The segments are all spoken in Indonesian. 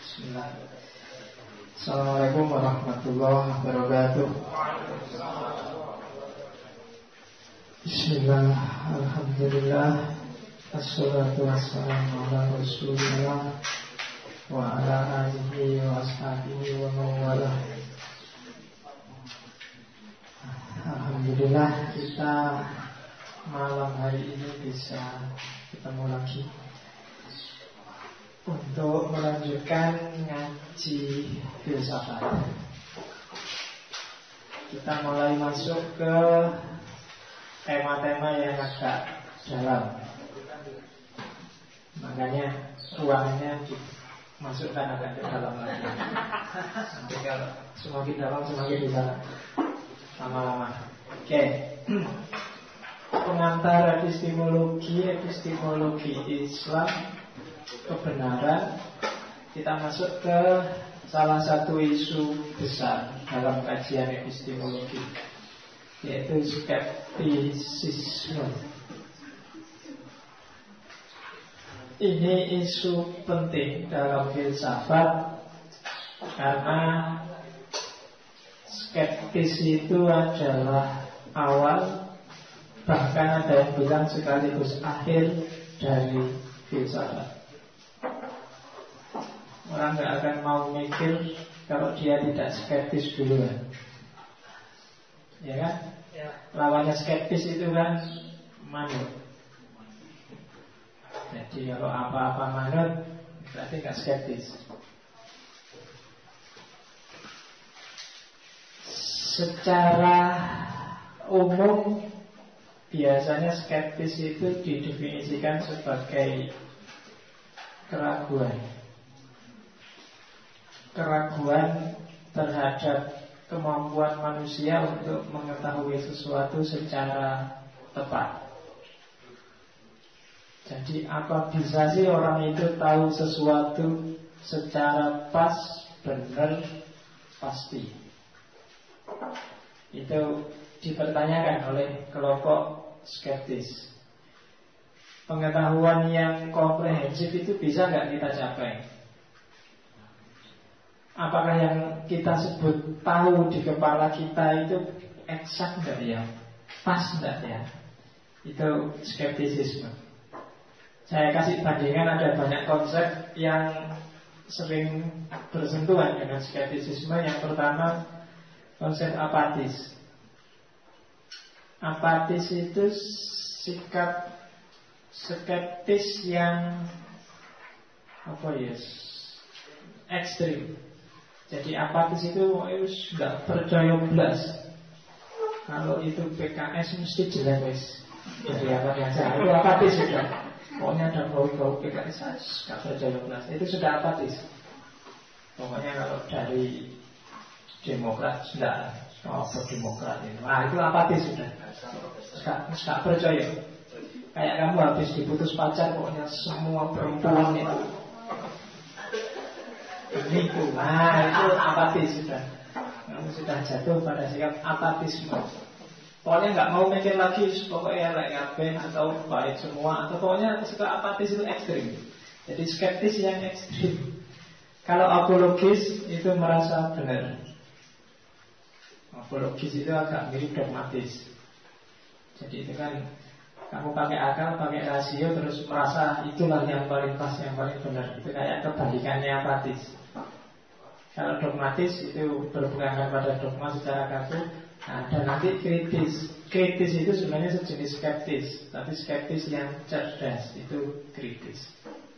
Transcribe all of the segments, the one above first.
Bismillah. Assalamualaikum warahmatullahi wabarakatuh. Bismillah, alhamdulillah, assalatu wassalamu ala rasulillah wa ala alihi wa ashabihi wa mawalah. Alhamdulillah kita malam hari ini bisa ketemu lagi untuk melanjutkan ngaji filsafat. Kita mulai masuk ke tema-tema yang agak dalam. Makanya ruangnya dimasukkan agak ke dalam lagi. Nanti kalau semakin dalam semakin bisa lama-lama. Oke. Pengantar epistemologi Islam kebenaran. Kita masuk ke salah satu isu besar dalam kajian epistemologi, yaitu skeptisisme. Ini isu penting dalam filsafat karena skeptis itu adalah awal, bahkan ada yang bilang sekaligus akhir dari filsafat. Orang gak akan mau mikir kalau dia tidak skeptis duluan. Ya kan? Ya. Lawannya skeptis itu kan manut. Jadi kalau apa-apa manut, berarti gak skeptis. Secara umum biasanya skeptis itu didefinisikan sebagai keraguan terhadap kemampuan manusia untuk mengetahui sesuatu secara tepat. Jadi apa bisa sih orang itu tahu sesuatu secara pas, benar, pasti? Itu dipertanyakan oleh kelompok skeptis. Pengetahuan yang komprehensif itu bisa nggak kita capai? Apakah yang kita sebut tahu di kepala kita itu eksak nggak ya? Pas nggak ya? Itu skeptisisme. Saya kasih bandingan, ada banyak konsep yang sering bersentuhan dengan skeptisisme. Yang pertama, konsep apatis. Apatis itu sikap skeptis yang ekstrim. Jadi apatis itu nggak percaya belas. Kalau itu PKS mesti jelek wes. Jadi apa yang saya itu apatis sudah. Pokoknya ada bau-bau PKS nggak percaya belas. Itu sudah apatis. Pokoknya kalau dari Demokrat sudah Demokrat itu. Nah itu apatis sudah. Nggak percaya. Kayak kamu habis diputus pacar, pokoknya semua perempuan itu nipu. Nah itu apatis sudah. Kamu sudah jatuh pada sikap apatisme. Pokoknya nggak mau mikir lagi, pokoknya kabeh atau baik semua, atau pokoknya sikap apatis itu ekstrim. Jadi skeptis yang ekstrim. Kalau apologis itu merasa benar. Apologis itu agak mirip dogmatis. Jadi itu kan kamu pakai akal, pakai rasio, terus merasa itulah yang paling pas, yang paling benar. Itu kayak kebalikannya apatis. Kalau dogmatis itu berpegangan pada dogma secara kaku. Nah, dan nanti kritis. Kritis itu sebenarnya sejenis skeptis, tapi skeptis yang cerdas itu kritis.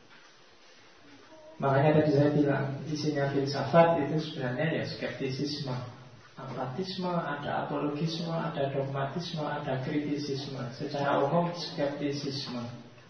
Makanya tadi saya bilang isinya filsafat itu sebenarnya ya skeptisisme. Apatisme, ada apologisme, ada dogmatisme, ada kritisisme. Secara umum skeptisisme.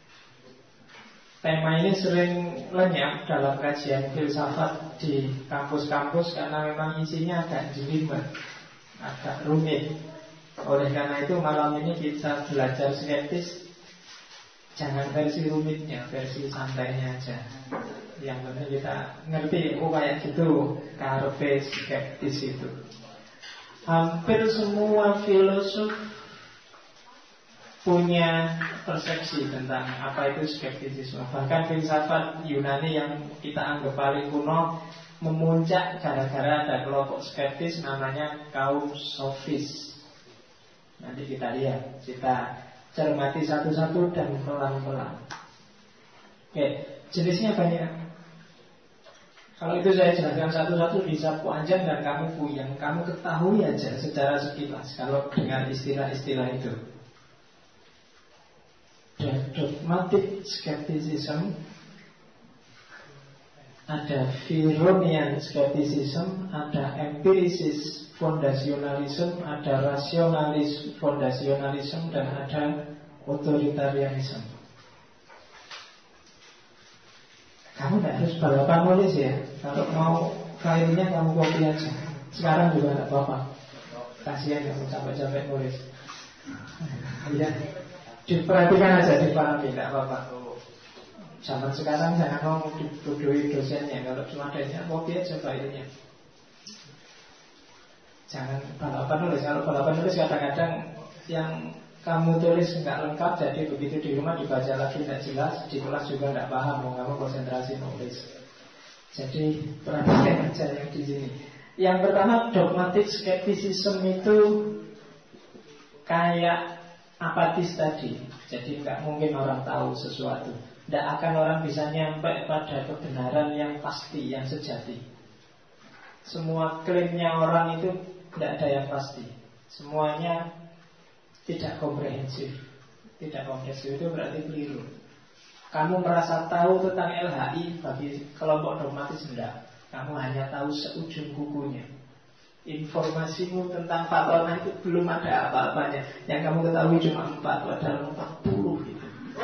Tema ini sering lenyap dalam kajian filsafat di kampus-kampus karena memang isinya agak jelimet, agak rumit. Oleh karena itu malam ini kita belajar skeptis. Jangan versi rumitnya, versi santainya aja. Yang penting kita ngerti, kayak gitu karepe skeptis itu. Hampir semua filosof punya persepsi tentang apa itu skeptisisme. Bahkan filsafat Yunani yang kita anggap paling kuno memuncak gara-gara ada kelompok skeptis namanya kaum sofis. Nanti kita lihat, kita cermati satu-satu dan pelan-pelan. Oke, jenisnya banyak. Kalau itu saya jelaskan satu-satu bisa panjang dan kamu puyeng. Kamu ketahui aja secara sekilas kalau dengar istilah-istilah itu. Ada dogmatic skepticism, ada Pyrrhonian skepticism, ada empiricist fondasionalism, ada rasionalis fondasionalism, dan ada authoritarianism. Kamu tidak harus balapan nulis ya. Kalau mau filenya kamu copy aja. Sekarang juga tidak apa-apa. Kasihan kamu capek-capek nulis. Ya, diperhatikan aja, dipahami, tidak apa-apa. Zaman sekarang jangan mau dibodohi dosennya. Kalau cuma adanya copy aja filenya. Jangan balapan nulis. Kalau balapan nulis kadang-kadang yang kamu tulis nggak lengkap, jadi begitu di rumah dibaca lagi tidak jelas, di kelas juga nggak paham, mau kamu konsentrasi nulis. Jadi perhatikan aja yang di sini. Yang pertama, dogmatic skepticism itu kayak apatis tadi. Jadi nggak mungkin orang tahu sesuatu. Tidak akan orang bisa nyampe pada kebenaran yang pasti, yang sejati. Semua klaimnya orang itu tidak ada yang pasti. Semuanya tidak komprehensif. Tidak komprehensif itu berarti keliru. Kamu merasa tahu tentang LHI, bagi kelompok dogmatis enggak. Kamu hanya tahu seujung kukunya. Informasimu tentang fatona itu belum ada apa-apanya. Yang kamu ketahui cuma 4, padahal 40 gitu.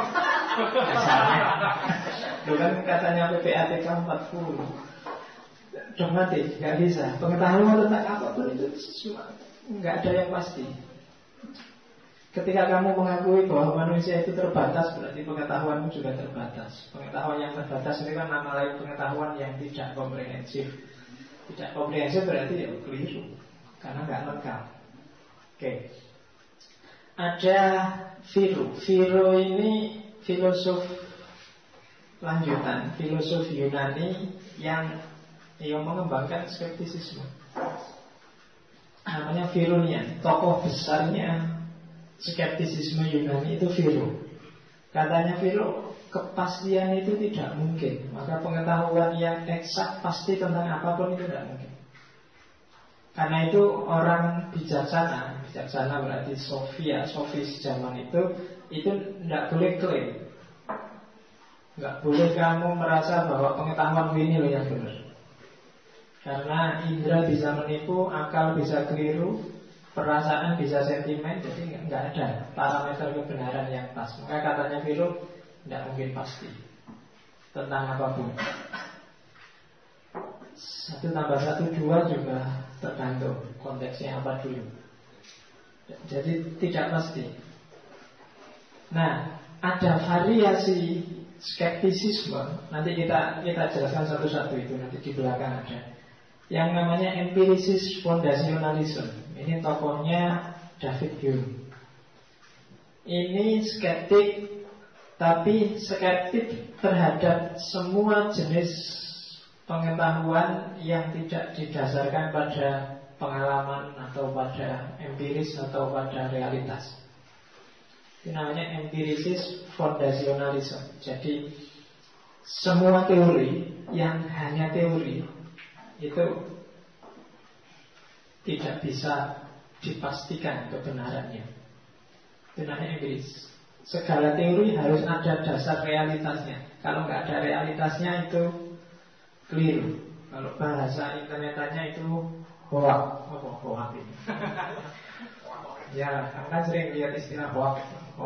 Itu kan katanya PPATK 40. Dogmatis, nggak bisa. Pengetahuan tentang apapun itu cuma nggak ada yang pasti. Ketika kamu mengakui bahwa manusia itu terbatas, berarti pengetahuanmu juga terbatas. Pengetahuan yang terbatas ini kan nama lain pengetahuan yang tidak komprehensif. Tidak komprehensif berarti ya keliru, karena nggak lengkap. Oke. Ada Pyrrho ini filosof lanjutan, filosof Yunani yang mengembangkan skeptisisme. Namanya Pyrrhonian. Tokoh besarnya skeptisisme Yunani itu Pyrrho. Katanya Pyrrho, kepastian itu tidak mungkin. Maka pengetahuan yang eksak pasti tentang apapun itu tidak mungkin. Karena itu orang bijaksana berarti sofis zaman itu tidak boleh klaim. Tidak boleh kamu merasa bahwa pengetahuan ini loh yang benar. Karena indera bisa menipu, akal bisa keliru, perasaan bisa sentimen, jadi nggak ada parameter kebenaran yang pas. Maka katanya Pyrrho tidak mungkin pasti tentang apapun. 1 tambah 1 2 juga tergantung konteksnya apa dulu. Jadi tidak pasti. Nah, ada variasi skeptisisme. Nanti kita jelaskan satu-satu itu nanti di belakang ada. Yang namanya empiricist fondasionalism. Ini tokohnya David Hume. Ini skeptik, tapi skeptik terhadap semua jenis pengetahuan yang tidak didasarkan pada pengalaman atau pada empiris atau pada realitas. Ini namanya empiricist fondasionalism. Jadi semua teori yang hanya teori itu tidak bisa dipastikan kebenarannya. Itu namanya empiris. Segala teori harus ada dasar realitasnya. Kalau nggak ada realitasnya itu keliru. Kalau bahasa internetannya itu hoax. Hoax ini. Ya, kamu kan sering lihat istilah hoax.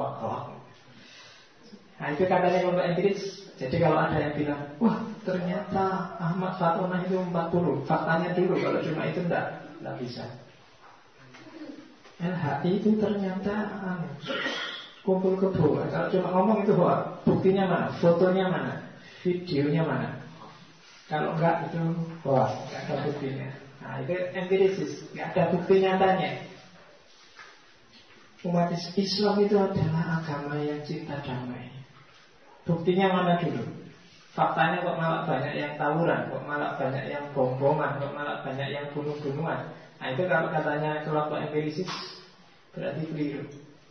Nah itu katanya kalau empiris. Jadi kalau ada yang bilang, wah ternyata Ahmad Fatona itu 40, faktanya dulu. Kalau cuma itu enggak bisa. LHI itu ternyata kumpul kebo. Kalau cuma ngomong itu hoax. Buktinya mana? Fotonya mana? Videonya mana? Kalau enggak itu hoax, enggak ada buktinya. Nah itu empirisis, enggak ada bukti nyatanya. umat Islam itu adalah agama yang cinta damai. Buktinya mana dulu? Faktanya kok malah banyak yang tawuran, kok malah banyak yang bom-boman, kok malah banyak yang bunuh-bunuhan. Nah itu kalau katanya kelompok empirisis berarti keliru.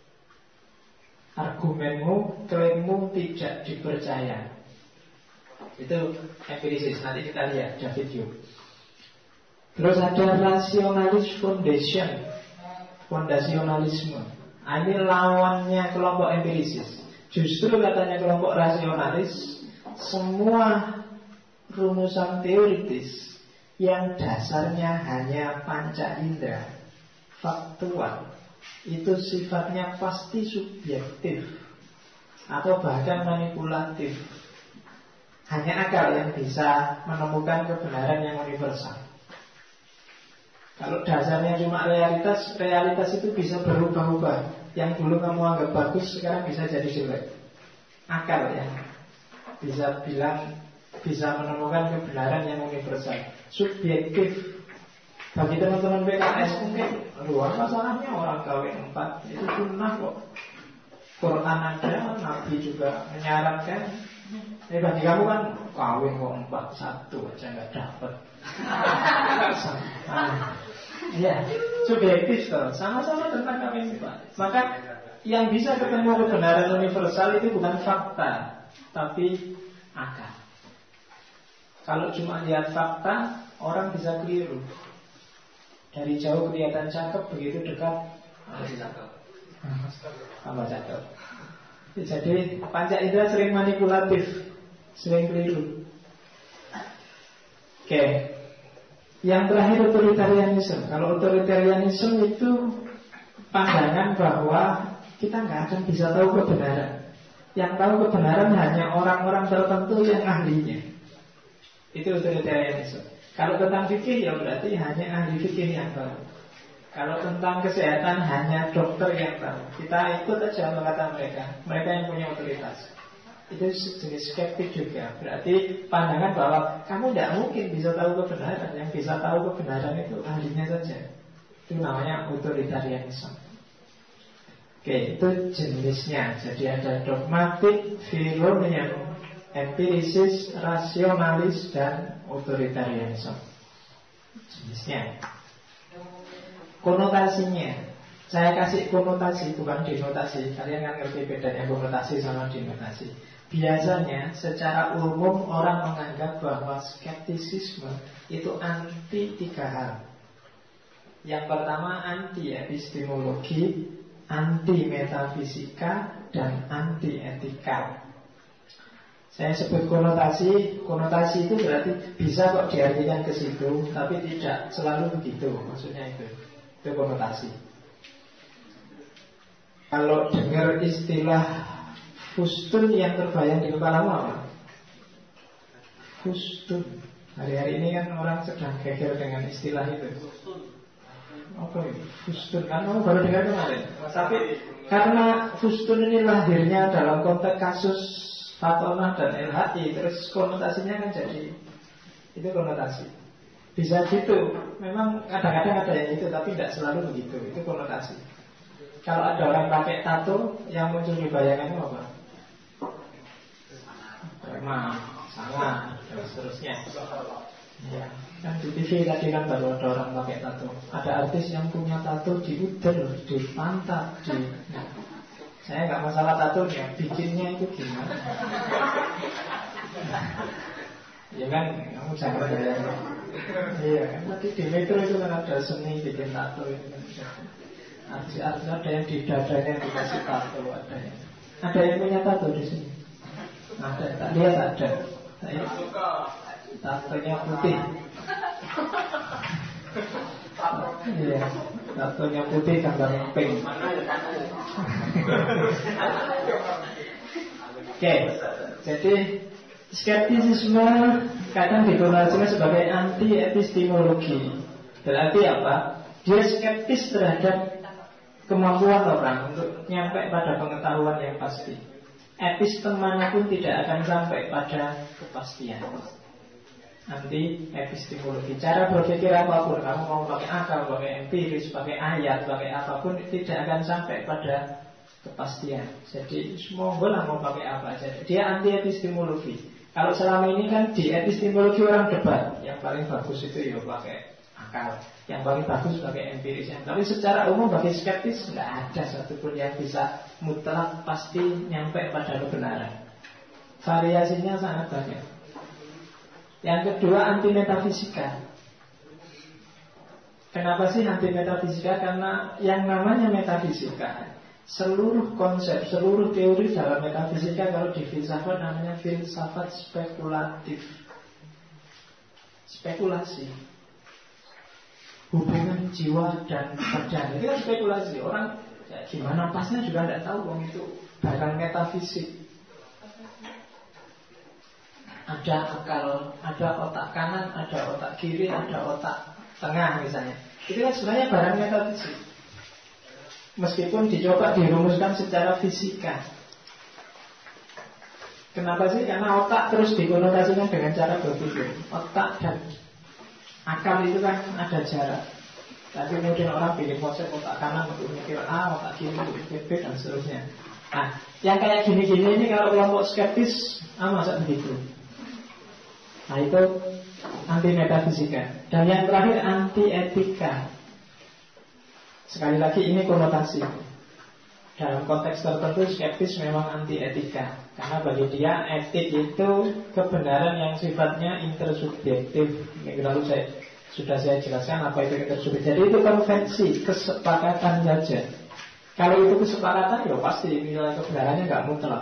Argumenmu, klaimmu tidak dipercaya. Itu empirisis, nanti kita lihat David Hume. Terus ada rasionalis foundation, fondasionalisme. Ini lawannya kelompok empirisis. Justru katanya kelompok rasionalis, semua rumusan teoritis yang dasarnya hanya panca indera, faktual, itu sifatnya pasti subjektif atau bahkan manipulatif. Hanya akal yang bisa menemukan kebenaran yang universal. Kalau dasarnya cuma realitas, realitas itu bisa berubah-ubah. Yang dulu kamu anggap bagus, sekarang bisa jadi jelek. Akal yang bisa bilang, bisa menemukan kebenaran yang universal. Subjektif. Bagi teman-teman PKS mungkin, luar masalahnya orang kawin 4 itu sunnah kok. Quran ada, Nabi juga menyarankan. Bagi kamu kan kawin kok 4, 1 aja nggak dapat. Ya, subjektif toh. Sama-sama tentang kawin 4. Maka yang bisa ketemu kebenaran universal itu bukan fakta, tapi akal. Kalau cuma lihat fakta, orang bisa keliru. Dari jauh kelihatan cakep, begitu dekat tambah cakep. Jadi panca indera sering manipulatif, sering keliru. Oke. Yang terakhir otoritarianisme. Kalau otoritarianisme itu pandangan bahwa kita nggak akan bisa tahu kebenaran. Yang tahu kebenaran hanya orang-orang tertentu yang ahlinya. Itu otoritarianisme. Kalau tentang fikih ya berarti hanya ahli fikih yang tahu. Kalau tentang kesehatan hanya dokter yang tahu. Kita ikut aja kata mereka. Mereka yang punya otoritas. Itu jenis skeptik juga. Berarti pandangan bahwa kamu tidak mungkin bisa tahu kebenaran. Yang bisa tahu kebenaran itu ahlinya saja. Itu namanya otoritarianisme. Oke, itu jenisnya. Jadi ada dogmatik, filonian, empirisis, rasionalis, dan otoritarianisme. Jenisnya. Konotasinya, saya kasih konotasi bukan denotasi. Kalian kan ngerti bedanya konotasi sama denotasi. Biasanya secara umum orang menganggap bahwa skeptisisme itu anti 3 hal. Yang pertama anti epistemologi, anti metafisika, dan anti etika. Saya sebut konotasi. Konotasi itu berarti bisa kok diartikan ke situ, tapi tidak selalu begitu. Maksudnya itu konotasi. Kalau dengar istilah fustun, yang terbayang di kepalamu apa? Fustun. Hari-hari ini kan orang sedang geger dengan istilah itu. Apa itu? Fustun. Kan kamu baru dengar kemarin. Tapi karena fustun ini lahirnya dalam konteks kasus Fatonah dan LHI, terus konotasinya kan jadi itu konotasi. Bisa gitu. Memang kadang-kadang ada yang itu, tapi tidak selalu begitu. Itu konotasi. Kalau ada orang pakai tato, yang muncul di bayangannya apa? Preman, salah, dan seterusnya. Ya, kan di TV tadi kan baru ada orang pakai tato. Ada artis yang punya tato di uter, di pantat, saya nggak masalah tatonya, bikinnya itu gimana? Ya kan, kamu jangan bayangin. Iya kan, nanti di metro itu kan ada seni bikin tato itu kan. Artis-artis ada yang di dadanya dikasih tato, ada yang punya tato di sini. Ada, tak lihat ada. Tatonya putih. Iya, tatonya putih gambar pink. Oke, jadi skeptisisme kadang dikonotasikan sebagai anti epistemologi. Berarti apa? Dia skeptis terhadap kemampuan orang untuk nyampe pada pengetahuan yang pasti. Episteme manapun tidak akan sampai pada kepastian. anti epistemologi. Cara berpikir apapun, kamu mau pakai akal, pakai empiris, pakai ayat, pakai apapun, tidak akan sampai pada kepastian. Jadi monggo lah mau pakai apa aja. Dia anti epistemologi. Kalau selama ini kan di epistemologi orang debat, yang paling bagus itu ya pakai akal, yang paling bagus pakai empiris. Tapi secara umum bagi skeptis nggak ada satupun yang bisa mutlak pasti nyampe pada kebenaran. Variasinya sangat banyak. Yang kedua, anti metafisika. Kenapa sih anti metafisika? Karena yang namanya metafisika, seluruh konsep, seluruh teori dalam metafisika, kalau di filsafat namanya filsafat spekulatif. Spekulasi hubungan jiwa dan badan, itu kan spekulasi. Orang ya, gimana pasnya juga tidak tahu, wong itu barang metafisik. Ada akal, ada otak kanan, ada otak kiri, ada otak tengah misalnya. Itu kan sebenarnya barang metafisik, meskipun dicoba dirumuskan secara fisika. Kenapa sih? Karena otak terus dikonotasikan dengan cara berpikir. Otak dan akal itu kan ada jarak. Tapi kemudian orang pilih konsep otak kanan untuk mikir A, otak kiri untuk mikir B, dan seterusnya. Nah, yang kayak gini-gini ini kalau kelompok skeptis, masa begitu? Nah, itu anti metafisika. Dan yang terakhir anti etika. Sekali lagi ini konotasi. Dalam konteks tertentu skeptis memang anti etika, karena bagi dia etik itu kebenaran yang sifatnya intersubjektif. Lalu sudah saya jelaskan apa itu intersubjektif. Jadi itu konvensi, kesepakatan saja. Kalau itu kesepakatan, ya pasti nilai kebenarannya nggak mutlak.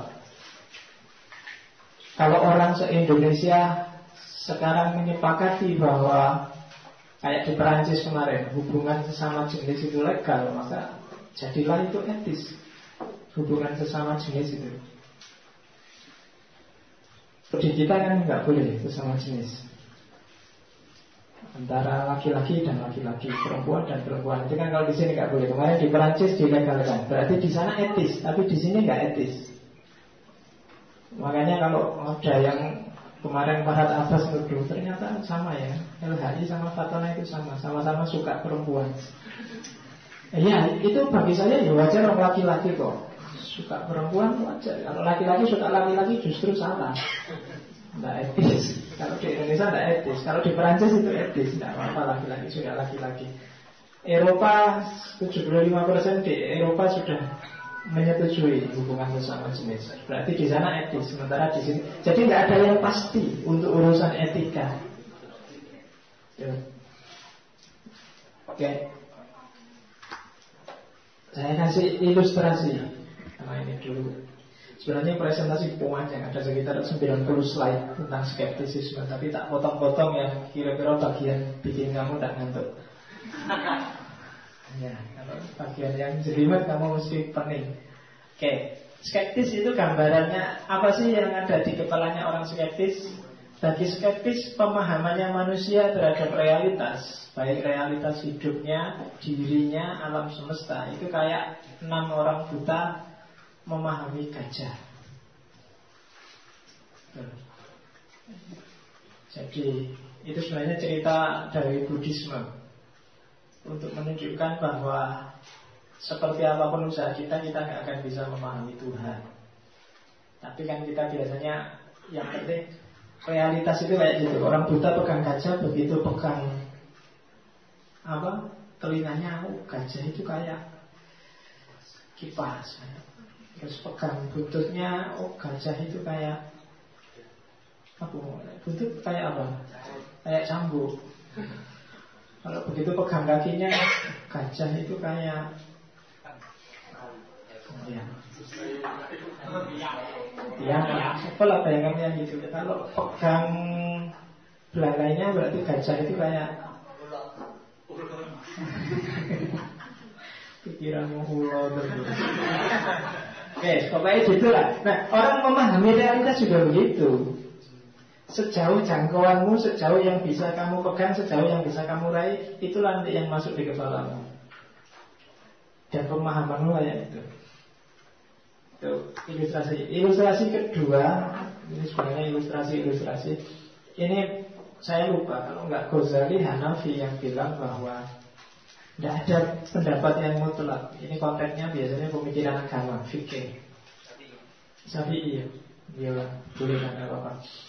Kalau orang se-Indonesia sekarang menyepakati bahwa kayak di Perancis kemarin, hubungan sesama jenis itu legal, maka jadilah itu etis. Hubungan sesama jenis itu. Di kita kan nggak boleh sesama jenis, antara laki-laki dan laki-laki, perempuan dan perempuan. Itu kan kalau di sini nggak boleh. Kemarin di Perancis dilegalkan. Berarti di sana etis, tapi di sini nggak etis. Makanya kalau ada yang kemarin Farhad Abbas nuduh, ternyata sama ya, LHI sama Fatona itu sama-sama suka perempuan. Ya itu bagi saya ya wajar, orang laki-laki kok suka perempuan wajar. Kalau laki-laki suka laki-laki justru salah, tidak etis. Kalau di Indonesia tidak etis, kalau di Perancis itu etis, tidak apa-apa laki-laki suka laki-laki. Eropa 75% di Eropa sudah menyetujui hubungan sesama jenis. Berarti di sana etis, sementara di sini. Jadi nggak ada yang pasti untuk urusan etika. Ya. Oke. Saya kasih ilustrasi. Karena ini dulu. Sebenarnya presentasi panjang, ada sekitar 90 slide tentang skeptisisme, tapi tak potong-potong yang kira-kira bagian bikin kamu tak ngantuk. Ya, kalau bagian yang jelimet kamu mesti pening. Oke, skeptis itu gambarannya apa sih yang ada di kepalanya orang skeptis? Bagi skeptis, pemahamannya manusia terhadap realitas, baik realitas hidupnya, dirinya, alam semesta, itu kayak 6 orang buta memahami gajah. Jadi itu sebenarnya cerita dari Buddhisme, untuk menunjukkan bahwa seperti apapun usaha kita nggak akan bisa memahami Tuhan. Tapi kan kita biasanya yang penting realitas itu kayak gitu. Orang buta pegang gajah, begitu pegang telinganya, gajah itu kayak kipas. Terus pegang buntutnya, gajah itu kayak buntut kayak apa? Kayak cambuk. Kalau begitu pegang kakinya, gajah itu kayak apalah bayangannya gitu. Kalau pegang belalainya berarti gajah itu kayak pikiranmu ulo terus. Oke, pokoknya gitulah. Nah, orang memahami realitas juga begitu. Sejauh jangkauanmu, sejauh yang bisa kamu pegang, sejauh yang bisa kamu raih, itulah nanti yang masuk di kepalamu. Dan pemahamanmu kayak itu. Itu ilustrasi. Ilustrasi kedua, ini sebenarnya ilustrasi. Ini saya lupa, kalau nggak Ghazali, Hanafi yang bilang bahwa tidak ada pendapat yang mutlak. Ini konteksnya biasanya pemikiran agama, fikih. Syafi'i ya, dia boleh kan apa-apa.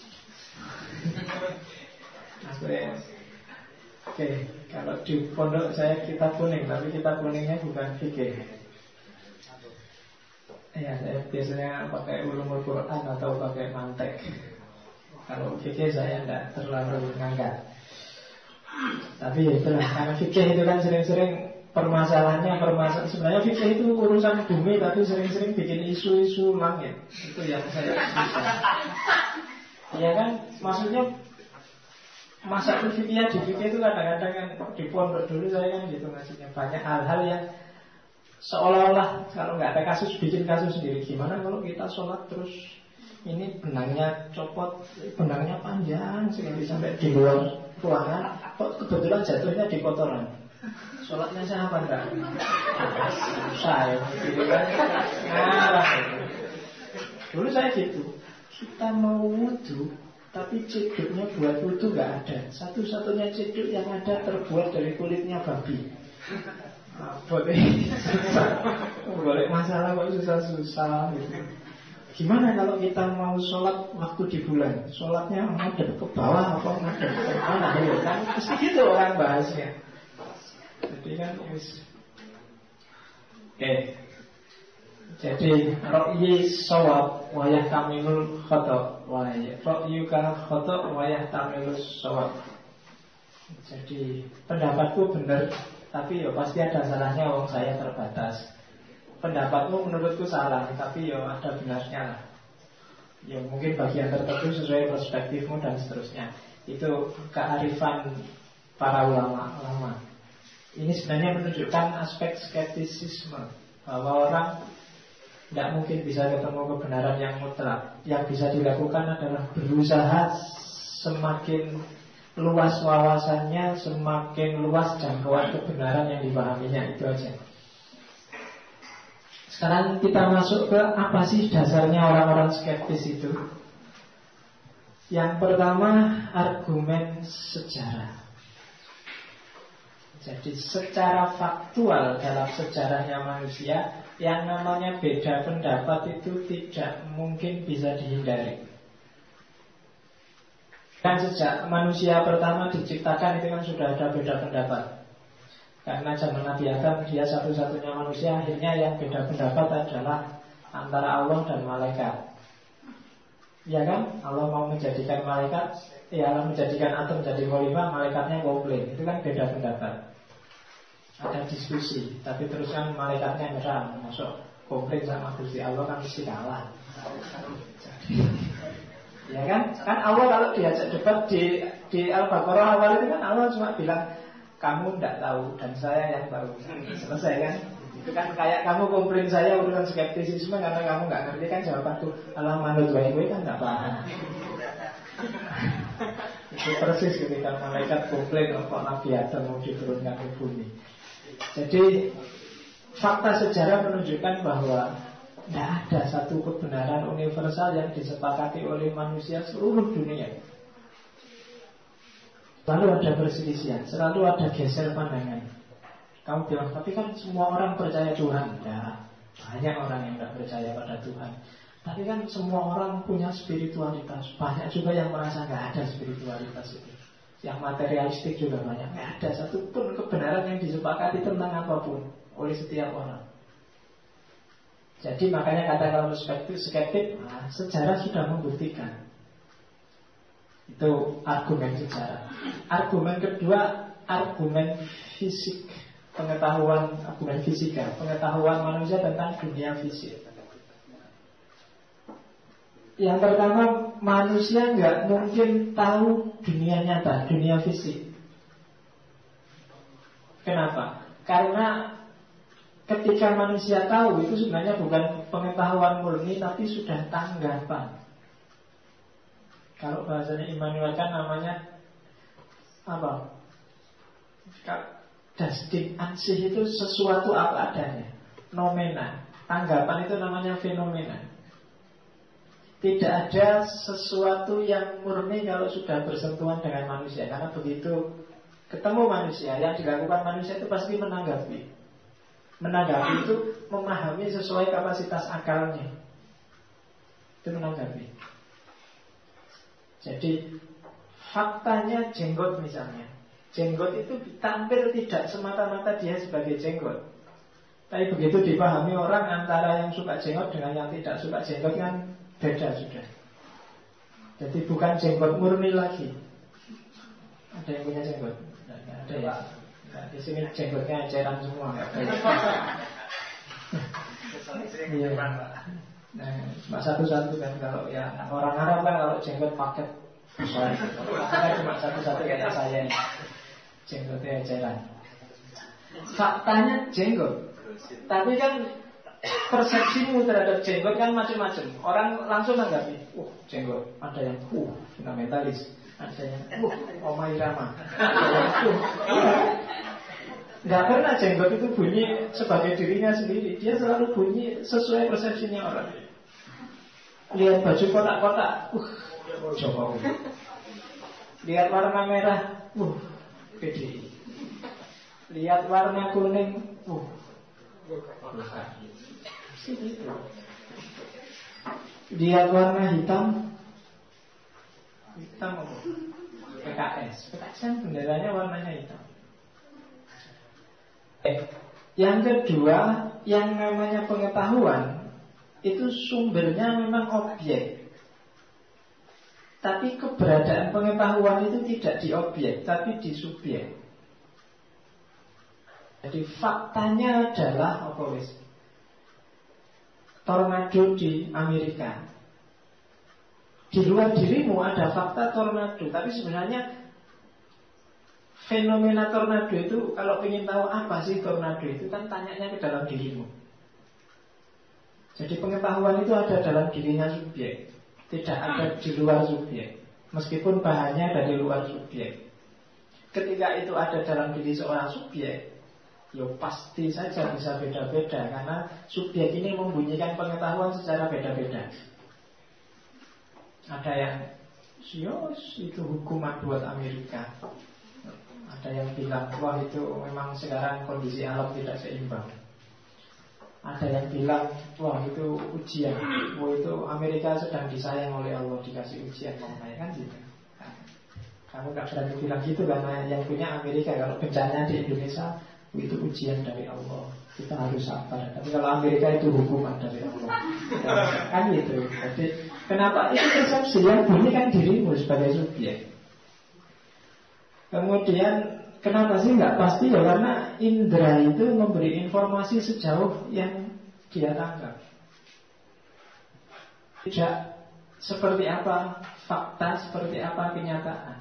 Oke, kalau di pondok saya kitab kuning, tapi kitab kuningnya bukan fikih. Ya, saya biasanya pakai ulumul Quran atau pakai mantek. Kalau fikih saya tidak terlalu ngangkat. Tapi ya itulah, karena fikih itu kan sering-sering permasalahannya sebenarnya fikih itu urusan bumi, tapi sering-sering bikin isu-isu langit. Itu yang saya susah. Ya kan, maksudnya masa fikih di fikih itu kadang-kadang kan di pondok dulu saya kan gitu ngajinya banyak hal-hal yang seolah-olah kalau nggak ada kasus bikin kasus sendiri. Gimana kalau kita sholat terus ini benangnya copot, benangnya panjang sekali sampai di luar ruangan, kok kebetulan jatuhnya di kotoran. Sholatnya sah apa enggak? Susah ya, gitu kan? Ngarah. Dulu saya gitu. Kita mau wudhu, tapi ceduknya buat wudhu nggak ada. Satu-satunya ceduk yang ada terbuat dari kulitnya babi. Boleh masalah kok susah-susah gitu. Gimana kalau kita mau sholat waktu di bulan? Sholatnya ngadep ke bawah apa ngadep ke mana? Ya kan mesti gitu orang bahasnya. Jadi kan jadi ra'yi shawab wayah tamilul khata' ra'yuka khata' wayah tamilul shawab. Jadi pendapatku benar, tapi ya pasti ada salahnya, wong saya terbatas. Pendapatmu menurutku salah, tapi ya ada benarnya lah. Ya mungkin bagian tertentu sesuai perspektifmu dan seterusnya. Itu kearifan para ulama. Ini sebenarnya menunjukkan aspek skeptisisme, bahwa orang tidak mungkin bisa ketemu kebenaran yang mutlak. Yang bisa dilakukan adalah berusaha semakin luas wawasannya, semakin luas jangkauan kebenaran yang dipahaminya. Itu aja. Sekarang kita masuk ke apa sih dasarnya orang-orang skeptis itu. Yang pertama, argumen sejarah. Jadi secara faktual dalam sejarahnya manusia, yang namanya beda pendapat itu tidak mungkin bisa dihindari. Kan sejak manusia pertama diciptakan itu kan sudah ada beda pendapat. Karena zaman Nabi Adam dia satu-satunya manusia, akhirnya yang beda pendapat adalah antara Allah dan malaikat. Ya kan? Allah mau menjadikan malaikat, Allah menjadikan Adam jadi khalifah, malaikatnya komplain. Itu kan beda pendapat. Ada diskusi, tapi terus kan malaikatnya nyerah, masuk komplain sama Gusti Allah kan mesti kalah. Ya kan? Kan Allah kalau diajak debat di Al-Baqarah awal itu kan Allah cuma bilang kamu tidak tahu dan saya yang tahu. Selesai kan? Itu kan kayak kamu komplain saya urusan skeptisisme karena kamu nggak ngerti kan jawabanku. Allah manut wae gue kan nggak paham. Itu persis ketika malaikat komplain kok Nabi Adam mau diturunkan ke bumi. Jadi fakta sejarah menunjukkan bahwa tidak ada satu kebenaran universal yang disepakati oleh manusia seluruh dunia. Selalu ada perselisihan, selalu ada geser pandangan. Kamu bilang, tapi kan semua orang percaya Tuhan. Ya, banyak orang yang tidak percaya pada Tuhan. Tapi kan semua orang punya spiritualitas. Banyak juga yang merasa nggak ada spiritualitas itu. Yang materialistik juga banyak. Nggak ada satupun kebenaran yang disepakati tentang apapun oleh setiap orang. Jadi makanya kata kalau skeptis, sejarah sudah membuktikan. Itu argumen sejarah. Argumen kedua, argumen fisik, pengetahuan, argumen fisika, pengetahuan manusia tentang dunia fisik. Yang pertama, manusia nggak mungkin tahu dunia nyata, dunia fisik. Kenapa? Karena ketika manusia tahu itu sebenarnya bukan pengetahuan murni, tapi sudah tanggapan. Kalau bahasanya Immanuel kan namanya apa? Dasdin ansih itu sesuatu apa adanya, nomena. Tanggapan itu namanya fenomena. Tidak ada sesuatu yang murni kalau sudah bersentuhan dengan manusia. Karena begitu ketemu manusia, yang dilakukan manusia itu pasti menanggapi. Menanggapi itu memahami sesuai kapasitas akalnya. Itu menanggapi. Jadi faktanya jenggot misalnya. Jenggot itu tampil tidak semata-mata dia sebagai jenggot. Tapi begitu dipahami orang antara yang suka jenggot dengan yang tidak suka jenggot kan beda sudah. Jadi bukan jenggot murni lagi. Ada yang punya jenggot? Nah, ada ya. Nah, di sini jenggotnya eceran semua. Iya. Nah, cuma satu-satu kan kalau ya orang Arab kan kalau jenggot paket besar. Saya cuma satu-satu kayak saya ini. Jenggotnya eceran. Faktanya jenggot. Tapi kan persepsimu terhadap jenggot kan macam-macam. Orang langsung nanggapi, jenggot. Ada yang fundamentalis, ada yang Oma Irama. Nggak pernah jenggot itu bunyi sebagai dirinya sendiri. Dia selalu bunyi sesuai persepsinya orang. Lihat baju kotak-kotak, Jokowi. Lihat warna merah, PDI. Lihat warna kuning, lihat warna hitam apa? PKS kan benderanya warnanya hitam. Yang kedua, yang namanya pengetahuan itu sumbernya memang objek. Tapi keberadaan pengetahuan itu tidak di objek, tapi di subjek. Jadi faktanya adalah tornado di Amerika. Di luar dirimu ada fakta tornado, tapi sebenarnya fenomena tornado itu kalau ingin tahu apa sih tornado itu kan tanyanya ke dalam dirimu. Jadi pengetahuan itu ada dalam dirinya subjek, tidak ada di luar subjek. Meskipun bahannya dari luar subjek. Ketika itu ada dalam diri seorang subjek, ya pasti saja bisa beda-beda. Karena subjek ini membunyikan pengetahuan secara beda-beda. Ada yang itu hukuman buat Amerika. Ada yang bilang, wah itu memang sekarang kondisi alam tidak seimbang. Ada yang bilang, wah itu ujian. Wah itu Amerika sedang disayang oleh Allah, dikasih ujian mengenai kan gitu. Kamu gak berani bilang gitu karena yang punya Amerika. Kalau bencana di Indonesia itu ujian dari Allah, kita harus sabar. Tapi kalau Amerika itu hukuman dari Allah, kan gitu. Jadi kenapa itu persepsi yang bunyi kan dirimu sebagai subjek. Kemudian kenapa sih nggak pasti ya? Karena indera itu memberi informasi sejauh yang dia tangkap. Tidak seperti apa fakta, seperti apa kenyataan.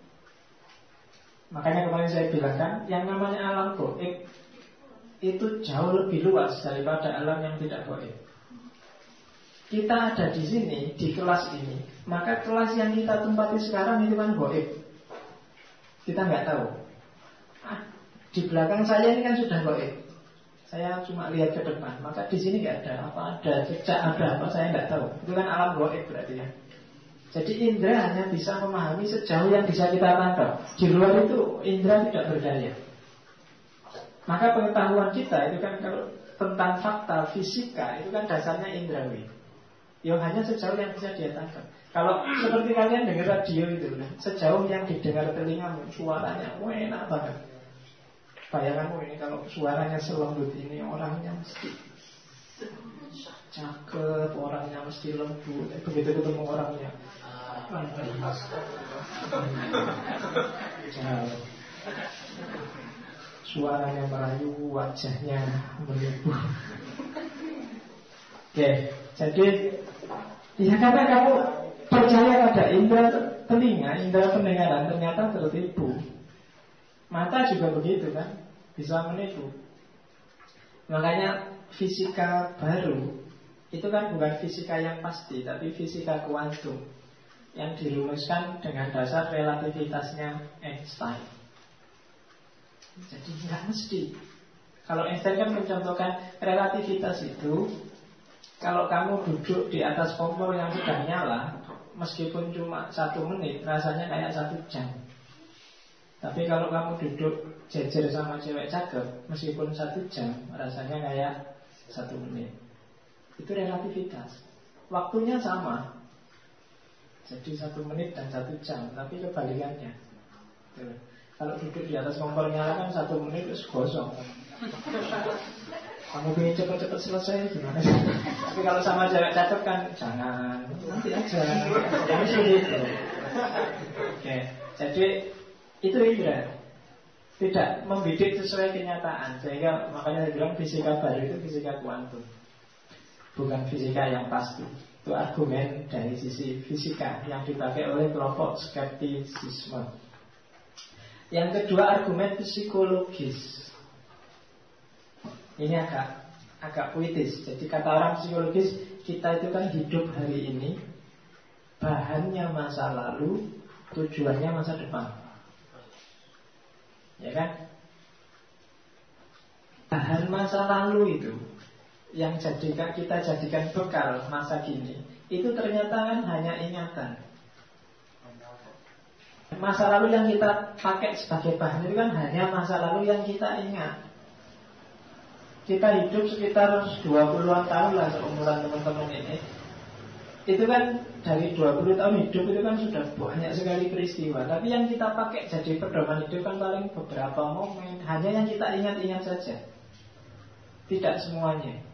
Makanya kemarin saya bilang kan, yang namanya alam gaib itu jauh lebih luas daripada alam yang tidak gaib. Kita ada di sini, di kelas ini, maka kelas yang kita tempati sekarang itu kan gaib. Kita nggak tahu. Di belakang saya ini kan sudah gaib. Saya cuma lihat ke depan, maka di sini nggak ada apa, ada jejak, ada apa, saya nggak tahu. Itu kan alam gaib berarti ya. Jadi indera hanya bisa memahami sejauh yang bisa kita tangkap. Di luar itu indera tidak berdaya. Maka pengetahuan kita itu kan kalau tentang fakta fisika itu kan dasarnya indrawi. Ya hanya sejauh yang bisa dia tangkap. Kalau seperti kalian dengar radio itu, sejauh yang didengar telingamu, suaranya enak banget. Bayanganmu ini kalau suaranya selembut ini, orangnya mesti cakep, orangnya mesti lembut. Begitu ketemu orangnya suaranya merayu, wajahnya menipu. Oke, jadi ya karena kamu percaya pada indera telinga, indera pendengaran, ternyata tertipu. Mata juga begitu kan, bisa menipu. Makanya fisika baru itu kan bukan fisika yang pasti, tapi fisika kuantum yang dirumuskan dengan dasar relativitasnya Einstein. Jadi nggak mesti. Kalau Einstein kan mencontohkan relativitas itu Kalau kamu duduk di atas kompor yang sedang nyala, meskipun cuma 1 menit, rasanya kayak 1 jam. Tapi kalau kamu duduk jejer sama cewek cakep, meskipun 1 jam, rasanya kayak 1 menit. Itu relativitas. Waktunya sama, jadi 1 menit dan 1 jam, tapi kebalikannya. Tuh. Kalau duduk di atas kompor nyala kan 1 menit terus gosong. Kamu pengen cepet-cepet selesai gimana sih? Tapi kalau sama cewek cakep kan jangan, nanti aja. Yang sulit. Oke, jadi itu indra, tidak membidik sesuai kenyataan. Sehingga makanya saya bilang fisika baru itu fisika kuantum, bukan fisika yang pasti. Itu argumen dari sisi fisika yang dipakai oleh kelompok skeptisisme. Yang kedua argumen psikologis. Ini agak puitis. Jadi kata orang psikologis, kita itu kan hidup hari ini, bahannya masa lalu, tujuannya masa depan. Ya kan? Bahan masa lalu itu yang kita jadikan bekal masa kini, itu ternyata kan hanya ingatan. Masa lalu yang kita pakai sebagai bahan itu kan hanya masa lalu yang kita ingat. Kita hidup sekitar 20-an tahun lah seumuran teman-teman ini. Itu kan dari 20 tahun hidup itu kan sudah banyak sekali peristiwa. Tapi yang kita pakai jadi pedoman hidup kan paling beberapa momen, hanya yang kita ingat-ingat saja. Tidak semuanya.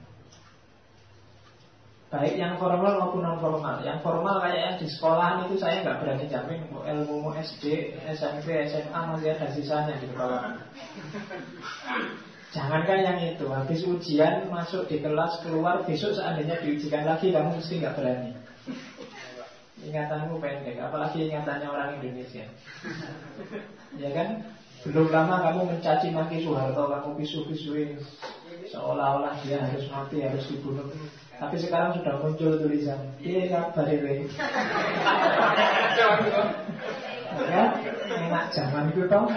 Baik yang formal maupun non formal. Yang formal kayak yang di sekolahan itu saya nggak berani jamin ilmu SD, SMP, SMA masih ada sisanya di kepala. Jangankan yang itu, habis ujian masuk di kelas keluar besok seandainya diujikan lagi kamu mesti nggak berani. Ingatanmu pendek, apalagi ingatannya orang Indonesia. Ya kan? Belum lama kamu mencaci maki Soeharto, kamu pisu-pisuin seolah-olah dia harus mati, harus dibunuh. Tapi sekarang sudah muncul tulisan, iya kabar ini. Ya, enak zaman itu tau.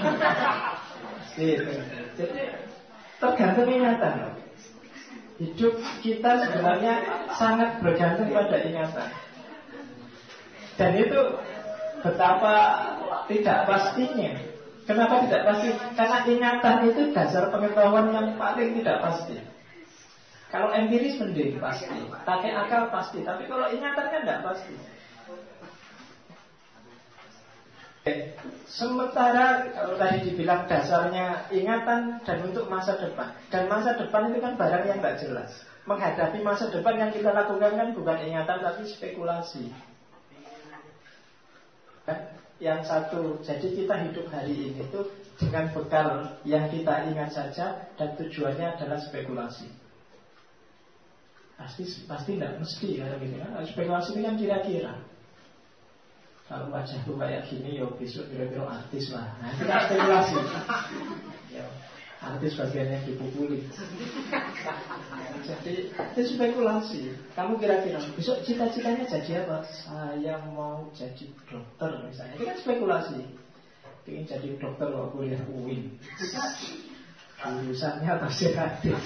Jadi tergantung ingatan. Hidup kita sebenarnya sangat bergantung pada ingatan. Dan itu betapa tidak pastinya. Kenapa tidak pasti? Karena ingatan itu dasar pengetahuan yang paling tidak pasti. Kalau empiris mending pasti, pakai akal pasti. Tapi kalau ingatan kan tidak pasti. Sementara kalau tadi dibilang dasarnya ingatan dan untuk masa depan. Dan masa depan itu kan barang yang tidak jelas. Menghadapi masa depan yang kita lakukan kan bukan ingatan tapi spekulasi. Yang satu, jadi kita hidup hari ini itu dengan bekal yang kita ingat saja dan tujuannya adalah spekulasi. Pasti tidak mesti ya, gitu kan? Spekulasi ini kan kira-kira. Kalau wajahku kayak gini, yo besok kira-kira artis lah. Nah, itu kan spekulasi. Ya, artis bagian yang dipukuli. Jadi itu spekulasi. Kamu kira-kira besok cita-citanya jadi apa? Saya mau jadi dokter misalnya. Itu kan spekulasi. Ingin jadi dokter kalau kuliah UIN. Jurusannya pasti hadis.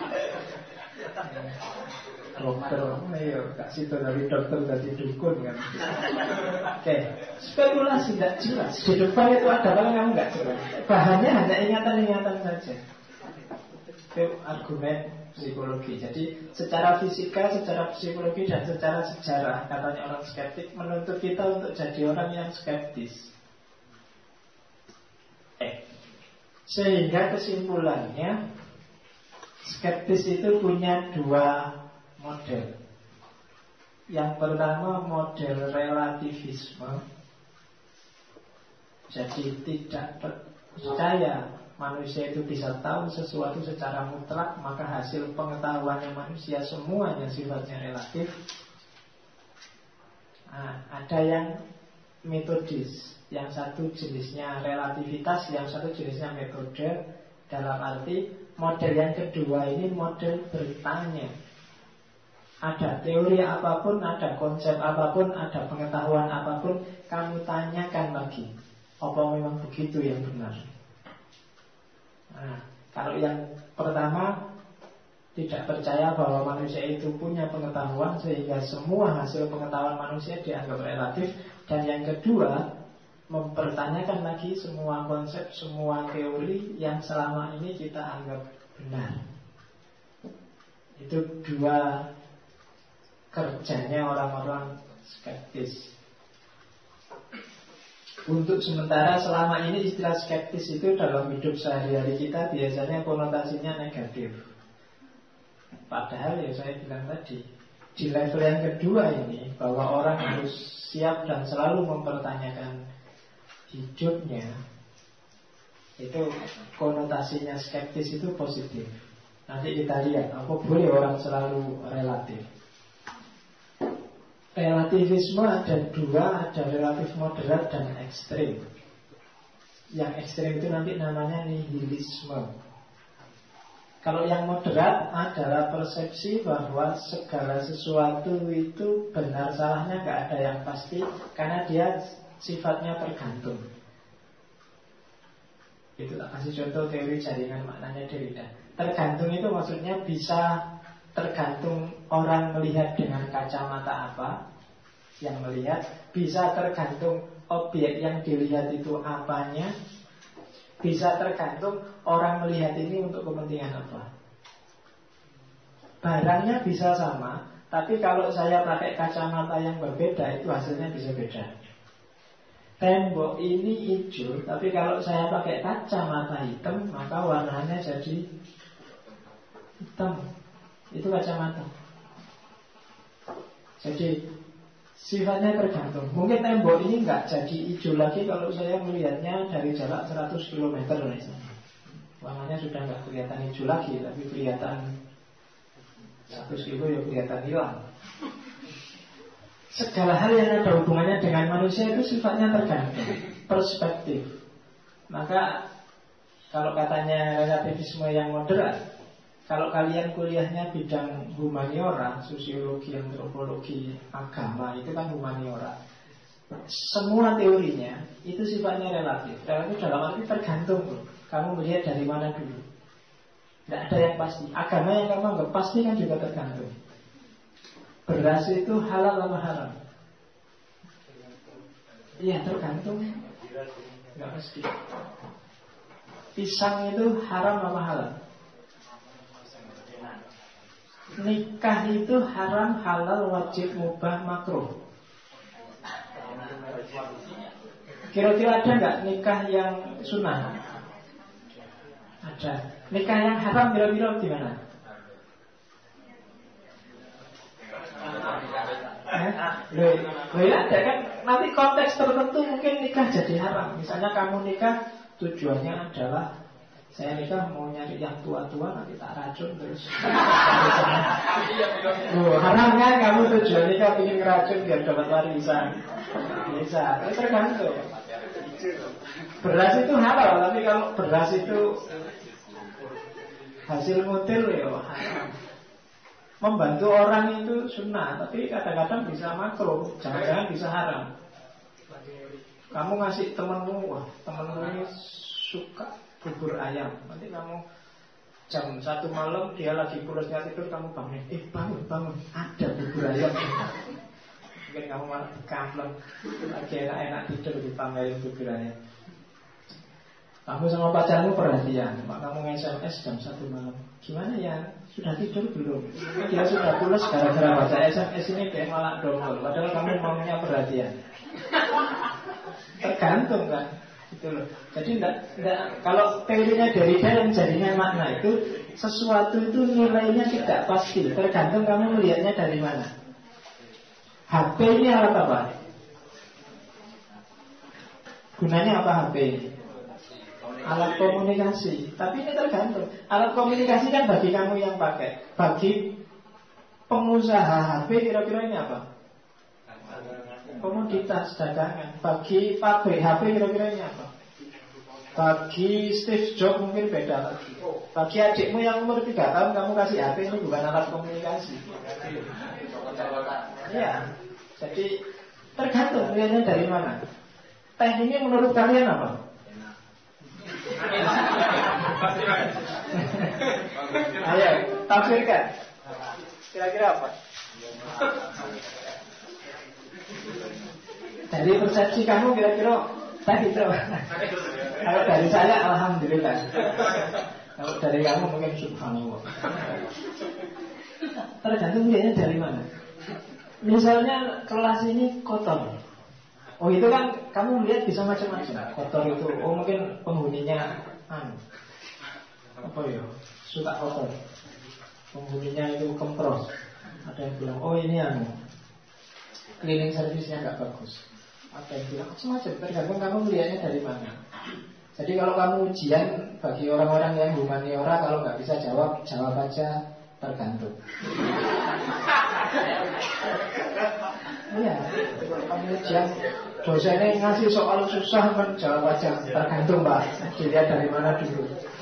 Dokter, ayo kasih tahu dari dokter dari dukun kan. Oke, spekulasi tidak jelas. Di depan itu ada apa kamu nggak jelas. Bahannya hanya ingatan-ingatan saja. Itu argumen psikologi. Jadi secara fisika, secara psikologi dan secara sejarah katanya orang skeptik menuntut kita untuk jadi orang yang skeptis. Sehingga kesimpulannya skeptis itu punya 2 model. Yang pertama model relativisme. Jadi tidak percaya manusia itu bisa tahu sesuatu secara mutlak, maka hasil pengetahuannya manusia semuanya sifatnya relatif. Nah, ada yang metodis. Yang satu jenisnya relativitas, yang satu jenisnya metode. Dalam arti model yang kedua ini model bertanya. Ada teori apapun, ada konsep apapun, ada pengetahuan apapun, kamu tanyakan lagi, apa memang begitu yang benar. Nah, kalau yang pertama tidak percaya bahwa manusia itu punya pengetahuan sehingga semua hasil pengetahuan manusia dianggap relatif. Dan yang kedua, mempertanyakan lagi semua konsep, semua teori yang selama ini kita anggap benar. Itu dua kerjanya orang-orang skeptis. Untuk sementara selama ini istilah skeptis itu dalam hidup sehari-hari kita biasanya konotasinya negatif. Padahal ya saya bilang tadi, di level yang kedua ini, bahwa orang harus siap dan selalu mempertanyakan hidupnya, itu konotasinya skeptis itu positif. Nanti kita lihat, apa boleh orang selalu relatif. Relativisme ada dua, ada relatif moderat dan ekstrim. Yang ekstrim itu nanti namanya nihilisme. Kalau yang moderat adalah persepsi bahwa segala sesuatu itu benar salahnya gak ada yang pasti, karena dia sifatnya tergantung. Itu tak kasih contoh teori jaringan maknanya Derrida. Tergantung itu maksudnya bisa tergantung orang melihat dengan kacamata apa yang melihat, bisa tergantung objek yang dilihat itu apanya, bisa tergantung orang melihat ini untuk kepentingan apa. Barangnya bisa sama, tapi kalau saya pakai kacamata yang berbeda, itu hasilnya bisa beda. Tembok ini hijau, tapi kalau saya pakai kacamata hitam, maka warnanya jadi hitam. Itu kacamata. Jadi sifatnya tergantung. Mungkin tembok ini nggak jadi hijau lagi kalau saya melihatnya dari jarak 100 km misalnya. Warnanya sudah nggak kelihatan hijau lagi, tapi kelihatan 100 kilo ya kelihatan hilang. Segala hal yang ada hubungannya dengan manusia itu sifatnya tergantung, perspektif. Maka kalau katanya relativisme yang moderat, kalau kalian kuliahnya bidang humaniora, sosiologi, antropologi, agama, itu kan humaniora. Semua teorinya itu sifatnya relatif. Relatif dalam arti tergantung. Kamu melihat dari mana dulu. Tidak ada yang pasti. Agama yang kamu anggap pasti kan juga tergantung. Beras itu halal atau haram? Iya, tergantung. Tidak mesti. Pisang itu haram atau halal? Nikah itu haram, halal, wajib, mubah, makruh. Kira-kira ada nggak nikah yang sunnah? Ada. Nikah yang haram kira-kira gimana? Loh ya ada kan. Nanti konteks tertentu mungkin nikah jadi haram. Misalnya kamu nikah tujuannya adalah saya nikah mau nyari yang tua-tua, nanti tak racun terus. Haram kan kamu tujuan nikah ingin ngeracun biar dapat warisan. Bisa, itu tergantung. Beras itu halal, tapi kalau beras itu hasil ngutil ya haram. Membantu orang itu sunnah, tapi kadang-kadang bisa makruh, jangan-jangan bisa haram. Kamu ngasih temenmu, wah temenmu ini suka bubur ayam. Nanti kamu jam 1 malam dia lagi pulasnya tidur, kamu bangun, bangun, ada bubur ayam. Mungkin kamu malah kampleng, lagi enak-enak tidur dipamerin bubur ayam. Kamu sama pacarmu perhatian, mak kamu nge-SMS jam 1 malam. Gimana ya? Sudah tidur belum? Dia sudah pulas gara-gara baca SMS ini, dia malah dongol. Padahal kamu maunya perhatian. Tergantung kan? Gitu loh. Jadi kalau teorinya Derrida yang jadinya makna itu, sesuatu itu nilainya tidak pasti, tergantung kamu melihatnya dari mana. HP ini alat apa? Gunanya apa HP ini? Alat komunikasi. Tapi ini tergantung. Alat komunikasi kan bagi kamu yang pakai. Bagi pengusaha HP kira-kira ini apa? Komoditas dagangan. Bagi pabrik HP kira-kira ini apa? Bagi Steve Jobs mungkin beda lagi. Bagi adikmu yang umur 3 tahun kamu kasih HP, ini bukan alat komunikasi. Iya. Jadi tergantung lihatnya dari mana. Tekniknya menurut kalian apa? Ayo, Tafsirkan. Kira-kira apa? Dari persepsi kamu kira-kira tadi itu. Kalau dari saya alhamdulillah. Kalau dari kamu mungkin subhanallah. Tergantung dia dari mana. Misalnya kelas ini kotor. Oh itu kan kamu lihat bisa macam-macam. Kotor itu, oh mungkin penghuninya apa ya, suka kotor. Penghuninya itu kempros. Ada yang bilang, oh ini cleaning service-nya nggak bagus. Ada yang bilang macam-macam. Tergantung kamu melihatnya dari mana. Jadi kalau kamu ujian bagi orang-orang yang humaniora, kalau nggak bisa jawab aja tergantung. Iya, kalau kamu ujian dosennya ngasih soal susah kan jawab aja tergantung Pak. Dilihat dari mana dulu.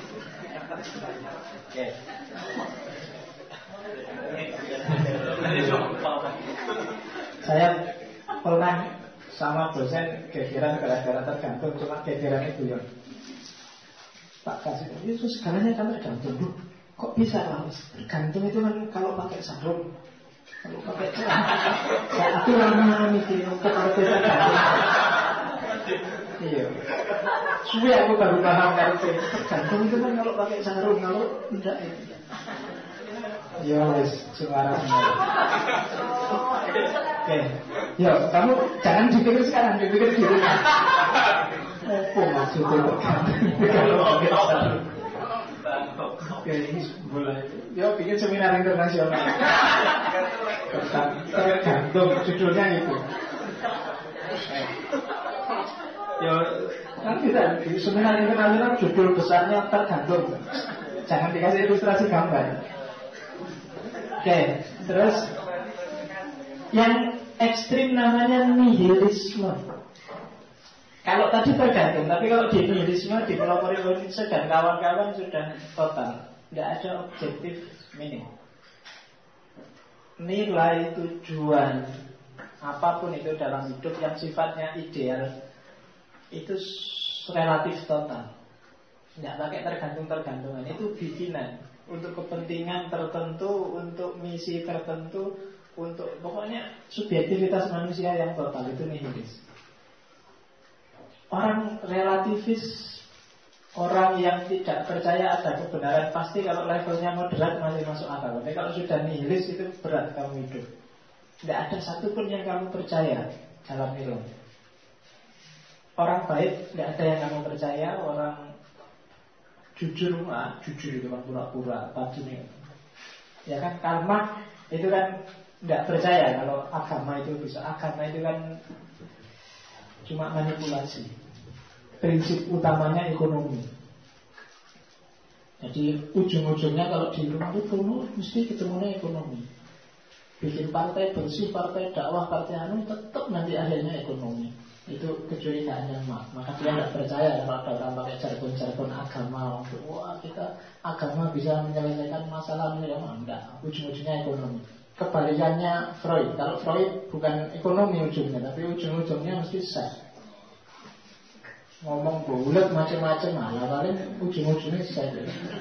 Saya pernah sama dosen gegeran gara-gara tergantung, cuma gegeran itu ya. Pak kasih itu segalanya kan tergantung. Kok bisa Pak? Tergantung itu kan kalau pakai sarung, kalau pakai celana. Aku lama mikir untuk kalau tergantung. Iya. Suwe aku baru paham kalau tergantung itu kan kalau pakai sarung, kalau tidak itu. Ya wes, sembarang. Oke, yo kamu jangan dipikir sekarang, dipikir di rumah. Apa maksudnya tergantung? Oke, ini mulai. Yo bikin seminar internasional. Tergantung, judulnya itu. Yo kan kita di seminar internasional judul besarnya tergantung. Jangan dikasih ilustrasi gambar. Oke, terus yang ekstrim namanya nihilisme. Kalau tadi tergantung, tapi kalau di nihilisme, di kelompok Indonesia dan kawan-kawan sudah total, tidak ada objektif meaning. Nilai tujuan apapun itu dalam hidup yang sifatnya ideal itu relatif total. Tidak pakai tergantung-tergantungan, itu bikinan untuk kepentingan tertentu, untuk misi tertentu, untuk pokoknya subjektivitas manusia yang total, itu nihilis. Orang relativis, orang yang tidak percaya ada kebenaran, pasti kalau levelnya moderat masih masuk akal. Tapi kalau sudah nihilis itu berat kamu hidup. Tidak ada satupun yang kamu percaya dalam hidup. Orang baik tidak ada yang kamu percaya. Orang jujur itu kan pura-pura tadi. Ya kan, karma itu kan tidak percaya kalau agama itu bisa. Agama itu kan cuma manipulasi. Prinsip utamanya ekonomi. Jadi ujung-ujungnya kalau di rumah itu mesti ketemunya ekonomi. Bikin partai bersih, partai dakwah, partai tetap nanti akhirnya ekonomi. Itu kecurigaannya maka dia tidak percaya kalau ada orang pakai jargon-jargon agama untuk wah kita agama bisa menyelesaikan masalah enggak, ujung-ujungnya ekonomi. Kebalikannya Freud. Kalau Freud bukan ekonomi ujungnya, tapi ujung-ujungnya mesti seks. Ngomong bulat macam-macam malah paling ujung-ujungnya seks.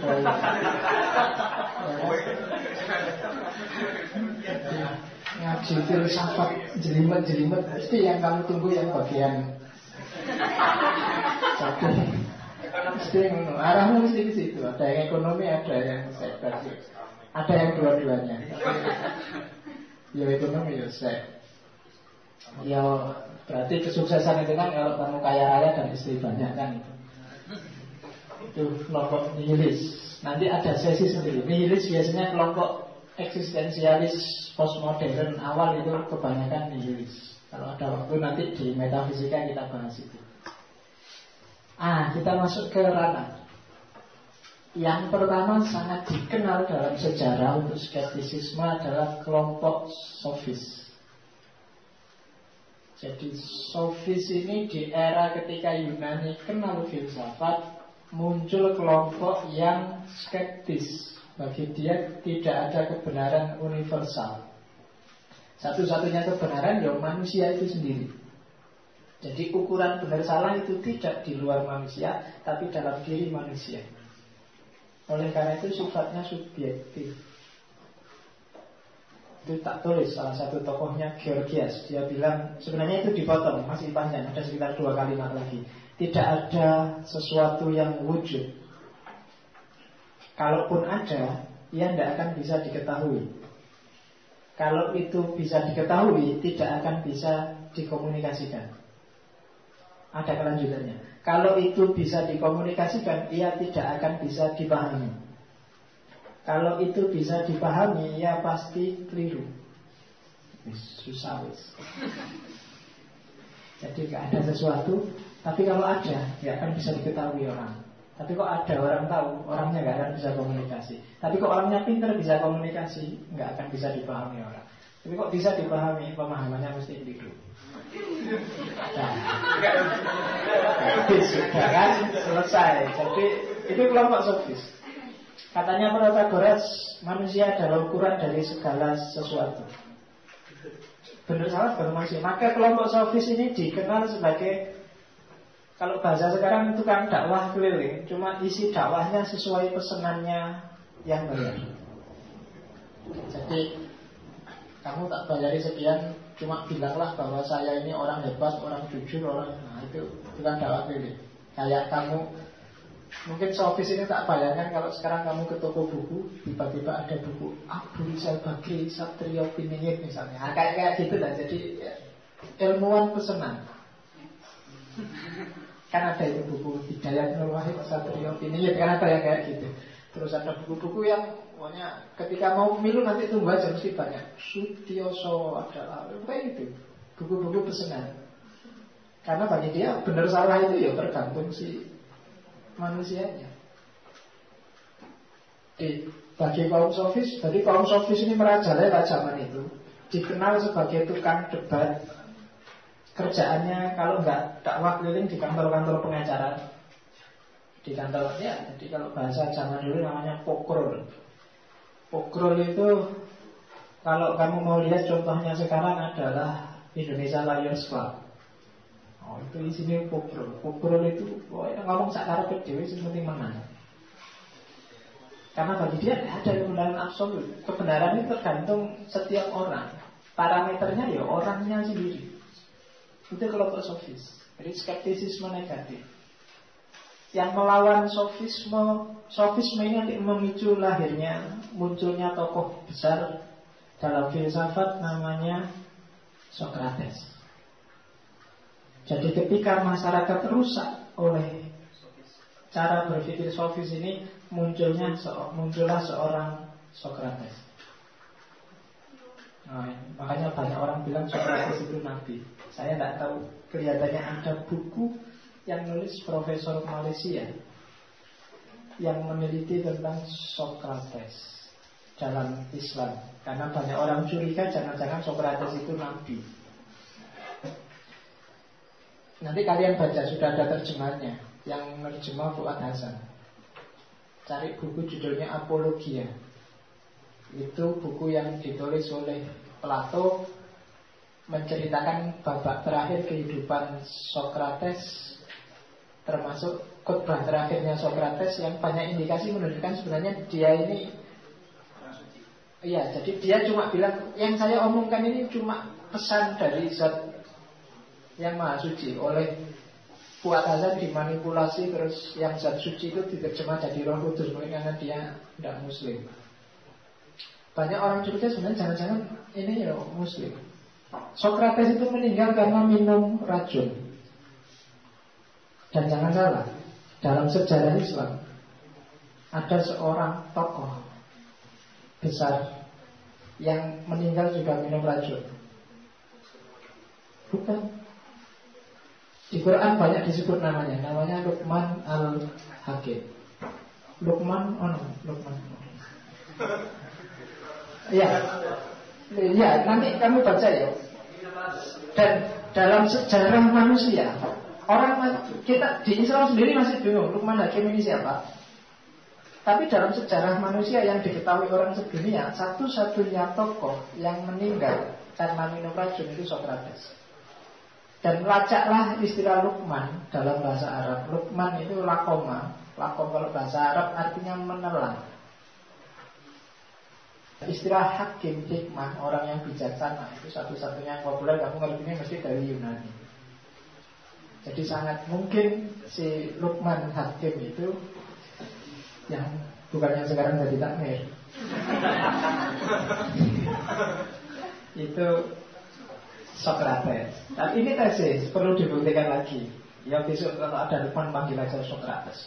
Ngaji filsafat jelimet-jelimet pasti yang kamu tunggu yang bagian satu. Mesti arahnya mesti ke situ. Ada yang ekonomi, ada yang seks, ada yang dua-duanya. Ya ekonomi ya seks. Ya berarti kesuksesan itu kan kalau kamu kaya raya dan istri banyak kan itu kelompok nihilis. Nanti ada sesi sendiri. Nihilis biasanya kelompok eksistensialis postmodern awal itu kebanyakan nihilis. Kalau ada waktu nanti di metafisika kita bahas itu. Kita masuk ke ranah yang pertama sangat dikenal dalam sejarah untuk skeptisisme adalah kelompok sofis. Jadi sofis ini di era ketika Yunani kenal filsafat, muncul kelompok yang skeptis. Bagi dia tidak ada kebenaran universal. Satu-satunya kebenaran ya manusia itu sendiri. Jadi ukuran benar salah itu tidak di luar manusia, tapi dalam diri manusia. Oleh karena itu sifatnya subjektif. Itu tak tulis salah satu tokohnya, Georgias. Dia bilang, sebenarnya itu dipotong, masih panjang, ada sekitar 2 kalimat lagi. Tidak ada sesuatu yang wujud. Kalaupun ada, ia tidak akan bisa diketahui. Kalau itu bisa diketahui, tidak akan bisa dikomunikasikan. Ada kelanjutannya. Kalau itu bisa dikomunikasikan, ia tidak akan bisa dipahami. Kalau itu bisa dipahami, ya pasti keliru. Susah wis. Jadi gak ada sesuatu, tapi kalau ada, ya akan bisa diketahui orang. Tapi kok ada orang tahu, orangnya gak akan bisa komunikasi. Tapi kok orangnya pintar bisa komunikasi, gak akan bisa dipahami orang. Tapi kok bisa dipahami, pemahamannya mesti keliru. Nah, sudah kan selesai. Jadi itu kelompok sofis. Katanya Protagoras, manusia adalah ukuran dari segala sesuatu. Benar salah bermaksud. Maka kelompok sofis ini dikenal sebagai, kalau bahasa sekarang itu kan dakwah keliling. Cuma isi dakwahnya sesuai pesenannya yang bayar. Jadi kamu tak bayari sekian, cuma bilanglah bahwa saya ini orang hebat, orang jujur, orang, nah itu bukan dakwah keliling. Kayak kamu, mungkin sofis ini tak bayangkan kalau sekarang kamu ke toko buku, tiba-tiba ada buku Abu Rizal Bakri Satrio Piningit misalnya. Nah, kayak gitu lah. Jadi ya, ilmuwan pesenan. Kan ada itu buku Hidayat Nur Wahid Satrio Piningit, kan ada yang kayak gitu. Terus ada buku-buku yang pokoknya ketika mau pemilu nanti tunggu aja mesti banyak. Sutioso ada kayak gitu. Buku-buku pesenan. Karena bagi dia benar salah itu ya tergantung si manusianya. Bagi kaum sofis, jadi kaum sofis ini merajalela zaman itu, dikenal sebagai tukang debat. Kerjaannya kalau nggak dakwah keliling di kantor-kantor pengacara, di kantor ya. Jadi kalau bahasa zaman dulu namanya pokrol. Pokrol itu kalau kamu mau lihat contohnya sekarang adalah Indonesia Lions Club. Oh, itu isinya pokrol. Pokrol itu ngomong sakar dewe sing penting menang. Karena bagi dia tidak ada kebenaran absolut. Kebenaran itu tergantung setiap orang. Parameternya ya orangnya sendiri. Itu kelompok sofis. Jadi skeptisisme negatif. Yang melawan sofisme ini nanti memicu lahirnya, munculnya tokoh besar dalam filsafat namanya Socrates. Jadi ketika masyarakat rusak oleh cara berpikir sofis ini, muncullah seorang Socrates. Nah, makanya banyak orang bilang Socrates itu nabi. Saya tidak tahu, kelihatannya ada buku yang nulis profesor Malaysia yang meneliti tentang Socrates dalam Islam. Karena banyak orang curiga jangan-jangan Socrates itu nabi. Nanti kalian baca, sudah ada terjemahnya. Yang menerjemah Fuad Hasan. Cari buku judulnya Apologia. Itu buku yang ditulis oleh Plato, menceritakan babak terakhir kehidupan Socrates, termasuk khotbah terakhirnya Socrates, yang banyak indikasi menunjukkan sebenarnya dia ini, iya, jadi dia cuma bilang, yang saya omongkan ini cuma pesan dari Zat yang Maha Suci. Oleh Fuad Hasan dimanipulasi, terus yang Zat Suci itu diterjemah jadi Roh Kudus, mungkin karena dia tidak Muslim. Banyak orang curiga sebenarnya jangan-jangan ini ya Muslim. Socrates itu meninggal karena minum racun. Dan jangan salah, dalam sejarah Islam ada seorang tokoh besar yang meninggal juga minum racun. Bukan. Di Quran banyak disebut namanya Luqman al-Hakim. Luqman. Ya, nanti kamu baca ya. Dan dalam sejarah manusia, kita di Islam sendiri masih bingung Luqman Hakim ini siapa. Tapi dalam sejarah manusia yang diketahui orang sedunia, satu-satunya tokoh yang meninggal karena minum racun itu Socrates. Dan lacaklah istilah Luqman dalam bahasa Arab. Luqman itu lakoma. Lakom kalau bahasa Arab artinya menelan. Istilah hakim, hikmah, orang yang bijaksana, itu satu-satunya yang populer. Kamu ngertinya mesti dari Yunani. Jadi sangat mungkin si Luqman Hakim itu yang bukan yang sekarang jadi takmir. Itu Socrates. Tapi ini tesis, perlu dibuktikan lagi. Ya besok kalau ada Luqman panggil aja Socrates.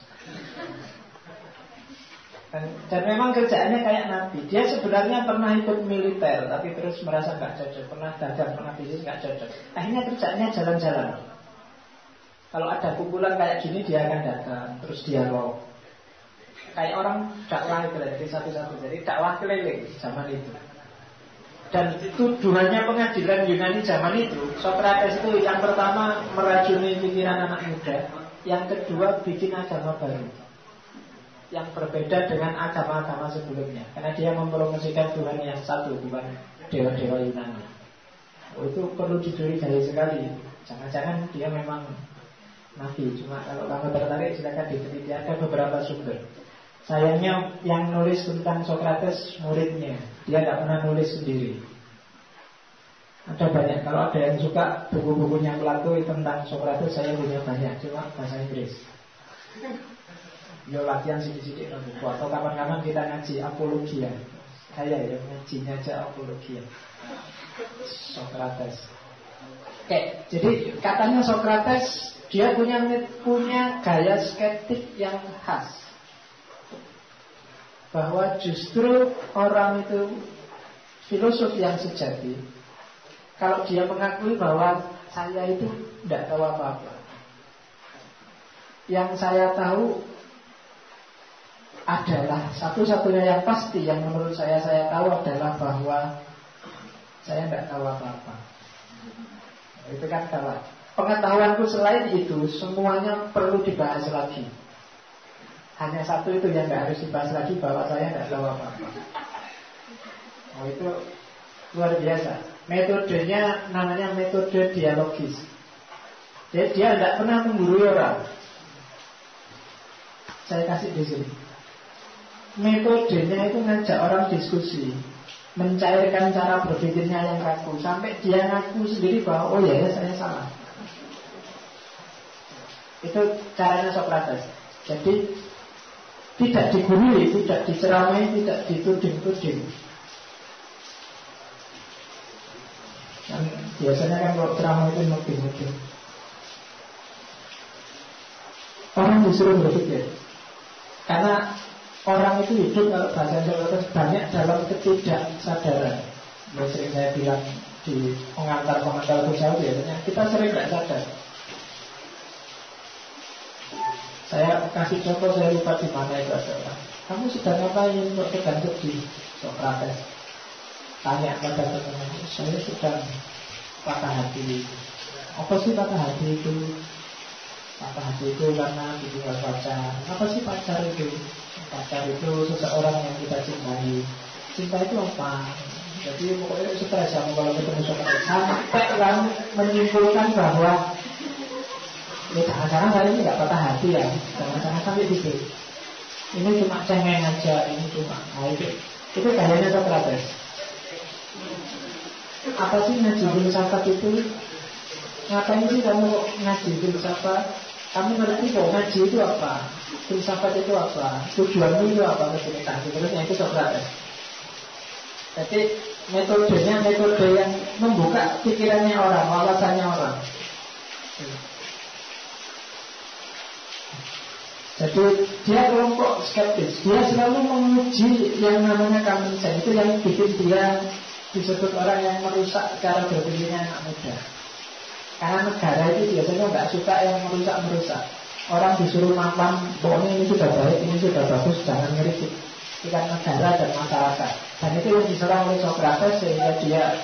Dan memang kerjaannya kayak Nabi. Dia sebenarnya pernah ikut militer, tapi terus merasa nggak cocok. Pernah dagang, pernah bisnis nggak cocok. Akhirnya kerjaannya jalan-jalan. Kalau ada kumpulan kayak gini dia akan datang, terus dialog. Kayak orang dakwah itu, jadi satu-satu. Jadi dakwah keliling zaman itu. Dan tuduhannya pengadilan Yunani zaman itu, Socrates itu yang pertama meracuni pikiran anak muda, yang kedua bikin agama baru yang berbeda dengan agama-agama sebelumnya, karena dia mempromosikan Tuhan yang satu, bukan dewa-dewa Yunani. Itu perlu dicurigai sekali. Jangan-jangan dia memang nabi. Cuma kalau kamu tertarik silakan diteliti, ada beberapa sumber. Sayangnya yang nulis tentang Socrates muridnya, dia tidak pernah nulis sendiri. Ada banyak, kalau ada yang suka buku-bukunya Plato tentang Socrates, saya punya banyak, cuma bahasa Inggris. Yo latihan sedikit-sedikit buku. Atau kapan-kapan kita ngaji apologia. Saya yang ngajinya aja apologia Socrates. Oke, jadi katanya Socrates dia punya gaya skeptik yang khas, bahwa justru orang itu filosof yang sejati kalau dia mengakui bahwa saya itu tidak tahu apa-apa. Yang saya tahu adalah satu-satunya yang pasti, yang menurut saya tahu adalah bahwa saya tidak tahu apa-apa. Itu kan kalah. Pengetahuanku selain itu semuanya perlu dibahas lagi. Hanya satu itu yang tidak harus dibahas lagi, bahwa saya tidak tahu apa-apa. Oh, itu luar biasa. Metodenya namanya metode dialogis. Jadi dia tidak pernah menggurui orang. Saya kasih di sini. Metodenya itu ngajak orang diskusi, mencairkan cara berpikirnya yang kaku, sampai dia ngaku sendiri bahwa oh ya saya salah. Itu caranya Socrates. Jadi tidak digurui, tidak diceramai, tidak dituding-tuding. Dan biasanya kan kalau ceramah itu nuding-nuding. Orang disuruh berpikir. Karena orang itu hidup, kalau bahasa Socrates, banyak dalam ketidaksadaran. Yang sering saya bilang di pengantar-pengantar usaha biasanya kita sering tidak sadar. Saya kasih contoh, saya lupa di mana itu adalah. Kamu sedang ngapain kok tergantung di Socrates? Tanya pada teman, saya sedang patah hati. Apa sih patah hati itu? Patah hati itu karena ditinggal pacar. Apa sih pacar itu? Pacar itu seseorang yang kita cintai. Cinta itu apa? Jadi pokoknya stres kamu kalau ketemu Socrates. Sampai kamu menyimpulkan bahwa ya jangan-jangan saya ini nggak patah hati ya. Jangan-jangan sampai gitu. Ini cuma cengeng aja. Ini cuma itu kayaknya Socrates. Apa sih ngaji filsafat itu? Ngapain sih kamu ngaji filsafat? Kamu ngerti kok ngaji itu apa? Filsafat itu apa? Tujuanmu itu apa? Terusnya itu Socrates. Jadi metodenya metode yang membuka pikirannya orang, wawasannya orang. Jadi dia kelompok skeptis. Dia selalu menguji yang namanya common sense. Itu yang bikin dia disebut orang yang merusak cara berpikirnya anak muda. Karena negara itu biasanya nggak suka yang merusak-merusak. Orang disuruh mapan, pokoknya ini sudah baik, ini sudah bagus, jangan ngeritik. Itu kan negara dan masyarakat. Dan itu yang diserang oleh Socrates, sehingga dia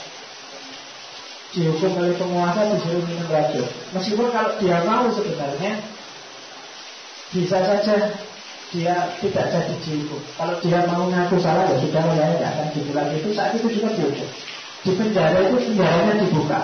dihukum oleh penguasa, disuruh minum racun. Meskipun kalau dia mau sebenarnya bisa saja dia tidak jadi dihukum. Kalau dia mau ngaku salah, ya sudah, saya tidak akan dibuat itu. Saat itu juga dihukum. Di penjara itu penjaranya dibuka.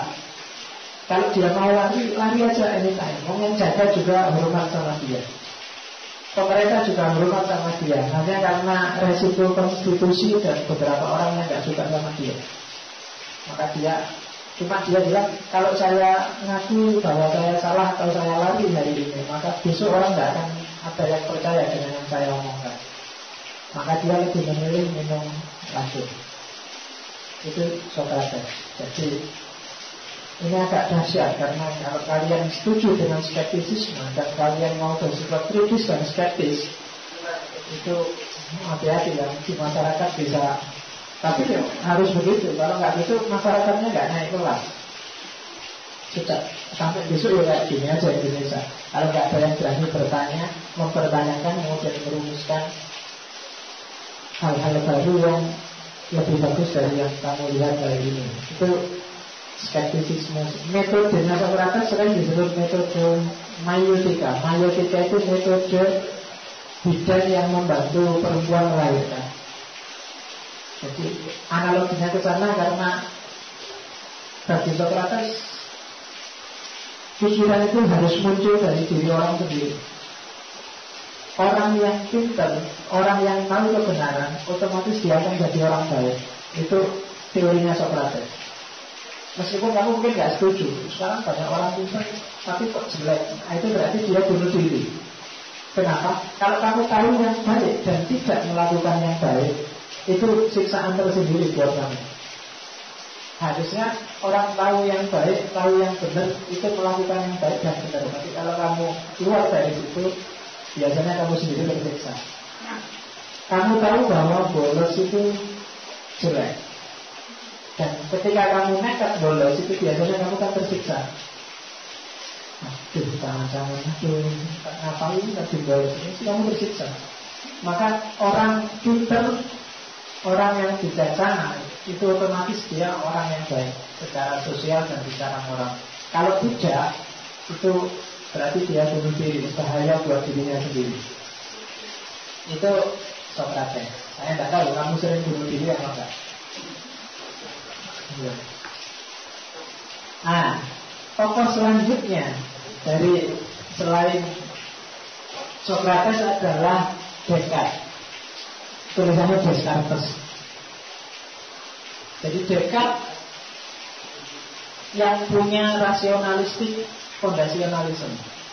Kalau dia mau lari, lari aja anytime. Yang jaga juga hormat sama dia. pemerintah juga hormat sama dia, hanya karena resiko konstitusi dan beberapa orang yang nggak suka sama dia. Maka dia bilang, kalau saya ngaku bahwa saya salah atau saya lari hari ini, maka besok orang nggak akan ada yang percaya dengan yang saya omongkan. Maka dia lebih memilih minum racun. Itu Socrates. Jadi ini agak dahsyat, karena kalau kalian setuju dengan skeptisisme dan kalian mau bersifat kritis dan skeptis, itu hati-hati ya, di masyarakat bisa. Tapi ya, harus begitu. Kalau nggak gitu masyarakatnya nggak naik kelas. Sudah sampai besok ya kayak gini aja Indonesia. Kalau nggak ada yang berani bertanya, mempertanyakan, kemudian merumuskan hal-hal baru yang lebih bagus dari yang kamu lihat hari ini. Itu skeptisisme. Metodenya Socrates sering disebut metode maiotika. Maiotika itu metode bidan yang membantu perempuan melahirkan. Jadi analoginya ke sana, karena bagi Socrates pikiran itu harus muncul dari diri orang sendiri. Orang yang pintar, orang yang tahu kebenaran, otomatis dia akan jadi orang baik. Itu teorinya Socrates. Meskipun kamu mungkin gak setuju, sekarang banyak orang pintar tapi kok jelek, nah, itu berarti dia bunuh diri. Kenapa? Kalau kamu tahu yang baik dan tidak melakukan yang baik, itu siksaan tersendiri buat kamu. Harusnya orang tahu yang baik, tahu yang benar, itu melakukan yang baik dan benar. Tapi kalau kamu keluar dari situ, biasanya kamu sendiri tersiksa. Kamu tahu bahwa bolos itu jelek, dan ketika kamu nekat bolos, itu biasanya kamu kan tersiksa. Aduh, jangan-jangan aduh, ngapain tadi bolos ini, kamu tersiksa. Maka orang pintar, orang yang bijaksana, itu otomatis dia orang yang baik secara sosial dan secara moral. Kalau tidak, itu berarti dia bunuh diri, bahaya buat dirinya sendiri. Itu Socrates. Saya tidak tahu kamu sering bunuh diri atau enggak. Ya. Nah, tokoh selanjutnya dari selain Socrates adalah Descartes. Tulisannya Descartes. Jadi Descartes yang punya rasionalistik fondasionalisme.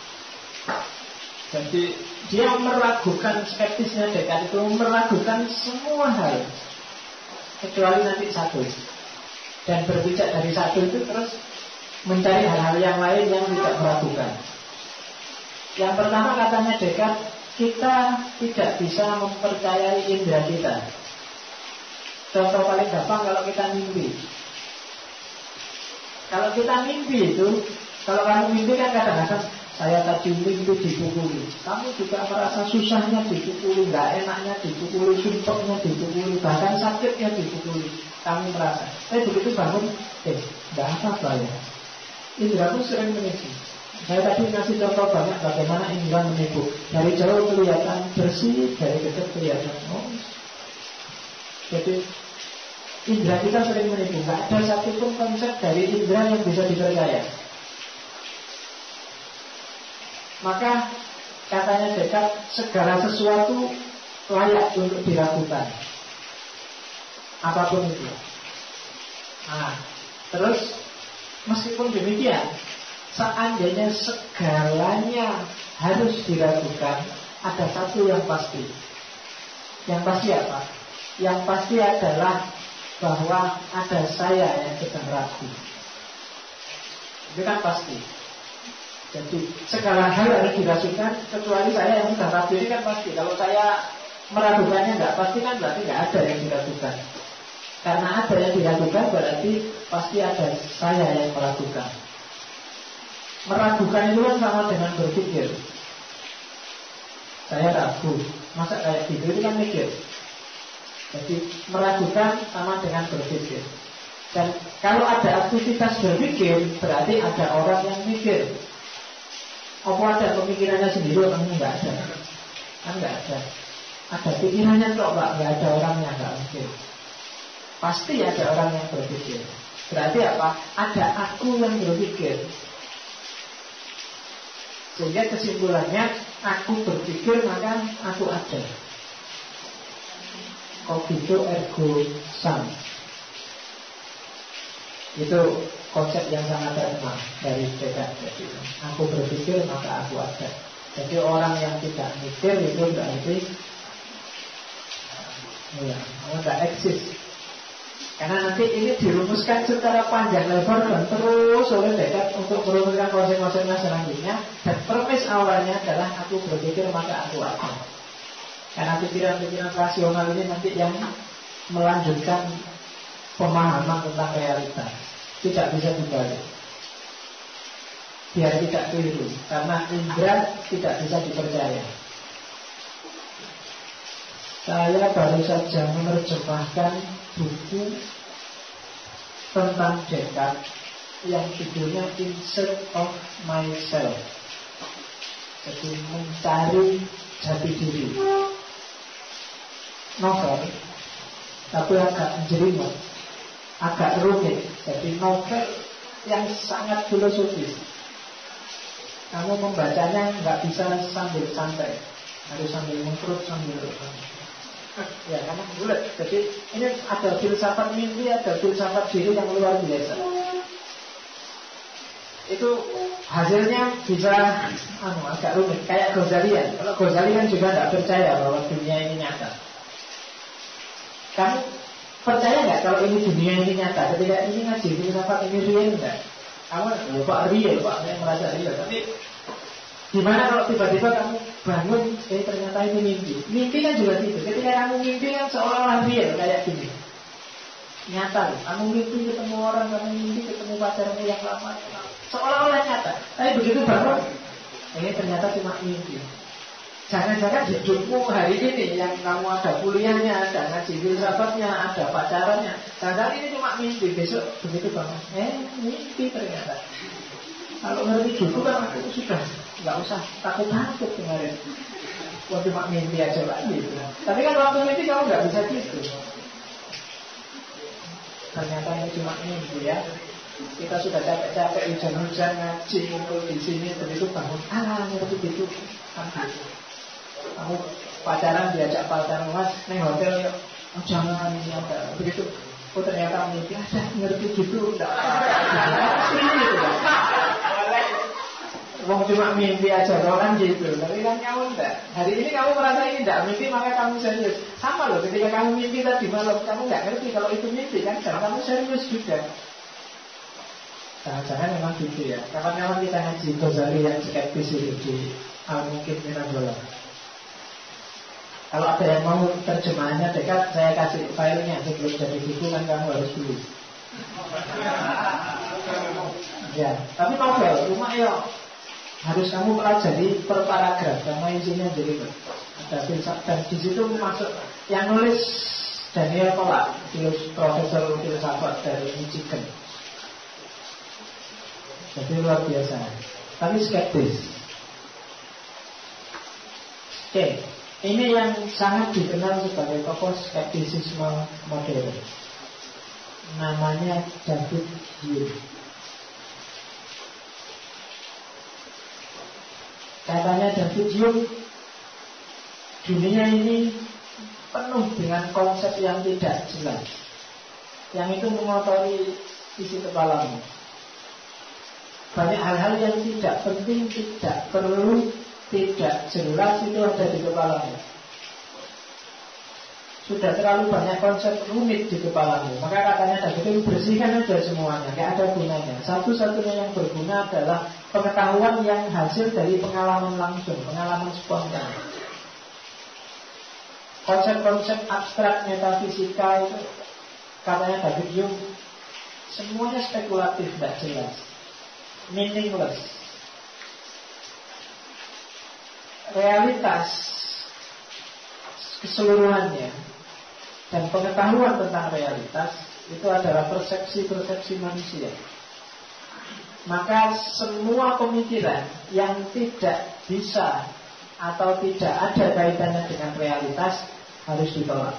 Jadi dia meragukan, skeptisnya Descartes itu meragukan semua hal kecuali nanti satu, dan berpijak dari satu itu terus mencari hal-hal yang lain yang tidak meragukan. Yang pertama katanya Descartes, kita tidak bisa mempercayai indera kita. Contoh paling gampang kalau kita mimpi. Kalau kita mimpi itu, kalau kamu mimpi kan kadang-kadang saya tadi mimpi dipukuli, kamu juga merasa susahnya dipukuli, nggak enaknya dipukuli, sumpahnya dipukuli, bahkan sakitnya dipukuli, kamu merasa. Tapi begitu bangun, nggak apa-apa ya. Indra pun sering menipu. Saya tadi ngasih contoh banyak bagaimana indra menipu. Dari jauh kelihatan bersih, dari dekat kelihatan Jadi indra kita sering menipu. Nggak ada satupun konsep dari indra yang bisa dipercaya. Maka katanya Descartes, segala sesuatu layak untuk diragukan, apapun itu. Nah, terus meskipun demikian, seandainya segalanya harus diragukan, ada satu yang pasti. Yang pasti apa? Yang pasti adalah bahwa ada saya yang sedang ragu. Itu kan pasti. Jadi segala hal harus diragukan kecuali saya yang sedang ragu. Ini kan pasti. Kalau saya meragukannya nggak pasti, kan berarti nggak ada yang diragukan. Karena ada yang diragukan berarti pasti ada saya yang meragukan. Meragukan itu kan sama dengan berpikir. Saya ragu, masa kayak gitu, itu kan mikir. Jadi meragukan sama dengan berpikir. Dan kalau ada aktivitas berpikir, berarti ada orang yang mikir. Apa ada pemikirannya sendiri? Orangnya nggak ada. Kan nggak ada. Ada pikirannya kok, Pak, nggak ada orangnya, nggak mungkin. Pasti ada orang yang berpikir. Berarti apa? Ada aku yang berpikir. Sehingga kesimpulannya, aku berpikir maka aku ada. Cogito ergo sum. Itu konsep yang sangat terkenal dari Descartes. Jadi, aku berpikir maka aku ada. Jadi orang yang tidak mikir itu berarti ya, tidak eksis. Karena nanti ini dirumuskan secara panjang lebar dan terus oleh Descartes untuk merumuskan konsep-konsepnya selanjutnya. Dan premis awalnya adalah aku berpikir maka aku ada. Karena pikiran-pikiran rasional ini nanti yang melanjutkan pemahaman tentang realitas. Tidak bisa dibalik. Biar tidak keliru. Karena indera tidak bisa dipercaya. Saya baru saja menerjemahkan buku tentang Descartes yang judulnya In Search of Myself. Jadi mencari jati diri. Novel, tapi agak menjelimet, agak rumit. Jadi novel yang sangat filosofis. Kamu membacanya nggak bisa sambil santai, harus sambil mengkerut sambil ya karena bulat. Jadi ini ada filsafat mimpi, ada filsafat diri yang luar biasa. Itu hasilnya bisa agak rumit, kayak Ghazalian. Kalau Ghazalian juga tidak percaya bahwa dunia ini nyata. Kamu percaya nggak kalau ini dunia ini nyata? Ketika ini ngaji filsafat ini real nggak? Kamu Pak real, Pak saya merasa real. Tapi gimana kalau tiba-tiba kamu bangun, ternyata ini mimpi. Mimpi kan juga gitu. Ketika kamu mimpi kan seolah-olah real kayak gini. Nyata loh. Kamu mimpi ketemu orang, kamu mimpi ketemu pacarmu yang lama, seolah-olah nyata. Tapi begitu bangun, ini ternyata cuma mimpi. Jangan-jangan hidupmu hari ini yang kamu ada kuliahnya, ada ngaji filsafatnya, ada pacarannya, jangan ini cuma mimpi. Besok begitu bangun, mimpi ternyata. Kalau ngerti gitu kan aku sudah nggak usah takut-takut kemarin. Wah cuma mimpi aja lagi. Tapi kan waktu mimpi kamu nggak bisa gitu. Ternyata ini cuma mimpi ya. Kita sudah capek-capek hujan-hujan ngaji ngumpul di sini, begitu bangun, ngerti gitu. Kamu pacaran diajak pacaran, mas, neng hotel yuk. Oh jangan ini ada. Begitu. Oh ternyata mimpi ada, ngerti gitu. Enggak Wong cuma mimpi aja, kan gitu. Tapi kan kamu enggak. Hari ini kamu merasa ini enggak mimpi, maka kamu serius. Sama loh, ketika kamu mimpi tadi malam, kamu enggak ngerti kalau itu mimpi kan, dan kamu serius juga. Jangan-jangan memang gitu ya. Kapan-kapan kita ngaji Ghazali yang skeptis itu di Al-Mungkin Minadola. Kalau ada yang mau terjemahannya dekat, saya kasih filenya sebelum jadi buku kan kamu harus beli. Ya, tapi novel, cuma ya harus kamu pelajari per paragraf karena isinya jadi ada filsafat dan di situ masuk yang nulis Daniel Polak, profesor filsafat dari Michigan. Jadi luar biasa. Tapi skeptis. Oke, ini yang sangat dikenal sebagai tokoh skeptisisme modern. Namanya David Hume. Katanya David Hume, dunia ini penuh dengan konsep yang tidak jelas, yang itu mengotori isi kepalamu. Banyak hal-hal yang tidak penting, tidak perlu, tidak jelas itu ada di kepalamu. Sudah terlalu banyak konsep rumit di kepalamu. Maka katanya David Hume, bersihkan aja semuanya, gak ada gunanya. Satu-satunya yang berguna adalah pengetahuan yang hasil dari pengalaman langsung, pengalaman spontan. Konsep-konsep abstrak metafisika itu katanya David Hume semuanya spekulatif, tidak jelas, meaningless. Realitas keseluruhannya dan pengetahuan tentang realitas itu adalah persepsi-persepsi manusia. Maka semua pemikiran yang tidak bisa atau tidak ada kaitannya dengan realitas harus ditolak.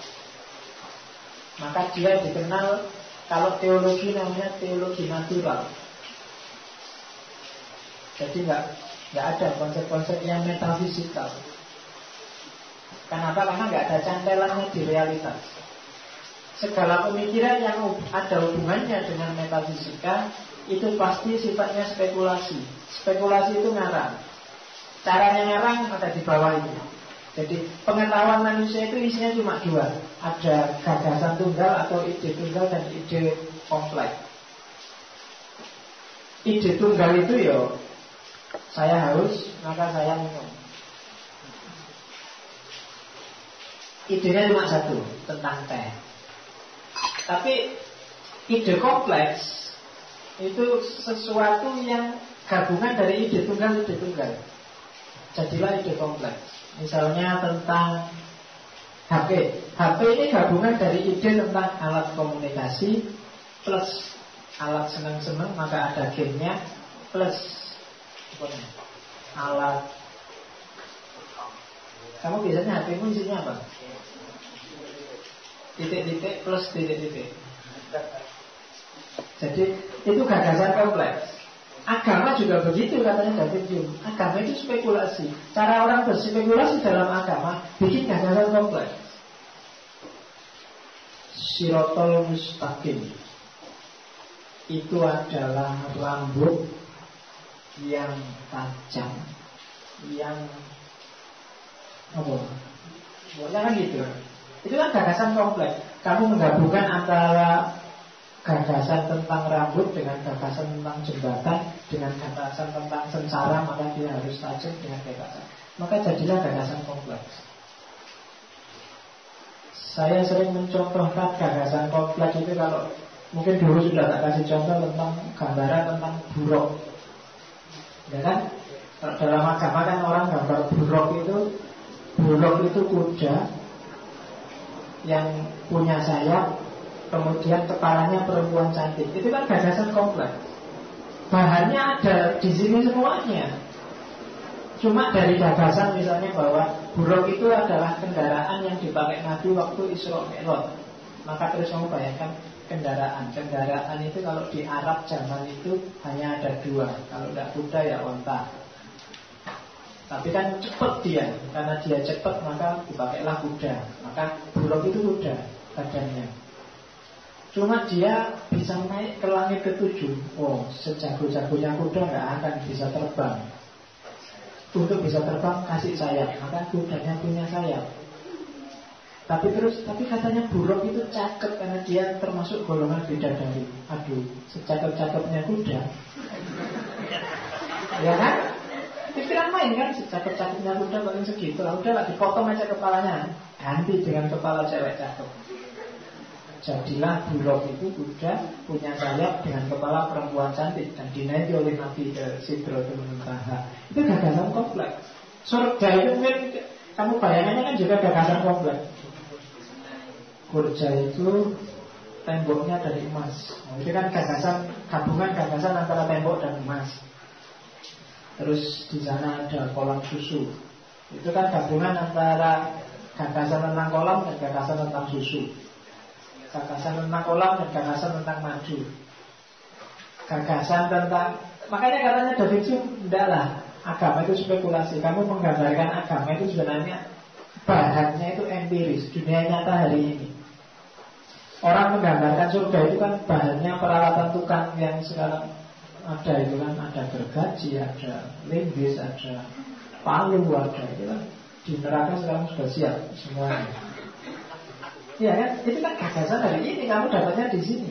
Maka dia dikenal, kalau teologi namanya teologi natural. Jadi Nggak ada konsep-konsep yang metafisikal. Kenapa? Karena nggak ada cantelannya di realitas. Segala pemikiran yang ada hubungannya dengan metafisika itu pasti sifatnya spekulasi. Spekulasi itu ngarang. Caranya ngarang ada di bawah itu. Jadi pengetahuan manusia itu isinya cuma dua. Ada gagasan tunggal atau ide tunggal dan ide kompleks. Ide tunggal itu ya, saya haus maka saya minum. Idenya cuma satu, tentang teh. Tapi ide kompleks itu sesuatu yang gabungan dari ide tunggal. Jadilah ide kompleks. Misalnya tentang HP. HP ini gabungan dari ide tentang alat komunikasi plus alat senang-senang, maka ada gamenya, plus alat. Kamu biasanya HP-mu isinya apa? Titik-titik plus titik-titik. Jadi itu gagasan kompleks. Agama juga begitu katanya David Hume. Agama itu spekulasi. Cara orang berspekulasi dalam agama bikin gagasan kompleks. Sirotol mustaqim itu adalah rambut yang tajam, yang apa? Pokoknya kan gitu. Itu kan gagasan kompleks. Kamu menggabungkan antara gagasan tentang rambut dengan gagasan tentang jembatan dengan gagasan tentang sengsara, maka dia harus tajam dengan gagasan. Maka jadilah gagasan kompleks. Saya sering mencontohkan gagasan kompleks itu kalau mungkin dulu sudah tak kasih contoh tentang gambaran tentang buruk. Ya kan? Kalau dalam agama kan orang gambar buruk itu kuda yang punya sayap, kemudian kepalanya perempuan cantik. Itu kan gagasan kompleks. Bahannya ada di sini semuanya. Cuma dari gagasan misalnya bahwa buruk itu adalah kendaraan yang dipakai Nabi waktu Isra Mi'raj. Maka terus kamu bayangkan kendaraan itu kalau di Arab zaman itu hanya ada dua. Kalau tidak kuda ya onta. Tapi kan cepat dia. Karena dia cepat maka dipakailah kuda. Maka buruk itu kuda badannya. Cuma dia bisa naik ke langit ke-7. Oh, sejago-jagonya kuda nggak akan bisa terbang. Untuk bisa terbang kasih sayap. Maka kudanya punya sayap. Tapi katanya buruk itu cakep karena dia termasuk golongan bidadari. Aduh, secakep-cakepnya kuda. Ya kan? Pikiran main kan, secakep-cakepnya kuda paling segitu. Udahlah, dipotong aja kepalanya, ganti dengan kepala cewek cakep. Jadilah buruk itu kuda punya sayap dengan kepala perempuan cantik dan dinaiki oleh Nabi ke Sidratul Muntaha. Itu gagasan kompleks. Surga itu mungkin kamu bayangannya kan juga gagasan kompleks. Surga itu temboknya dari emas. Nah, itu kan gagasan, gabungan gagasan antara tembok dan emas. Terus di sana ada kolam susu. Itu kan gabungan antara gagasan tentang kolam dan gagasan tentang susu. Gagasan tentang kolam dan gagasan tentang madu. Gagasan tentang, makanya katanya David Hume, tidaklah agama itu spekulasi. Kamu menggambarkan agama itu sebenarnya bahannya itu empiris, dunia nyata hari ini. Orang menggambarkan surga itu kan bahannya peralatan tukang yang sekarang ada itu kan, ada gergaji, ada linggis, ada palu, ada itu kan. Di neraka sekarang sudah siap semuanya. Ya kan, itu kan gagasan hari ini, kamu dapatnya di sini.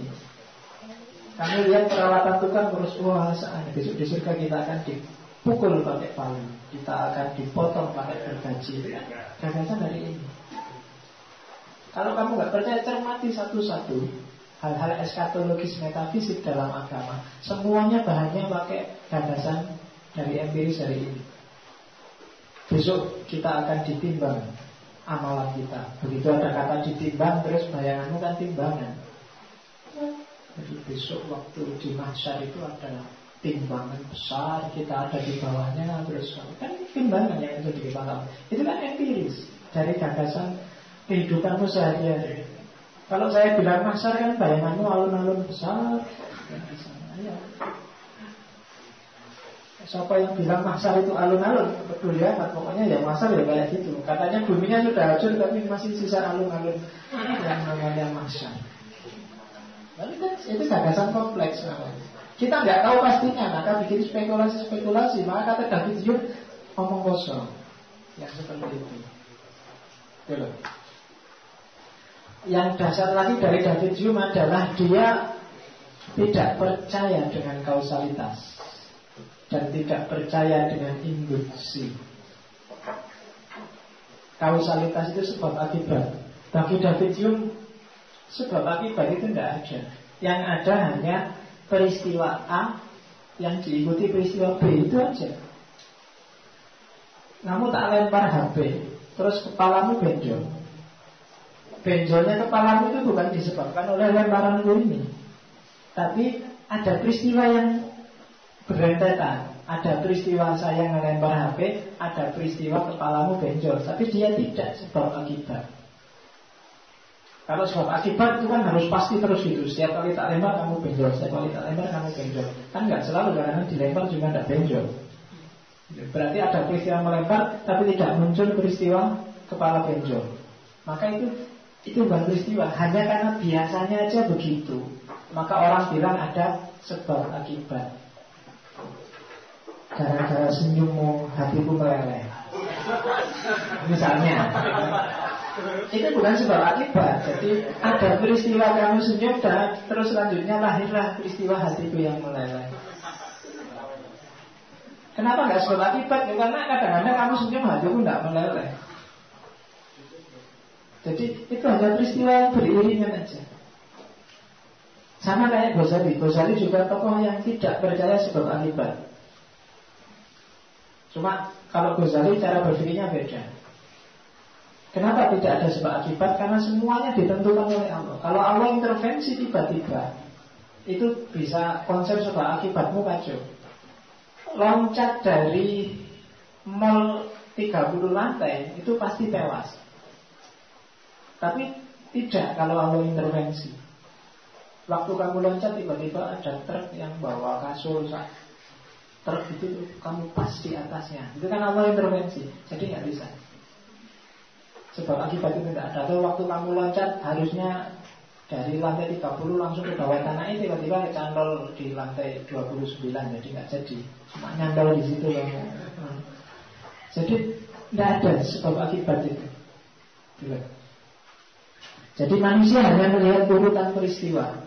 Kamu lihat peralatan tukang terus, wah saat besok di surga kita akan dipukul pakai palu, kita akan dipotong pakai gergaji. Itu kan gagasan hari ini. Kalau kamu nggak percaya, cermati satu-satu hal-hal eskatologis metafisik dalam agama. Semuanya bahannya pakai gagasan dari empiris hari ini. Besok kita akan ditimbang amalan kita. Begitu ada kata ditimbang, terus bayanganmu kan timbangan. Jadi besok waktu di mahsyar itu ada timbangan besar, kita ada di bawahnya, terus kan timbangan yang itu di kepala. Itu kan empiris dari gagasan kehidupanmu sehari-hari. Kalau saya bilang mahsyar kan bayanganmu alun-alun besar. Ya. Siapa yang bilang Mahsyar itu alun-alun, peduli amat. Pokoknya ya Mahsyar ya kayak gitu. Katanya buminya sudah hancur tapi masih sisa alun-alun yang namanya Mahsyar. Tapi kan itu gagasan kompleks namanya. Kita nggak tahu pastinya, maka bikin spekulasi-spekulasi. Maka kata David Hume, omong kosong yang seperti itu. Gitu. Yang dasar lagi dari David Hume adalah dia tidak percaya dengan kausalitas dan tidak percaya dengan induksi. Kausalitas itu sebab akibat. Bagi David Hume, sebab akibat itu tidak ada. Yang ada hanya peristiwa A yang diikuti peristiwa B, itu aja. Kamu tak lempar HP, terus kepalamu benjol. Benjolnya kepalamu itu bukan disebabkan oleh lemparan ini, tapi ada peristiwa yang berentetan. Ada peristiwa saya ngelempar HP, ada peristiwa kepalamu benjol. Tapi dia tidak sebab akibat. Kalau sebab akibat itu kan harus pasti terus gitu. Setiap kali tak lempar kamu benjol, setiap kali tak lempar kamu benjol. Kan nggak selalu, karena dilempar juga tidak benjol. Berarti ada peristiwa melempar tapi tidak muncul peristiwa kepala benjol. Maka itu bukan peristiwa, hanya karena biasanya aja begitu. Maka orang bilang ada sebab akibat. Gara-gara senyummu hatiku meleleh, misalnya. Itu bukan sebab akibat. Jadi ada peristiwa kamu senyum dan terus selanjutnya lahirlah peristiwa hatiku yang meleleh. Kenapa nggak sebab akibat? Ya, karena kadang-kadang kamu senyum hatiku nggak meleleh. Jadi itu hanya peristiwa yang beriringan aja. Sama kayak Ghazali. Ghazali juga tokoh yang tidak percaya sebab akibat. Cuma kalau Ghazali cara berpikirnya beda. Kenapa tidak ada sebab akibat? Karena semuanya ditentukan oleh Allah. Kalau Allah intervensi tiba-tiba, itu bisa konsep sebab akibatmu kacau. Loncat dari mall 30 lantai itu pasti tewas. Tapi tidak kalau Allah intervensi. Waktu kamu loncat tiba-tiba ada truk yang bawa kasur, truk itu kamu pas di atasnya. Itu kan Allah intervensi. Jadi nggak bisa. Sebab akibat itu tidak ada. Atau waktu kamu loncat harusnya dari lantai 30 langsung ke bawah tanah, tiba-tiba kecantol di lantai 29. Jadi nggak jadi. Cuma nyantol di situ loh. Jadi tidak ada sebab akibat itu. Bila. Jadi manusia hanya melihat urutan peristiwa.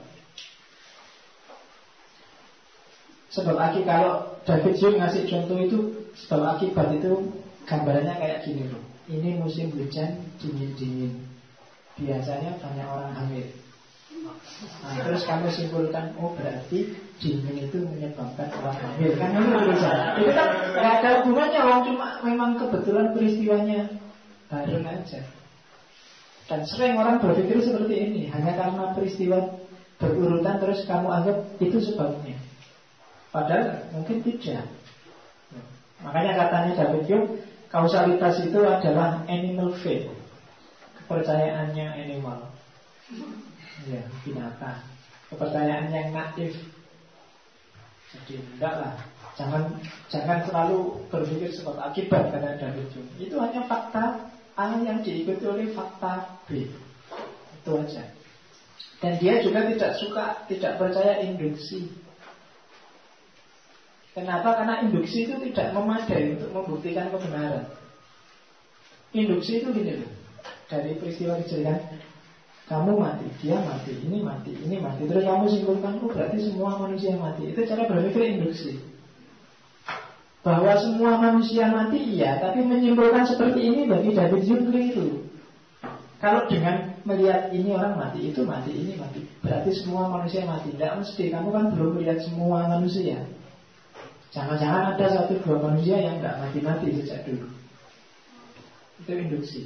Sebab akibat, kalau David Hume ngasih contoh itu, sebab akibat itu gambarannya kayak gini loh. Ini musim hujan dingin-dingin. Biasanya banyak orang hamil. Nah, terus kamu simpulkan, oh berarti dingin itu menyebabkan orang hamil. Kan itu bisa. Itu kan nggak ada hubungannya, orang cuma memang kebetulan peristiwanya bareng aja. Dan sering orang berpikir seperti ini, hanya karena peristiwa berurutan terus kamu anggap itu sebabnya. Padahal mungkin tidak. Makanya katanya David Hume, kausalitas itu adalah animal faith, kepercayaannya animal, ya, binatang, kepercayaan yang naif. Jadi enggak lah, jangan selalu berpikir sebab akibat, kata David Hume. Itu hanya fakta A yang diikuti oleh fakta B. Itu aja. Dan dia juga tidak percaya induksi. Kenapa? Karena induksi itu tidak memadai untuk membuktikan kebenaran. Induksi itu gini loh. Dari peristiwa kejadian, kamu mati, dia mati, ini mati, ini mati. Terus kamu simpulkan, oh berarti semua manusia mati. Itu cara berpikir induksi. Bahwa semua manusia mati, iya. Tapi menyimpulkan seperti ini bagi David Hume keliru. Kalau dengan melihat ini orang mati, itu mati, ini mati, berarti semua manusia mati. Tidak mesti, kamu kan belum melihat semua manusia. Jangan-jangan ada 1-2 manusia yang tidak mati-mati sejak dulu. Itu induksi.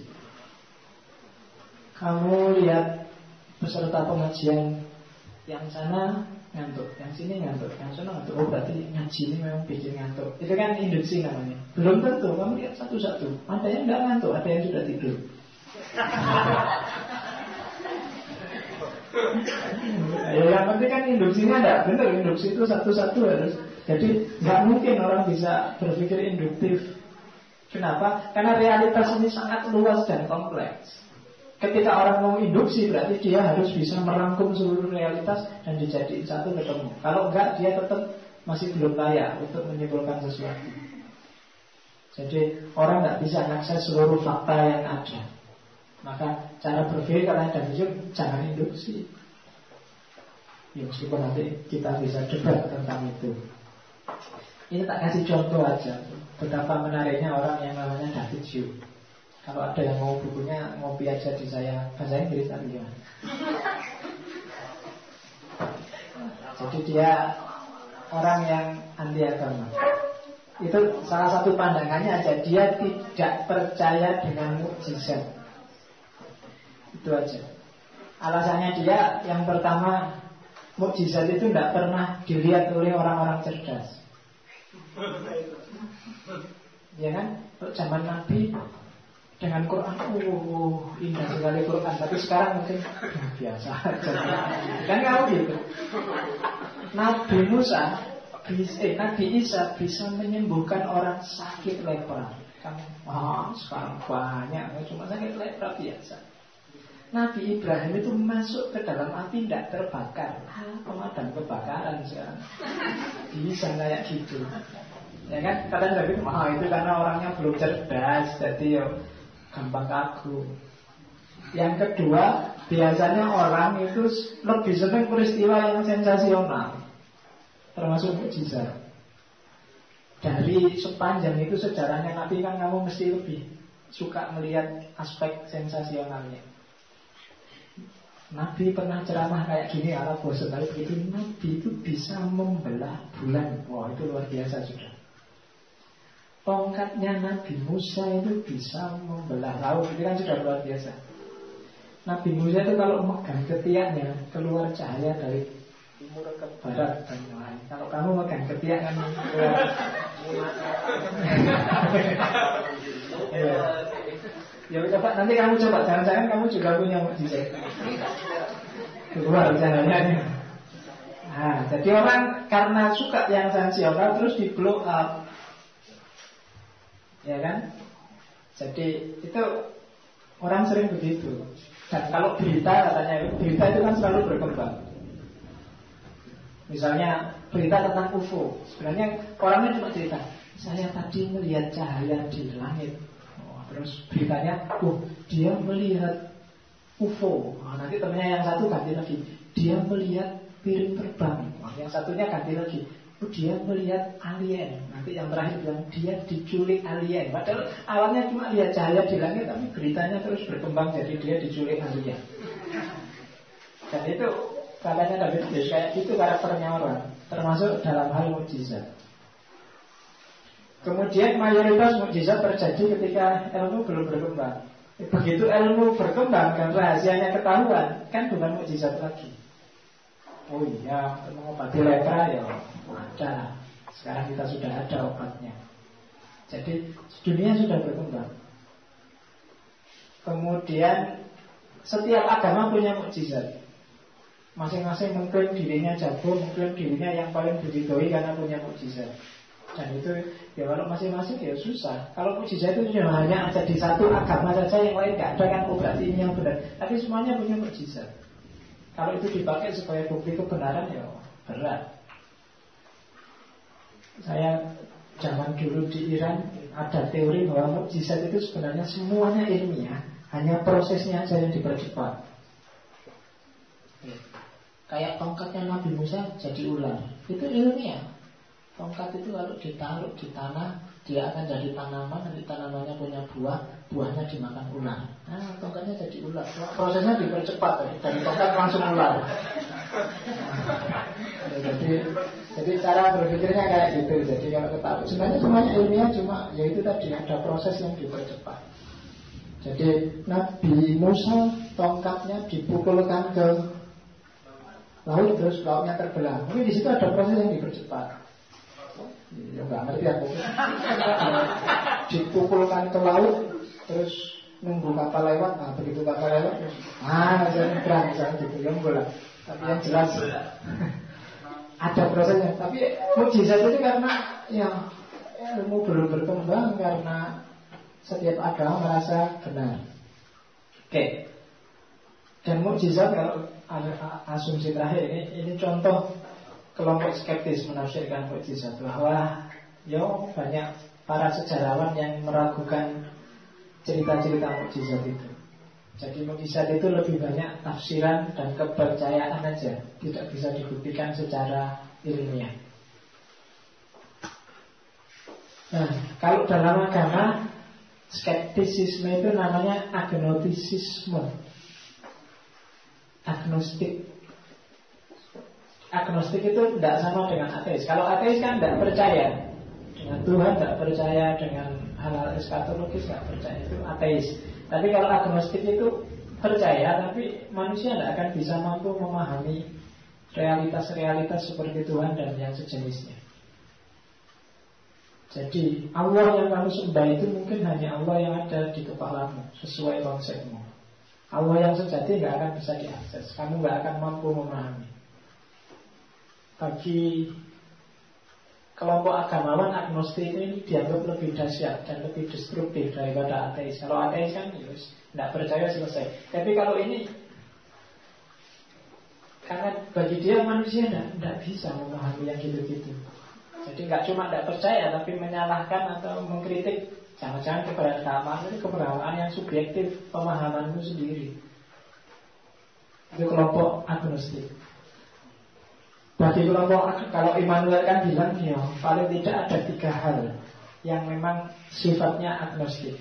Kamu lihat peserta pengajian yang sana ngantuk, yang sini ngantuk, yang sana ngantuk. Oh berarti ngaji ini memang bikin ngantuk. Itu kan induksi namanya. Belum tentu, kamu lihat satu-satu. Ada yang tidak ngantuk, ada yang sudah tidur. Ya, yang penting kan induksinya enggak benar. Induksi itu satu-satu harus. Jadi nggak mungkin orang bisa berpikir induktif. Kenapa? Karena realitas ini sangat luas dan kompleks. Ketika orang mau induksi berarti dia harus bisa merangkum seluruh realitas dan dijadiin satu ketemu. Kalau enggak dia tetap masih belum layak untuk menyimpulkan sesuatu. Jadi orang nggak bisa mengakses seluruh fakta yang ada. Maka cara berpikir karena ada jangan induksi. Ya meskipun nanti kita bisa debat tentang itu. Ini tak kasih contoh aja betapa menariknya orang yang namanya David Hume. Kalau ada yang mau bukunya, ngopi aja di saya bahasa Inggris tadi ya. Jadi dia orang yang anti agama. Itu salah satu pandangannya aja. Dia tidak percaya dengan mukjizat. Itu aja. Alasannya dia yang pertama, mukjizat itu tidak pernah dilihat oleh orang-orang cerdas. Ya kan? Zaman Nabi dengan Quran, indah sekali Quran. Tapi sekarang mungkin biasa aja. Kan kalau gitu. Nabi Musa, Nabi Isa bisa menyembuhkan orang sakit lepra. Sekarang banyak, cuma sakit lepra biasa. Nabi Ibrahim itu masuk ke dalam api tidak terbakar. Pemadam kebakaran sekarang. Bisa kayak gitu. Ya kan? Kadang Nabi itu itu karena orangnya belum cerdas, jadi ya gampang kagum. Yang kedua, biasanya orang itu lebih senang peristiwa yang sensasional, termasuk mukjizat. Dari sepanjang itu sejarahnya Nabi kan kamu mesti lebih suka melihat aspek sensasionalnya. Nabi pernah ceramah kayak gini, ala bosan kali begitu. Nabi itu bisa membelah bulan. Wah, itu luar biasa sudah. Tongkatnya Nabi Musa itu bisa membelah laut. Itu kan sudah luar biasa. Nabi Musa itu kalau megang ketiaknya keluar cahaya dari timur ke barat dan lain. Kalau kamu megang ketiak kan keluar. Ya coba nanti kamu coba, jangan-jangan kamu juga punya mukjizat. Keluar cahayanya. Nah, jadi orang karena suka yang sensasional terus di blow up. Ya kan? Jadi itu orang sering begitu. Dan kalau berita katanya, berita itu kan selalu berkembang. Misalnya berita tentang UFO. Sebenarnya orangnya cuma cerita, saya tadi melihat cahaya di langit. Terus beritanya, dia melihat UFO. Nanti temennya yang satu ganti lagi, dia melihat piring terbang. Yang satunya ganti lagi, dia melihat alien. Nanti yang terakhir bilang dia diculik alien. Padahal awalnya cuma lihat cahaya di langit, tapi beritanya terus berkembang jadi dia diculik alien. Dan itu katanya David Hume kayak gitu karakternya orang, termasuk dalam hal mukjizat. Kemudian mayoritas mukjizat terjadi ketika ilmu belum berkembang. Begitu ilmu berkembang dan rahasianya ketahuan, kan bukan mukjizat lagi. Oh iya, mengobati lepra ya ada. Sekarang kita sudah ada obatnya. Jadi dunia sudah berkembang. Kemudian setiap agama punya mukjizat. Masing-masing mengklaim dirinya jago, mengklaim dirinya yang paling diridhoi karena punya mukjizat. Dan itu ya kalau masing-masing ya susah. Kalau mukjizat itu hanya ada di satu agama saja, yang lain nggak ada kan, berarti ini yang benar. Tapi semuanya punya mukjizat. Kalau itu dipakai sebagai bukti kebenaran ya berat. Saya zaman dulu di Iran ada teori bahwa mukjizat itu sebenarnya semuanya ilmiah, hanya prosesnya aja yang dipercepat. Kayak tongkatnya Nabi Musa jadi ular, itu ilmiah. Tongkat itu kalau ditaruh di tanah, dia akan jadi tanaman, nanti tanamannya punya buah, buahnya dimakan ular. Nah, tongkatnya jadi ular. Prosesnya dipercepat, dari tongkat langsung ular. Jadi cara berpikirnya kayak gitu. Jadi kalau ketahui, sebenarnya semuanya ilmiah, cuma ya itu tadi ada proses yang dipercepat. Jadi Nabi Musa tongkatnya dipukulkan ke laut, terus lautnya terbelah. Mungkin di situ ada proses yang dipercepat. Ya nggak ngerti aku. Dipukulkan ke laut, terus nunggu kapal lewat. Nah begitu kapal lewat, saya nyebrang misalnya gitu, yang bola. Tapi yang jelas ada prosesnya. Tapi mukjizat itu karena ya ilmu belum berkembang, karena setiap agama merasa benar. Oke. Dan mukjizat, kalau asumsi terakhir ini contoh kelompok skeptis menafsirkan mukjizat, bahwa banyak para sejarawan yang meragukan cerita-cerita mukjizat itu. Jadi mukjizat itu lebih banyak tafsiran dan kepercayaan aja, tidak bisa dibuktikan secara ilmiah. Nah, kalau dalam agama skeptisisme itu namanya agnostisisme. Agnostik itu tidak sama dengan ateis. Kalau ateis kan tidak percaya dengan Tuhan, tidak percaya dengan hal-hal eskatologis, tidak percaya, itu ateis. Tapi kalau agnostik itu percaya, tapi manusia tidak akan bisa mampu memahami realitas-realitas seperti Tuhan dan yang sejenisnya. Jadi Allah yang kamu sembah itu mungkin hanya Allah yang ada di kepalamu, sesuai konsepmu. Allah yang sejati nggak akan bisa diakses, kamu nggak akan mampu memahami. Bagi kelompok agamawan, agnostik ini dianggap lebih dahsyat dan lebih destruktif daripada ateis. Kalau ateis kan tidak percaya selesai. Tapi kalau ini, karena bagi dia manusia tidak bisa memahami yang gitu-gitu. Jadi nggak cuma tidak percaya, tapi menyalahkan atau mengkritik. Jangan-jangan keberagaman itu keberagaman yang subjektif, pemahamanmu sendiri. Itu kelompok agnostik. Bagi kelompok, kalau Immanuel kan bilang paling tidak ada 3 hal yang memang sifatnya agnostik.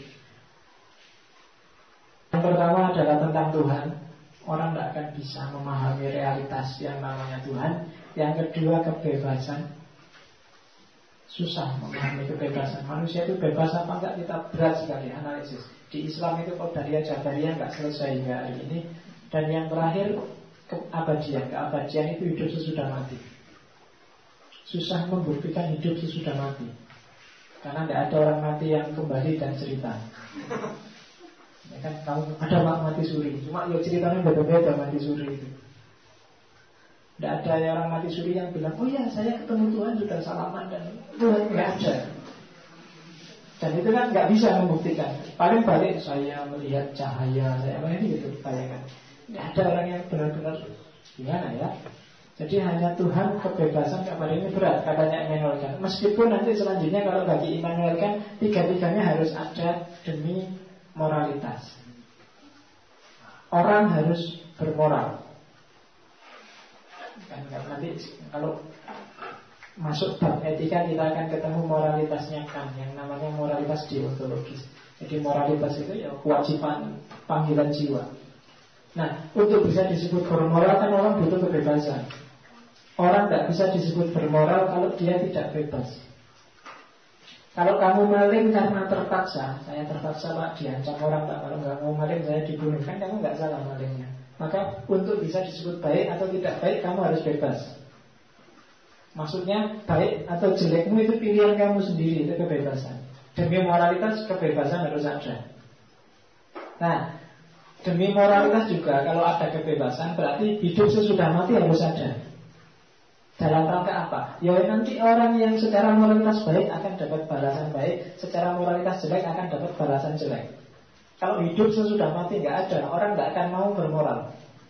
Yang pertama adalah tentang Tuhan. Orang tidak akan bisa memahami realitas yang namanya Tuhan. Yang kedua kebebasan. Susah memahami kebebasan. Manusia itu bebas apa enggak, kita berat sekali analisis. Di Islam itu Qadariyah Jabariyah enggak selesai hingga hari ini. Dan yang terakhir keabadian. Keabadian itu hidup sesudah mati. Susah membuktikan hidup sesudah mati, karena tidak ada orang mati yang kembali dan cerita. Ya kan, kamu ada mati suri, cuma ceritanya beda-beda mati suri itu. Tidak ada orang mati suri yang bilang, oh ya saya ketemu Tuhan sudah salaman, dan nggak ada. Dan itu kan nggak bisa membuktikan. Paling balik saya melihat cahaya, saya ini gitu bayangkan. Nggak ada orang yang benar-benar gimana ya. Jadi hanya Tuhan, kebebasan, kabar ini berat katanya Immanuel Kant. Meskipun nanti selanjutnya kalau bagi Immanuel Kant, 3-tiganya harus ada demi moralitas. Orang harus bermoral. Kan nanti kalau masuk bab etika kita akan ketemu moralitasnya Kant, yang namanya moralitas deontologis. Jadi moralitas itu ya kewajiban panggilan jiwa. Nah, untuk bisa disebut bermoral kan orang butuh kebebasan. Orang tidak bisa disebut bermoral kalau dia tidak bebas. Kalau kamu maling karena terpaksa, saya terpaksa Pak, diancam orang Pak, kalau nggak mau maling saya dibunuh, kan kamu nggak salah malingnya. Maka untuk bisa disebut baik atau tidak baik, kamu harus bebas. Maksudnya baik atau jelekmu itu pilihan kamu sendiri, itu kebebasan. Demi moralitas kebebasan harus ada. Nah, demi moralitas juga kalau ada kebebasan berarti hidup sesudah mati harus ada. Dalam rangka apa? Ya nanti orang yang secara moralitas baik akan dapat balasan baik, secara moralitas jelek akan dapat balasan jelek. Kalau hidup sesudah mati nggak ada, orang nggak akan mau bermoral.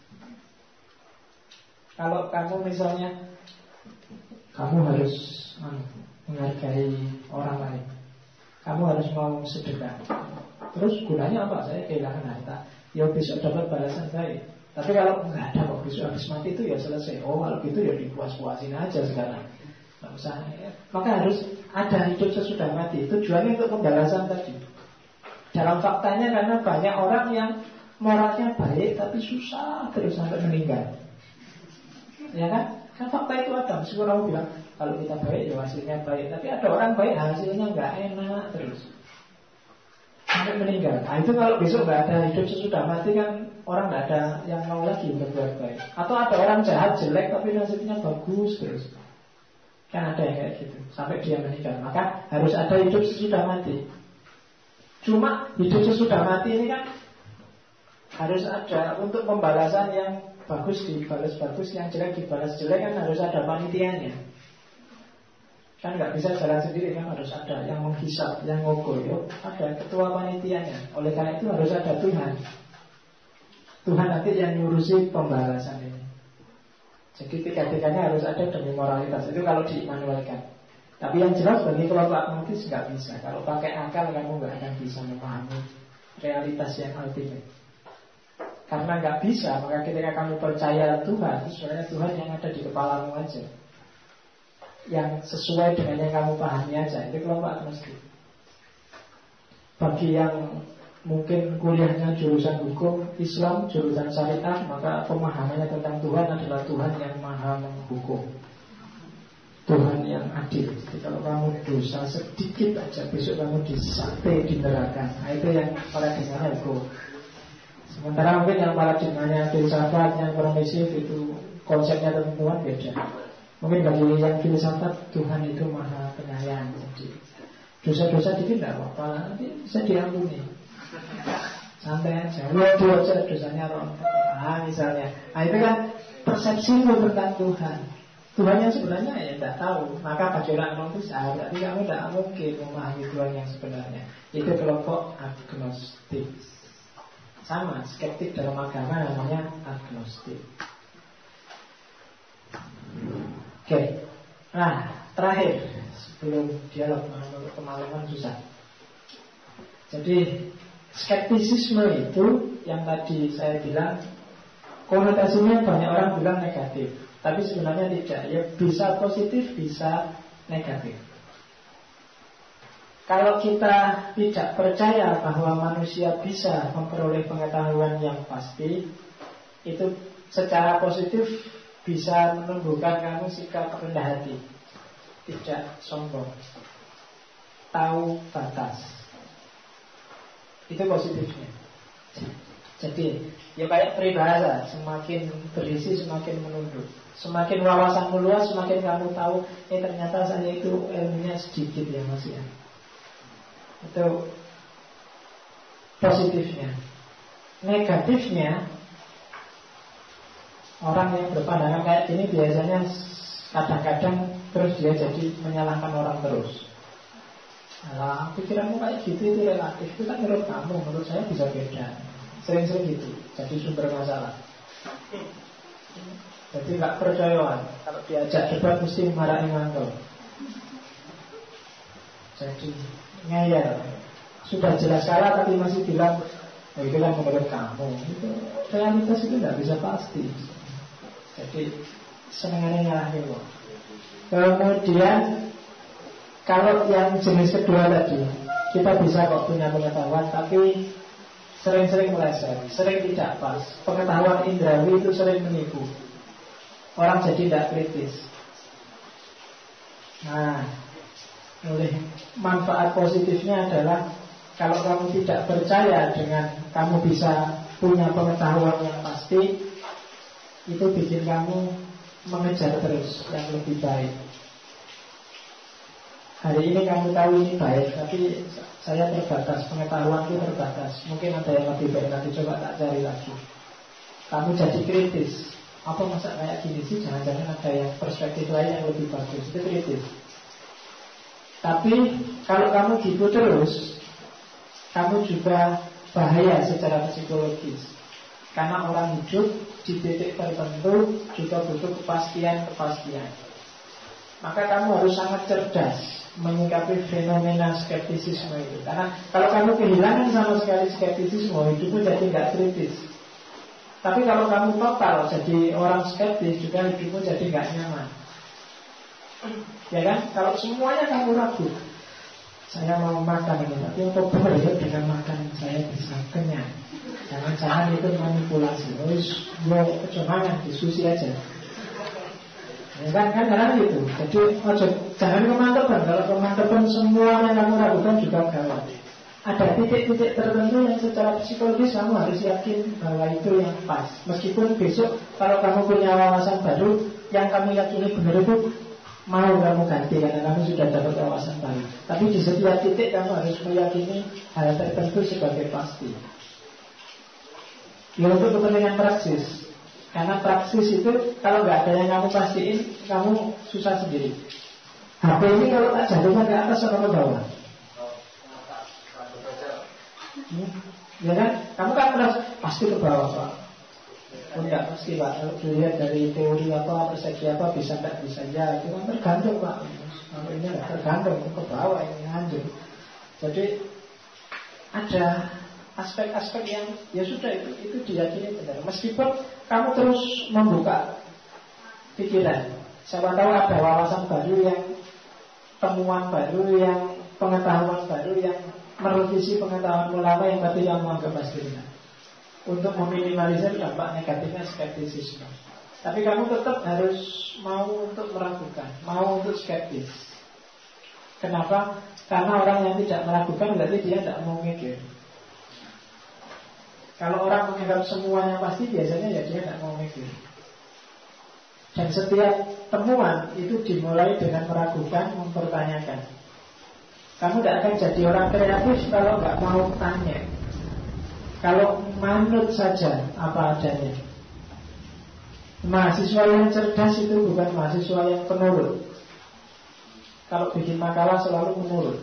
Kalau kamu misalnya kamu harus menghargai orang lain, kamu harus mau sedekah, terus gunanya apa? Saya kehilangan harta, ya besok dapat balasan baik. Tapi kalau nggak ada kok, besok habis mati itu ya selesai. Oh kalau gitu ya dipuas-puasin aja sekarang, nggak usah ya. Maka harus ada hidup sesudah mati. Tujuannya untuk pembalasan tadi. Dalam faktanya karena banyak orang yang moralnya baik tapi susah terus sampai meninggal. Ya kan? Kan fakta itu ada. Meskipun kamu bilang kalau kita baik ya hasilnya baik, tapi ada orang baik hasilnya nggak enak terus sampai meninggal. Nah itu kalau besok nggak ada hidup sesudah mati kan orang nggak ada yang mau lagi berbuat baik. Atau ada orang jahat jelek tapi nasibnya bagus terus. Kan ada yang kayak gitu sampai dia meninggal. Maka harus ada hidup sesudah mati. Cuma hidup sesudah mati ini kan harus ada untuk pembalasan yang bagus dibalas bagus, yang jelek dibalas jelek, kan harus ada panitianya. Kan nggak bisa jalan sendiri, kan harus ada yang menghisap, yang ngukur. Ada ketua panitianya. Oleh karena itu harus ada Tuhan. Tuhan nanti yang ngurusi pembalasan ini. Jadi tiga-tiganya harus ada demi moralitas. Itu kalau dimanualkan. Tapi yang jelas bagi kelompok agnostis nggak bisa. Kalau pakai akal kamu nggak akan bisa memahami realitas yang ultimate. Karena nggak bisa, maka ketika kamu percaya Tuhan, itu sebenarnya Tuhan yang ada di kepalamu aja, yang sesuai dengan yang kamu pahami aja. Itu kelompok agnostik. Bagi yang mungkin kuliahnya jurusan hukum Islam, jurusan syariah, maka pemahamannya tentang Tuhan adalah Tuhan yang maha menghukum, Tuhan yang adil. Jadi kalau kamu dosa sedikit aja, besok kamu disate di neraka. Nah, itu yang paradigmanya hukum. Sementara mungkin yang paradigmanya filsafat, yang permisif, itu konsepnya tentang Tuhan beda. Mungkin bagi yang filsafat, Tuhan itu maha penyayang. Jadi dosa-dosa dikit tidak apa-apa, nanti bisa diampuni, santai aja. Waduh aja dosanya misalnya. Nah itu kan persepsimu tentang Tuhan. Tuhan yang sebenarnya ya tidak tahu. Maka bagi orang agnostis, berarti kamu tidak mungkin memahami Tuhan yang sebenarnya. Itu kelompok agnostik. Sama, skeptik dalam agama namanya agnostik. Oke. Nah, terakhir sebelum dialog, kemalaman susah. Jadi skeptisisme itu yang tadi saya bilang konotasinya banyak orang bilang negatif, tapi sebenarnya tidak. Ya bisa positif, bisa negatif. Kalau kita tidak percaya bahwa manusia bisa memperoleh pengetahuan yang pasti, itu secara positif bisa menumbuhkan kamu sikap rendah hati, tidak sombong, tahu batas. Itu positifnya. Jadi ya kayak peribahasa, semakin berisi semakin menunduk. Semakin wawasanmu luas, semakin kamu tahu, ternyata saya itu ilmunya sedikit ya Mas ya. Itu positifnya. Negatifnya, orang yang berpandangan kayak gini biasanya kadang-kadang terus dia jadi menyalahkan orang terus. Nah, pikiranmu kayak gitu itu relatif. Itu kan menurut kamu, menurut saya bisa beda. Sering-sering gitu, jadi sumber masalah. Jadi gak percayaan. Kalau diajak debat mesti marahin mantul. Jadi ngeyel. Sudah jelas kalah tapi masih bilang itu kan menurut kamu. Itu realitas itu gak bisa pasti. Jadi senengannya nyalahin kok. Kemudian kalau yang jenis kedua tadi, kita bisa kok punya pengetahuan, tapi sering-sering meleset, sering tidak pas. Pengetahuan indrawi itu sering menipu. Orang jadi tidak kritis. Nah, oleh manfaat positifnya adalah kalau kamu tidak percaya dengan kamu bisa punya pengetahuan yang pasti, itu bikin kamu mengejar terus yang lebih baik. Hari ini kamu tahu ini baik, tapi saya terbatas, pengetahuanku terbatas. Mungkin ada yang lebih baik, nanti coba tak cari lagi. Kamu jadi kritis. Apa masa kayak gini sih? Jangan-jangan ada yang perspektif lain yang lebih bagus. Itu kritis. Tapi kalau kamu gitu terus, kamu juga bahaya secara psikologis. Karena orang hidup di titik tertentu juga butuh kepastian. Maka kamu harus sangat cerdas menyikapi fenomena skeptisisme itu. Karena kalau kamu kehilangan sama sekali skeptisisme, hidupmu jadi tidak kritis. Tapi kalau kamu total jadi orang skeptis, juga hidupmu jadi nggak nyaman. Ya kan? Kalau semuanya kamu ragu, saya mau makan ini, tapi apa boleh dengan makan saya bisa kenyang? Jangan-jangan itu manipulasi. Mau kecomangan, diskusi aja. Ya kan karena gitu. Jadi jangan kemantepan. Kalau kemantepan semua yang kamu ragukan juga gawat. Ada titik-titik tertentu yang secara psikologis kamu harus yakin bahwa itu yang pas. Meskipun besok kalau kamu punya wawasan baru yang kamu yakini benar itu mau kamu ganti karena kamu sudah dapat wawasan baru. Tapi di setiap titik kamu harus meyakini hal tertentu sebagai pasti. Ya untuk kepentingan praksis. Karena praksis itu kalau nggak ada yang kamu pastiin, kamu susah sendiri. HP ini kalau tak jatuhkan ke atas atau ke bawah? Ya kan? Kamu kan harus pasti ke bawah, Pak. Oh enggak pasti, Pak. Kalau dilihat dari teori apa, persepsi apa, bisa enggak bisa. Ya, itu kan tergantung, Pak. Kalau ini enggak tergantung, ke bawah ini lanjut. Jadi ada aspek-aspek yang ya sudah itu diyakini benar. Meskipun kamu terus membuka pikiran, siapa tahu ada wawasan baru, yang temuan baru, yang pengetahuan baru, yang merevisi pengetahuan lama yang tadi kamu anggap pasti benar, untuk meminimalisir dampak negatifnya skeptisisme. Tapi kamu tetap harus mau untuk meragukan, mau untuk skeptis. Kenapa? Karena orang yang tidak meragukan berarti dia tidak mau mikir. Kalau orang menganggap semuanya pasti, biasanya ya dia tidak mau mikir. Dan setiap temuan itu dimulai dengan meragukan, mempertanyakan. Kamu tidak akan jadi orang kreatif kalau nggak mau tanya. Kalau manut saja apa adanya. Mahasiswa yang cerdas itu bukan mahasiswa yang penurut. Kalau bikin makalah selalu menurut.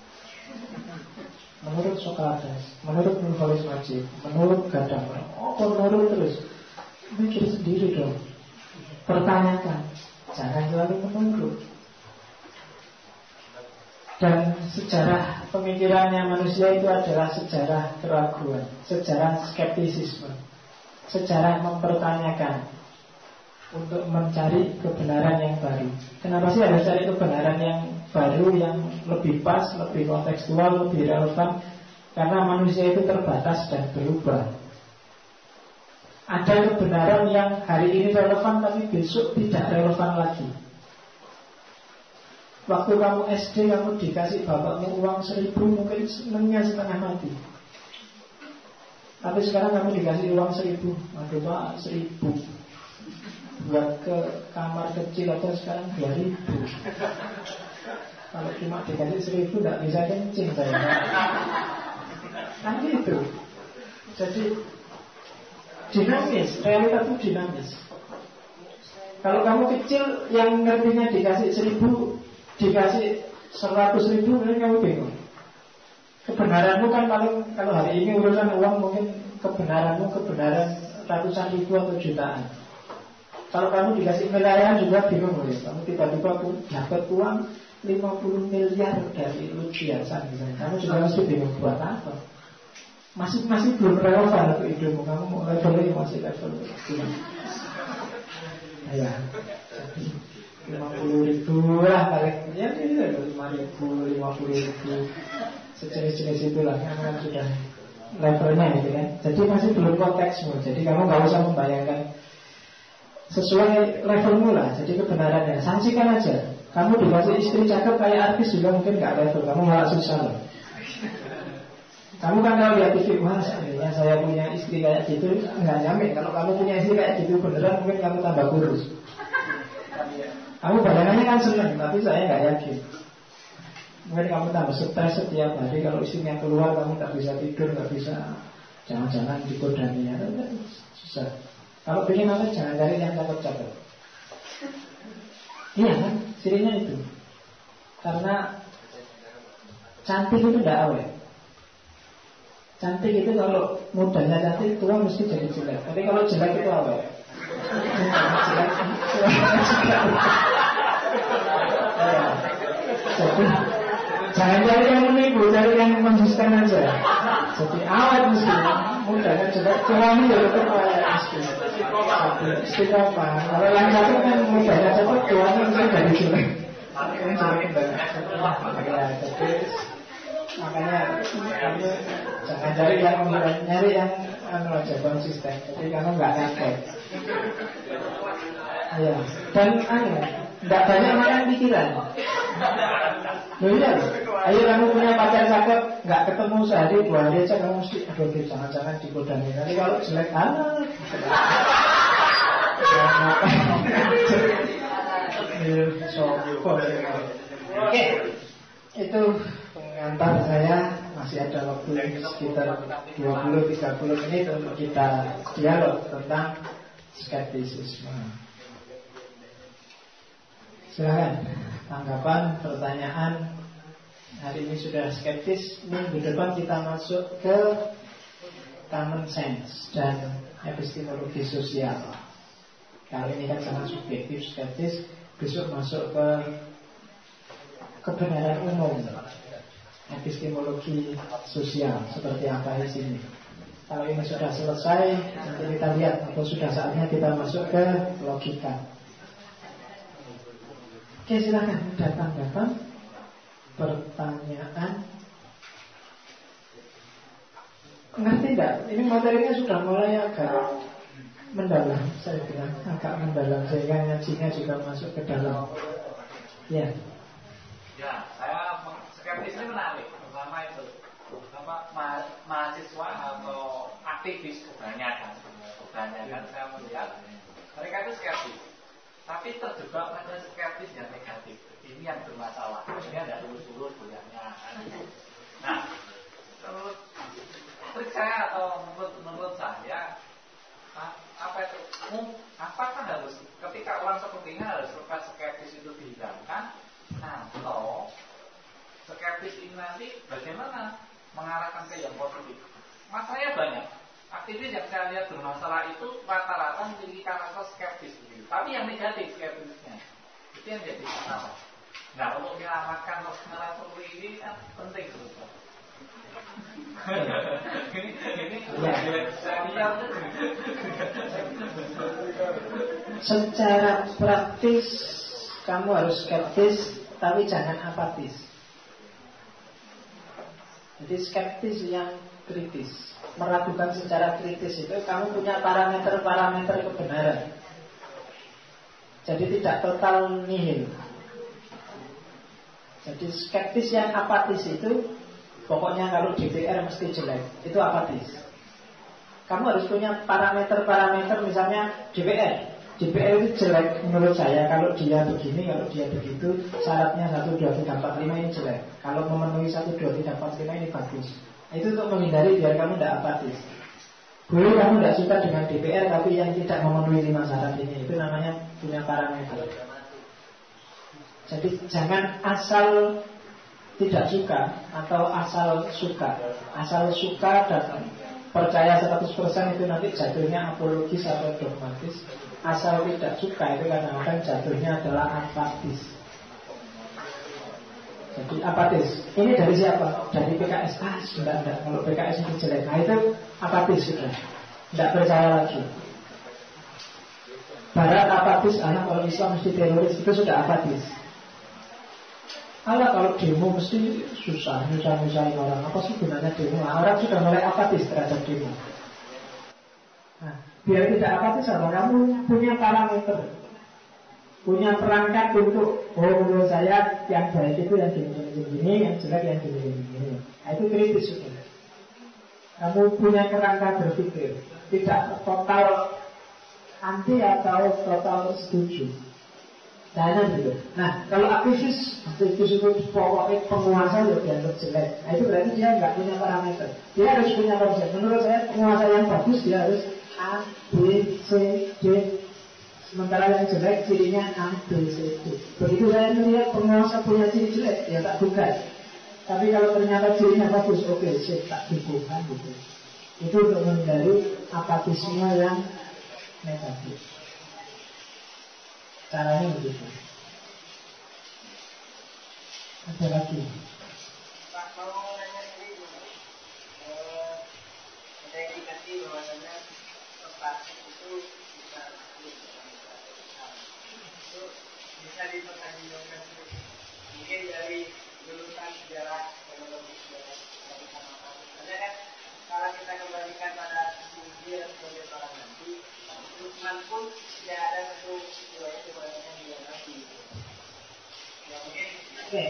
Menurut Sokrates, menurut Nuvalis Majid, menurut Gadamer. Oh, menurut terus. Mikir sendiri dong. Pertanyakan. Jangan selalu menurut. Dan sejarah pemikirannya manusia itu adalah sejarah keraguan, sejarah skeptisisme, sejarah mempertanyakan untuk mencari kebenaran yang baru. Kenapa sih harus cari kebenaran yang baru, yang lebih pas, lebih kontekstual, lebih relevan? Karena manusia itu terbatas dan berubah. Ada kebenaran yang hari ini relevan tapi besok tidak relevan lagi. Waktu kamu SD, kamu dikasih bapakmu uang 1.000, mungkin senangnya setengah mati. Tapi sekarang kamu dikasih uang 1.000, aduh Pak, 1.000 buat ke kamar kecil atau sekarang 2.000. Kalau cuma dikasih 1.000 tidak bisa kencing saya. Kan gitu. Jadi dinamis, realitas itu dinamis. Kalau kamu kecil yang ngertinya dikasih 1.000, dikasih 100.000, mungkin kamu bingung. Kebenaranmu kan paling, kalau hari ini urusan uang, mungkin kebenaranmu kebenaran ratusan ribu atau jutaan. Kalau kamu dikasih miliaran juga bingung ya. Kamu tiba-tiba dapat uang 50 miliar dari Lutfi Hasan misalnya. Kamu juga mesti bingung buat apa. Masih belum relevan untuk hidupmu. Kamu mau levelnya masih level ya. 50.000 lah paling. Ya ini 5.000, 50.000, sejenis-jenis itulah. Kamu kan sudah levelnya gitu kan. Jadi masih belum konteksmu. Jadi kamu nggak usah membayangkan sesuai levelmu lah. Jadi kebenarannya saksikan aja. Kamu dikasih istri cakep kayak artis juga mungkin gak level. Kamu malah susah loh. Kamu kan kalau lihat TV, wah seandainya saya punya istri kayak gitu, nggak nyampe. Kalau kamu punya istri kayak gitu beneran, mungkin kamu tambah kurus. Kamu bayangannya kan seneng, tapi saya nggak yakin. Mungkin kamu tambah stres setiap hari. Kalau istrinya keluar, kamu nggak bisa tidur, nggak bisa, jangan-jangan digodanya. Susah. Kalau bikin apa, jangan cari yang cakep-cakep. Iya kan, cirinya itu. Karena cantik itu tidak awet. Cantik itu kalau mudanya cantik, tua mesti jadi jelek. Tapi kalau jelek itu awet. Jadi jangan cari yang menipu, cari yang konsisten aja. Jadi awet mesti. Mudanya jelek, tuanya ya tetap awet mesti. Istiqomah. Kalau yang satu kan mudanya cepat, tuanya mesti jadi jelek. Yang jelek jadi makanya kamu jangan cari yang nyari yang aja konsisten. Jadi kamu nggak ngakak. Ya. Dan nggak banyak makan pikiran. Loh iya, ayo kamu punya pacar cakep, nggak ketemu sehari 2 hari aja kamu mesti aduh jangan-jangan digodain. Nanti kalau jelek Oke, itu pengantar saya. Masih ada waktu sekitar 20-30 menit untuk kita dialog tentang skeptisisme. Silahkan tanggapan, pertanyaan. Hari ini sudah skeptis, minggu depan kita masuk ke common sense dan epistemologi sosial. Kali ini kan sangat subjektif, skeptis. Besok masuk ke kebenaran umum, epistemologi sosial, seperti apa di sini. Kalau ini sudah selesai, nanti kita lihat atau sudah saatnya kita masuk ke logika. Oke, silakan datang-datang. Pertanyaan. Ngerti tidak? Ini materinya sudah mulai agak mendalam, saya bilang agak mendalam, sehingga ngajinya juga masuk ke dalam. Ya. Ya, saya skeptisnya menarik. Pertama itu mahasiswa atau aktivis kebanyakan saya melihat mereka itu skeptis, tapi terjebak pada skeptis yang negatif. Ini yang bermasalah. Ini ada lurus-lurus goyangnya. Nah, trik saya atau menurut saya apa itu? Apakah harus ketika orang seperti ini harus lepas skeptis itu dihilangkan? Atau skeptis ini nanti bagaimana mengarahkan ke yang positif? Masalahnya banyak. Aktivis yang saya lihat bermasalah itu rata-rata memiliki karakter skeptis begitu. Tapi yang negatif skeptisnya itu yang jadi masalah. Nah, untuk menyelamatkan masalah seperti ini kan penting betul. Secara praktis kamu harus skeptis, tapi jangan apatis. Jadi skeptis yang kritis, meragukan secara kritis itu kamu punya parameter-parameter kebenaran. Jadi tidak total nihil. Jadi skeptis yang apatis itu pokoknya kalau DPR mesti jelek, itu apatis. Kamu harus punya parameter-parameter, misalnya DPR itu jelek menurut saya. Kalau dia begini, kalau dia begitu, syaratnya 1, 2, 3, 4, 5 ini jelek. Kalau memenuhi 1, 2, 3, 4, 5 ini bagus. Itu untuk menghindari biar kamu tidak apatis. Boleh kamu tidak suka dengan DPR, tapi yang tidak memenuhi 5 syarat ini, itu namanya punya parameter. Jadi jangan asal tidak suka atau asal suka. Asal suka dan percaya 100% itu nanti jatuhnya apologis atau dogmatis. Asal tidak suka itu kadang-kadang jatuhnya adalah apatis. Jadi apatis. Ini dari siapa? Dari PKS. Sudah. Kalau PKS itu jelek, nah itu apatis sudah. Tidak percaya lagi. Barat apatis, anak orang Islam mesti teroris, itu sudah apatis. Kalau demo mesti susah, nyusah-nyusahin orang. Apa sih gunanya demo? Nah, orang sudah mulai apatis terhadap demo. Nah, biar tidak apatis apa? Kamu punya parameter, punya perangkat untuk menurut saya yang baik itu yang gini, yang jelek yang gini. Nah, itu kritis sudah. Kamu punya kerangka berpikir, tidak total anti atau total setuju. Nah, gitu. Nah, kalau aktivis itu pokoknya penguasa ya dianggap jelek. Nah, itu berarti dia nggak punya parameter. Dia harus punya konsep. Menurut saya penguasa yang bagus dia harus A, B, C, D. Sementara yang jelek cirinya A, B, C, D. Begitu saya melihat penguasa punya ciri jelek, ya tak bukan. Tapi kalau ternyata cirinya bagus, oke, sip, tak dukungan gitu. Itu untuk menghindari apatisme yang negatif. Caranya begitu. Ada lagi? Pak, mau nanya ini dulu. Ada indikasi bahwasanya plastik itu bisa itu bisa dipertanggungjawabkan sendiri. Mungkin dari lulusan sejarah teknologi sejarah sama-sama. Karena kan kalau kita kembalikan pada dia sebagai seorang nabi, Lukman pun tidak ada satu riwayat yang dia nabi. Ya mungkin. Oke.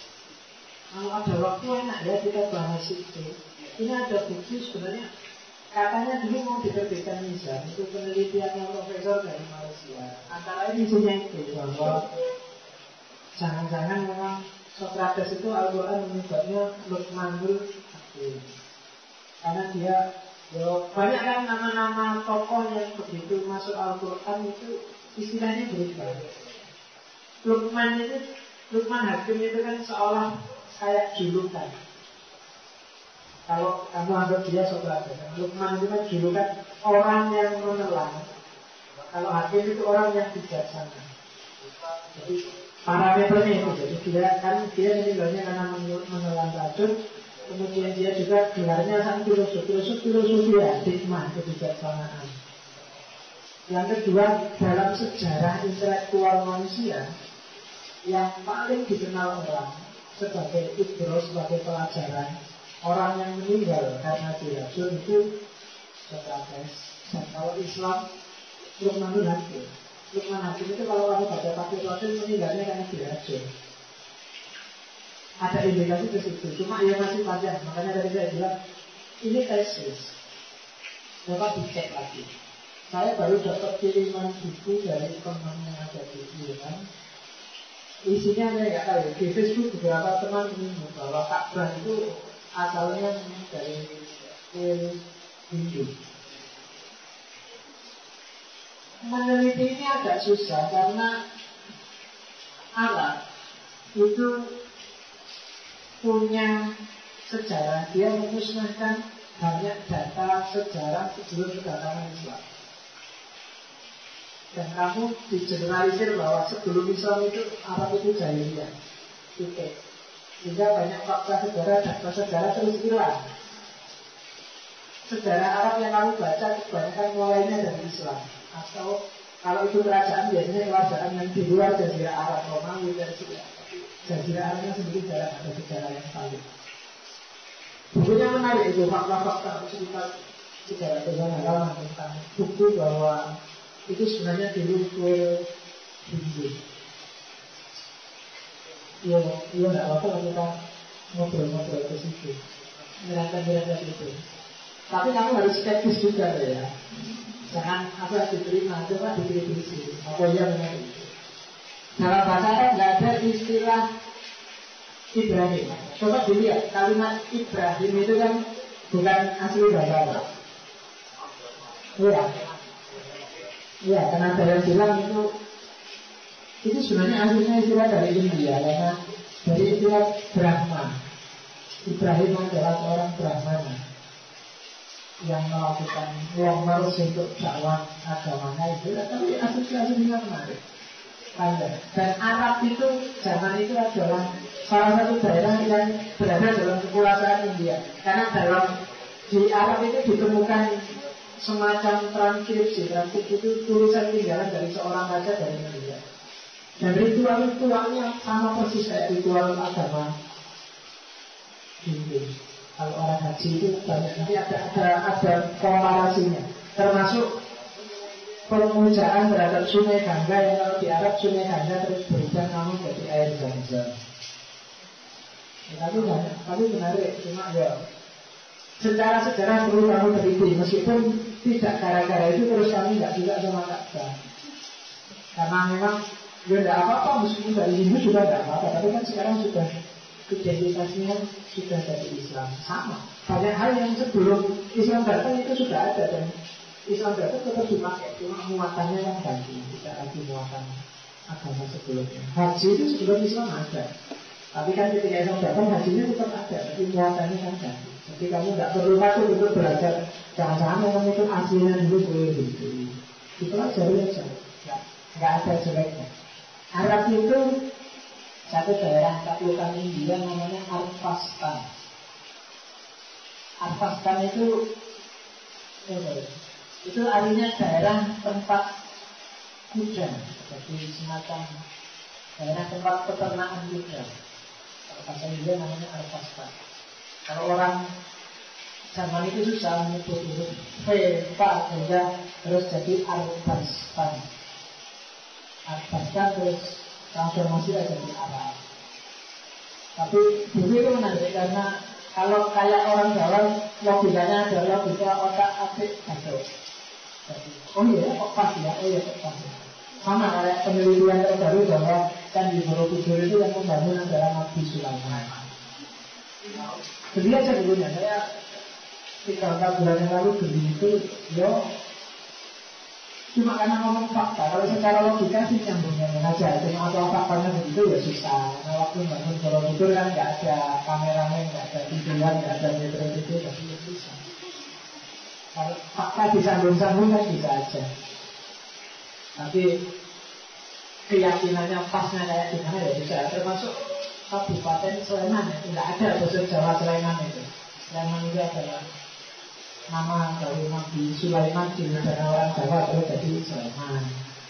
Kalau ada waktu enak ya kita bahas itu. Ini ada buku sebenarnya katanya dulu mau diterbitkan Mizan, itu penelitiannya profesor dari Malaysia. Antara ini isinya itu bahwa jangan-jangan memang Socrates itu Al-Quran menyebutnya Luqmanul Hakim. Karena dia banyak kan nama-nama tokoh yang begitu masuk Al-Quran itu istilahnya berubah. Luqman Hakim itu kan seolah kayak julukan. Kalau kamu anggap dia Socrates, Luqman itu kan julukan orang yang menelan. Kalau Hakim itu orang yang bijaksana. Jadi parameternya itu, jadi dia meninggalnya karena menelan racun. Kemudian dia juga gelarnya sang filosofi ya, hikmah, kebijaksanaan. Yang kedua, dalam sejarah intelektual manusia yang paling dikenal orang sebagai ibro, sebagai pelajaran, orang yang meninggal karena diracun itu Socrates. Dan kalau Islam, Luqmanul Hakim. Luqman Hakim itu kalau kamu baca pakai racun meninggalnya karena diracun. Ada indikasi ke situ, cuma ya masih panjang. Makanya tadi saya bilang ini tesis. Coba dicek lagi. Saya baru dapat kiriman buku dari teman yang ada di Iran. Isinya saya nggak tahu. Di Facebook beberapa teman menyebut bahwa Ka'bah itu asalnya dari Hindu. Meneliti ini agak susah karena Arab itu punya sejarah, dia memusnahkan banyak data sejarah sebelum kedatangan Islam. Dan kamu digeneralisir bahwa sebelum Islam itu Arab itu jahiliyah. Titik. Sehingga banyak fakta sejarah, data sejarah terus hilang. Sejarah Arab yang kamu baca kebanyakan mulainya dari Islam. Atau kalau itu kerajaan, biasanya kerajaan yang di luar Jazirah Arab, Romawi dan sebagainya. Jazirah Arabnya sendiri jarang ada sejarah yang valid. Bukunya menarik itu, fakta-fakta sekitar sejarah halaman tentang bukti bahwa itu sebenarnya dulu kuil Hindu. Iya nggak apa-apa kita ngobrol-ngobrol ke situ, nyerangkan itu. Tapi kamu harus skeptis juga ya. Jangan apa diterima, coba dikritisi. Apa iya benar itu? Dalam bahasa Arab nggak ada istilah Ibrahim. Coba dilihat kalimat Ibrahim itu kan bukan asli bahasa Arab. Iya, karena ada yang bilang itu sebenarnya aslinya istilah dari India, karena dari istilah Brahma. Ibrahim adalah seorang Brahmana yang melakukan long-march untuk dakwah agamanya itu, tapi asli-aslinya menarik. Dan Arab itu zaman itu adalah salah satu daerah yang berada dalam kekuasaan India. Karena di Arab itu ditemukan semacam transkripsi itu tulisan tinggalan dari seorang raja dari India. Dan ritualnya sama persis kayak ritual agama Hindu. Kalau orang haji itu banyak, nanti ada komparasinya, termasuk pemujaan terhadap sungai Gangga yang kalau di Arab sungai Gangga terus berubah namun jadi air Zam-Zam. Tapi menarik, cuma ya secara sejarah perlu kamu teliti, meskipun tidak gara-gara itu terus kami nggak juga sama Ka'bah. Karena memang ya tidak apa-apa, meskipun dari Hindu juga tidak apa-apa, tapi kan sekarang sudah identitasnya sudah dari Islam. Sama, banyak hal yang sebelum Islam datang itu sudah ada, dan Islam datang tetap dipakai, cuma muatannya yang ganti, tidak lagi muatan agama sebelumnya. Haji itu sebelum Islam ada, tapi kan ketika Islam datang hajinya tetap ada, tapi muatannya kan ganti. Jadi kamu tidak perlu takut untuk belajar, jangan-jangan memang itu aslinya dulu boleh gitu. Dipelajari aja, nggak ada jeleknya. Arab itu satu daerah taklukan India namanya Arfastan. Arfastan itu artinya daerah tempat kuda, jadi semacam daerah tempat peternakan kuda. Kalau bahasa India namanya Arfastan. Kalau orang zaman itu susah menyebut huruf V, P, sehingga terus jadi Arfastan. Arfastan terus transformasi jadi Arab. Tapi dulu itu menarik karena Kalau kayak orang Jawa, logikanya adalah logika otak atik atau oh iya kok pas ya, oh iya kok pas ya. Sama kayak penelitian terbaru bahwa Candi Borobudur itu yang membangun adalah Nabi Sulaiman. Beli aja dulunya, saya 3-4 bulan yang lalu beli itu, yo cuma karena ngomong fakta. Kalau secara logika sih nyambungnya aja. Cuma kalau faktanya begitu ya susah. Nah waktu bangun Borobudur kan nggak ada kameramen, nggak ada videoan, nggak ada metro itu, jadi susah. Kalau fakta disambung-sambung kan bisa aja. Tapi keyakinannya pasnya kayak gimana ya bisa. Termasuk Kabupaten Sleman ya, nggak ada bahasa Jawa Sleman itu. Sleman itu adalah nama dari Nabi Sulaiman di negara orang Jawa terus jadi Sleman.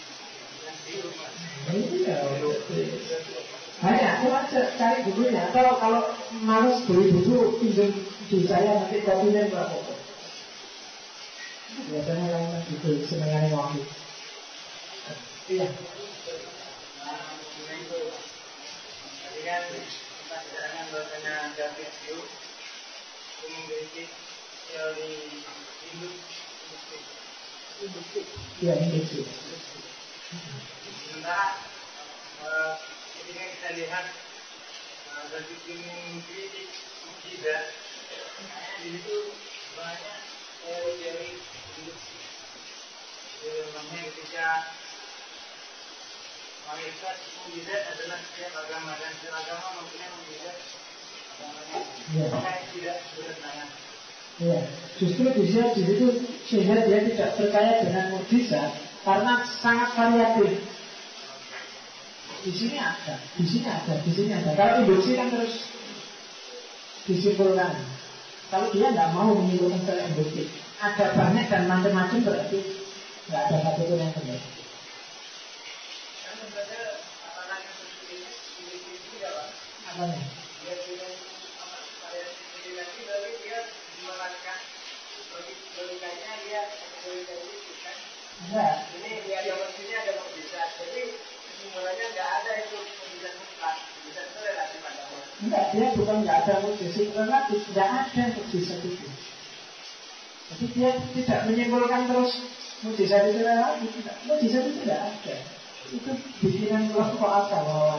Ini ya banyak, aku aja cari bukunya. Atau kalau males beli buku pinjam di saya nanti kopinya berapa? Biasanya yang gitu senengane waktu. Iya. Tadi kan kita bicarakan bahwasanya David Hume memiliki teori induktif. Iya, induktif. Sementara ketika kita lihat David Hume mengkritik mukjizat, di situ banyak teori induktif. Namanya ketika malaikat mukjizat adalah setiap agama dan setiap agama mempunyai mukjizat agamanya. Tidak bertentangan. Iya, justru di situ sehingga dia tidak percaya dengan mukjizat karena sangat variatif. Di sini ada, di sini ada, di sini ada. Kalau induksi kan terus disimpulkan. Kalau dia tidak mau menyimpulkan secara induktif, ada banyak dan macam-macam berarti nggak ada satu pun yang benar. Kan sebenarnya apa yang ini juga Pak. Apanya? Dia punya variasi lagi dari dia melakukan logikanya dia logikanya kan. Enggak. Ini dia ada mesinnya ada mukjizat. Jadi kesimpulannya nggak ada itu mukjizat mutlak. Mukjizat itu relatif pada Allah. Enggak, dia bukan nggak ada mukjizat relatif, nggak ada mukjizat itu. Jadi dia tidak menyimpulkan terus mukjizat itu relatif, tidak. Mukjizat itu tidak ada. Itu bikinan kelompok agama,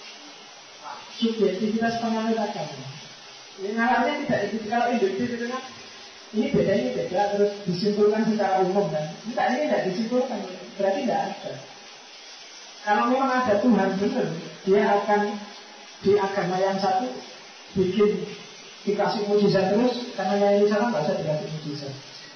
subjektivitas penganut agama. Ini nalarnya tidak itu. Kalau induktif itu kan ini beda, terus disimpulkan secara umum kan. Enggak, ini tidak disimpulkan, berarti tidak ada. Kalau memang ada Tuhan benar, dia akan di agama yang satu bikin dikasih mujizat terus, karena yang ini sana nggak usah dikasih mujizat.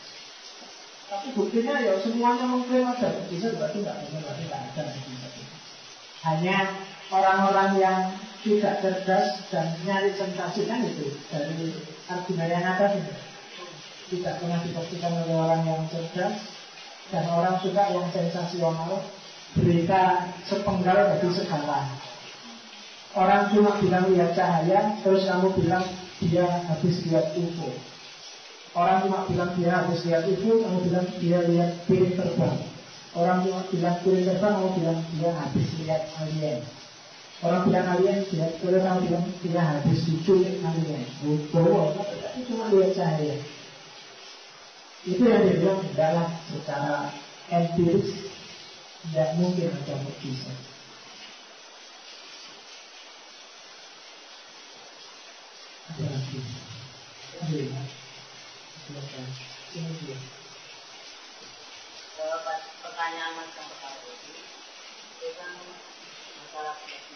Tapi buktinya ya semuanya mengklaim ada mujizat, berarti nggak benar, berarti nggak ada mujizat. Hanya orang-orang yang tidak cerdas dan nyari sensasi kan itu dari argumen yang atas itu tidak pernah dibuktikan oleh orang yang cerdas dan orang suka yang sensasional, berita sepenggal jadi segala. Orang cuma bilang lihat cahaya, terus kamu bilang dia habis lihat UFO. Orang cuma bilang dia habis lihat UFO, kamu bilang dia lihat piring terbang. Orang cuma bilang piring terbang, kamu bilang dia habis lihat alien. Orang bilang alien, terus kamu bilang dia habis diculik alien. Bohong, tapi cuma lihat cahaya. Itu yang dia bilang adalah secara empiris tidak mungkin ada mukjizat. Ada lagi. Ini dia. Pertanyaan macam pertama itu kan masalah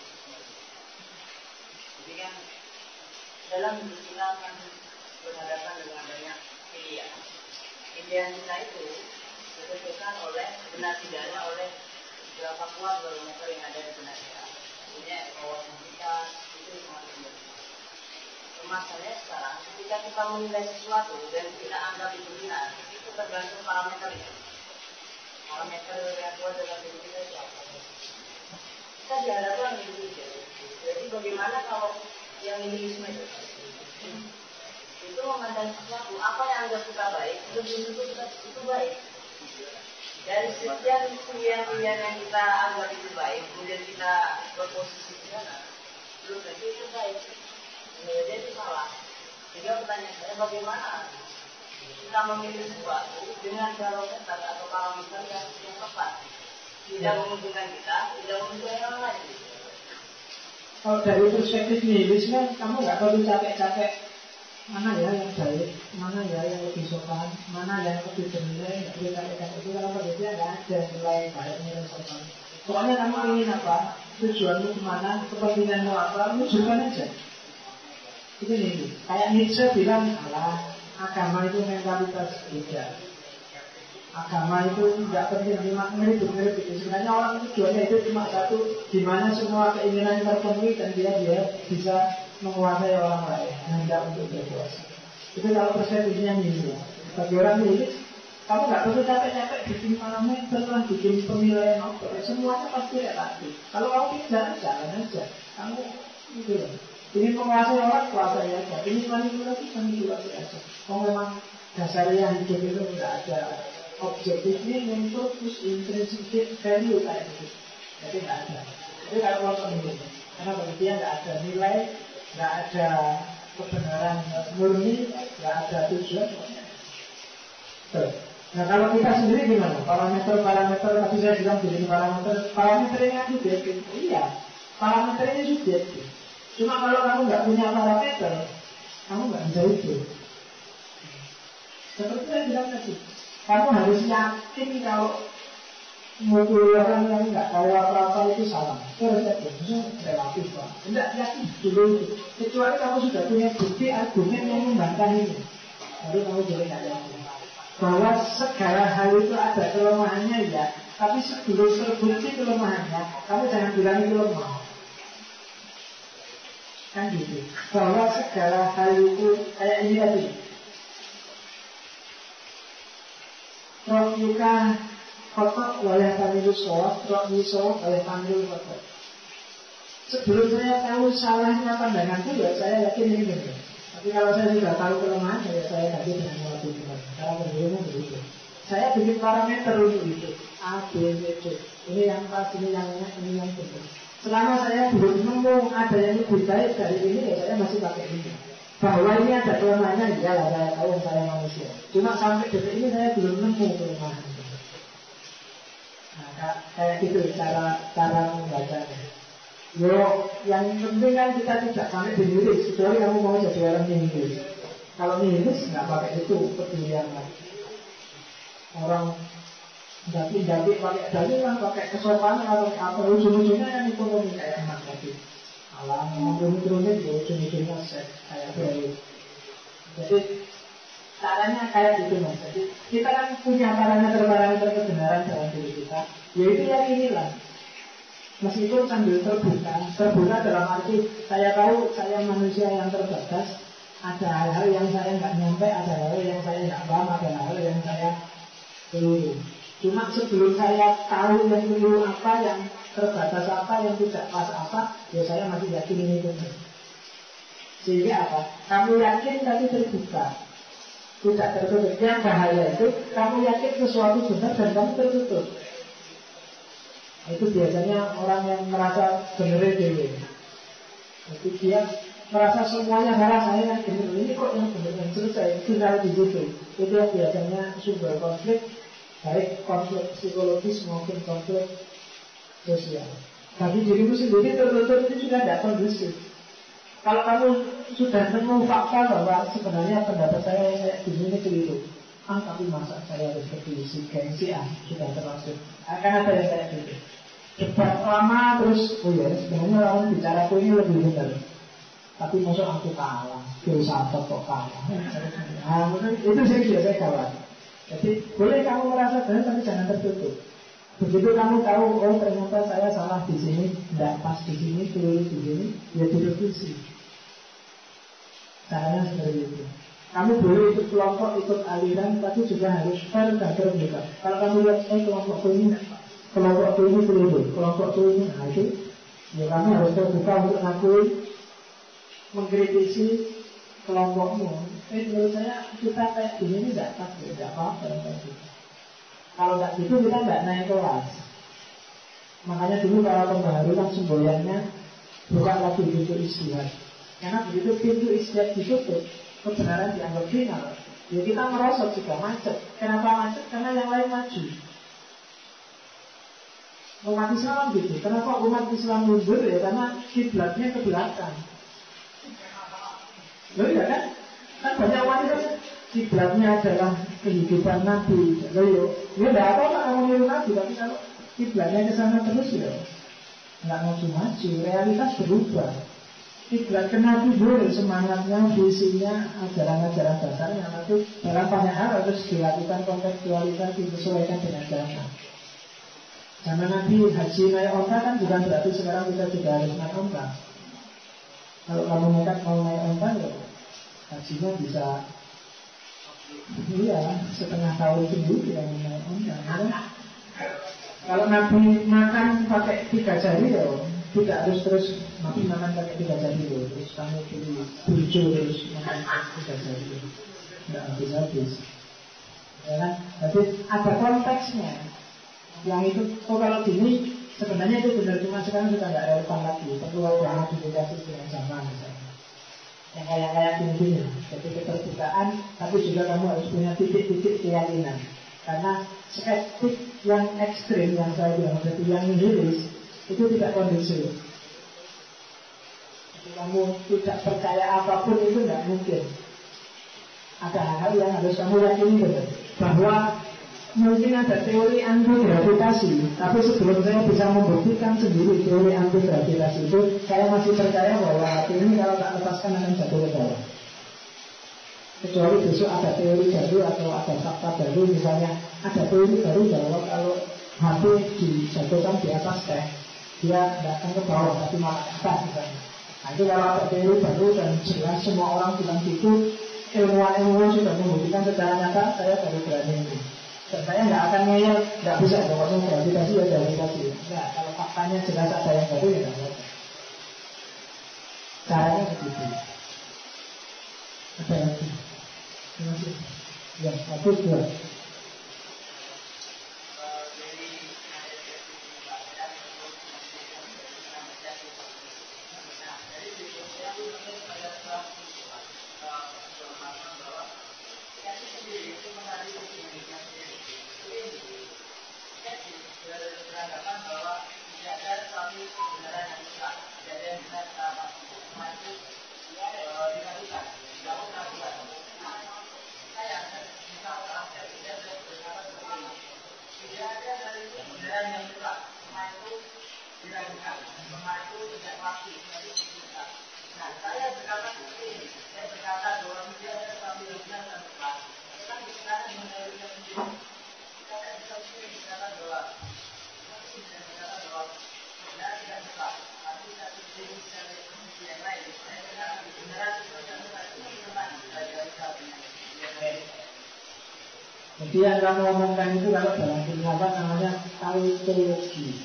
jadi kan dalam hidup kita kan berhadapan dengan banyak pilihan. Pilihan kita itu ditentukan oleh benar tidaknya oleh berapa kuat barometer yang ada di benak kita. Artinya wawasan kita itu sangat penting. Masalahnya sekarang ketika kita menilai sesuatu dan kita anggap itu benar, itu tergantung parameternya. Parameter yang kuat dalam diri kita itu apa? Kita dihadapkan di Indonesia. Jadi bagaimana kalau yang nihilisme itu memandang sesuatu apa yang anggap kita baik, belum tentu itu baik. Dari sekian pilihan-pilihan yang kita anggap itu baik, kemudian kita berposisi di sana, belum tentu itu baik. Jadi salah. Jadi pertanyaan saya, bagaimana kita memilih sesuatu dengan barometer atau parameter yang tepat, tidak menguntungkan kita, tidak menguntungkan orang lain. Kalau dari perspektif nihilisme, kamu nggak perlu capek-capek mana ya yang baik, mana ya yang lebih sopan, mana yang lebih bernilai, nggak perlu capek-capek itu. Kalau begitu nggak ada nilai baik, nilai sopan. Pokoknya kamu ingin apa, tujuanmu kemana, kepentinganmu apa, tunjukkan aja. Itu nih, kayak Nietzsche bilang, alah, agama itu mentalitas beda. Agama itu nggak penting, cuma mirip-mirip itu. Sebenarnya orang itu tujuannya itu cuma satu, di mana semua keinginan terpenuhi dan dia bisa menguasai orang lain, hendak untuk berkuasa. Itu kalau perspektifnya nih. Bagi orang ini, kamu nggak perlu capek-capek bikin parameter lah, bikin penilaian apa, semuanya pasti relatif. Kalau kamu ingin jalan aja, kamu itu loh. Ini menguasai orang, kuasai aja. Ini manipulasi aja. Kalau memang dasarnya hidup itu nggak ada objektifnya, yang terus intrinsic value kayak gitu. Jadi nggak ada. Jadi kalau ini, karena bagi dia nggak ada nilai, nggak ada kebenaran murni, nggak ada tujuan. Nah kalau kita sendiri gimana? Parameter tadi saya bilang bikin parameternya subjektif. Iya, parameternya subjektif. Cuma kalau kamu nggak punya parameter, kamu nggak bisa hidup. Seperti saya bilang tadi, kamu harus yakin kalau mengukur orang yang nggak tahu apa-apa itu salah. Terus itu relatif lah. Tidak yakin dulu itu. Kecuali kamu sudah punya bukti argumen yang membantah ini, baru kamu boleh nggak yakin bahwa segala hal itu ada kelemahannya ya. Tapi sebelum terbukti kelemahannya, kamu jangan bilang itu lemah. Kan gitu. Bahwa segala hal itu kayak ini tadi. Roh yuka kotok oleh pamilu sholat, roh yuso oleh pamilu kotok. Sebelum saya tahu salahnya pandanganku, ya saya yakin ini benar. Tapi kalau saya sudah tahu kelemahan, ya saya ganti dengan melatih benar. Cara berbeda begitu. Saya bikin parameter untuk itu. A, B, C, D. Ini yang pas, ini yang enak, ini yang benar. Selama saya belum nemu ada yang lebih baik dari ini, ya saya masih pakai ini. Bahwa ini ada kelemahannya, ya lah saya tahu saya manusia. Cuma sampai detik ini saya belum nemu kelemahan. Nah, kayak gitu cara membacanya. Yo, yang penting kan kita tidak sampai nihilis, kecuali kamu mau jadi orang nihilis. Kalau nihilis nggak pakai itu pedulian lagi. Orang daki pakai dalil lah, pakai kesopanan atau apa, ujung-ujungnya yang ekonomi kayak emak tadi. Alam rumit-rumit, ujung-ujungnya seks kayak bayi. Jadi caranya kayak gitu mas. Jadi kita kan punya parameter kebenaran dalam diri kita, yaitu yang inilah. Meskipun sambil terbuka dalam arti saya tahu saya manusia yang terbatas, ada hal-hal yang saya nggak nyampe, ada hal-hal yang saya nggak paham, ada hal-hal yang saya keliru. Cuma sebelum saya tahu yang keliru apa, yang terbatas apa, yang tidak pas apa, ya saya masih yakin ini benar. Sehingga apa? Kamu yakin tapi terbuka, tidak tertutup. Yang bahaya itu kamu yakin sesuatu benar dan kamu tertutup. Itu biasanya orang yang merasa benar dewe. Jadi dia merasa semuanya salah, saya yang benar. Ini kok yang benar yang selesai, final di situ. Itu yang biasanya sumber konflik, baik konflik psikologis maupun konflik sosial. Bagi dirimu sendiri tertutup itu sudah tidak kondusif. Kalau kamu sudah nemu fakta bahwa sebenarnya pendapat saya begini keliru, tapi masa saya harus berdiri gengsi sudah termasuk. Akan ada yang kayak gitu. Debat lama terus, oh ya sebenarnya orang bicara aku ini lebih benar. Tapi masuk aku kalah, filsafat kok kalah. Nah, itu sih biasanya kalah. Jadi boleh kamu merasa benar tapi jangan tertutup. Begitu kamu tahu, oh ternyata saya salah di sini, tidak pas di sini, keliru di sini, ya direvisi. Caranya seperti itu. Kamu boleh ikut kelompok, ikut aliran, tapi juga harus fair dan terbuka. Kalau kamu lihat, kelompokku ini tidak pas, kelompokku ini keliru, kelompokku ini, nah itu, ya kamu harus terbuka untuk mengakui, mengkritisi kelompokmu. Menurut saya kita kayak gini tidak pas, tidak apa-apa. Kalau tidak gitu kita tidak naik kelas. Makanya dulu para pembaharu kan semboyannya bukan lagi pintu istihad. Karena begitu pintu istihad ditutup, kebenaran dianggap final. Ya kita merosot juga macet. Kenapa macet? Karena yang lain maju. Umat Islam gitu. Kenapa umat Islam mundur ya? Karena kiblatnya ke belakang. Loh ya kan? Kan banyak umat Islam kiblatnya adalah kehidupan Nabi. Loh ya tidak apa-apa kamu niru Nabi, tapi kalau kiblatnya ke sana terus ya nggak maju-maju. Realitas berubah. Kiblat ke Nabi boleh, semangatnya, visinya, ajaran-ajaran dasarnya, nanti dalam banyak hal harus dilakukan kontekstualitas disesuaikan dengan zaman. Zaman Nabi haji naik onta kan bukan berarti sekarang kita juga harus naik onta. Kalau kamu nekat mau naik onta ya hajinya bisa setengah tahun sendiri yang naik onta. Kalau Nabi makan pakai 3 jari ya tidak harus terus Nabi makan pakai 3 jari loh. Terus kamu pilih burjo terus makan pakai 3 jari loh. Tidak habis-habis. Ya kan? Jadi ada konteksnya. Yang itu, kalau gini sebenarnya itu benar, cuma sekarang sudah tidak relevan lagi. Perlu ada modifikasi dengan zaman misalnya. Yang kayak gini-gini. Jadi keterbukaan, tapi juga kamu harus punya titik-titik keyakinan. Karena skeptik yang ekstrim yang saya bilang, jadi yang nihilis itu tidak kondusif. Jadi kamu tidak percaya apapun itu tidak mungkin. Ada hal-hal yang harus kamu yakini benar. Bahwa mungkin ada teori anti-gravitasi, tapi sebelum saya bisa membuktikan sendiri teori anti-gravitasi itu, saya masih percaya bahwa hati ini kalau tak lepaskan akan jatuh ke bawah. Kecuali besok ada teori baru atau ada fakta baru, misalnya ada teori baru bahwa kalau HP dijatuhkan di atas teh, dia tidak akan ke bawah tapi malah ke atas misalnya. Nah itu kalau ada teori baru dan jelas semua orang bilang gitu, ilmuwan sudah membuktikan secara nyata, saya baru berani ini. Dan saya tidak akan ngeyel, tidak bisa pokoknya gravitasi ya gravitasi. Nah kalau faktanya jelas ada yang baru ya tidak apa. Caranya begitu. Ada lagi. Terima kasih. Ya, bagus ya. Jadi yang kamu omongkan itu kalau dalam filsafat namanya tautologi.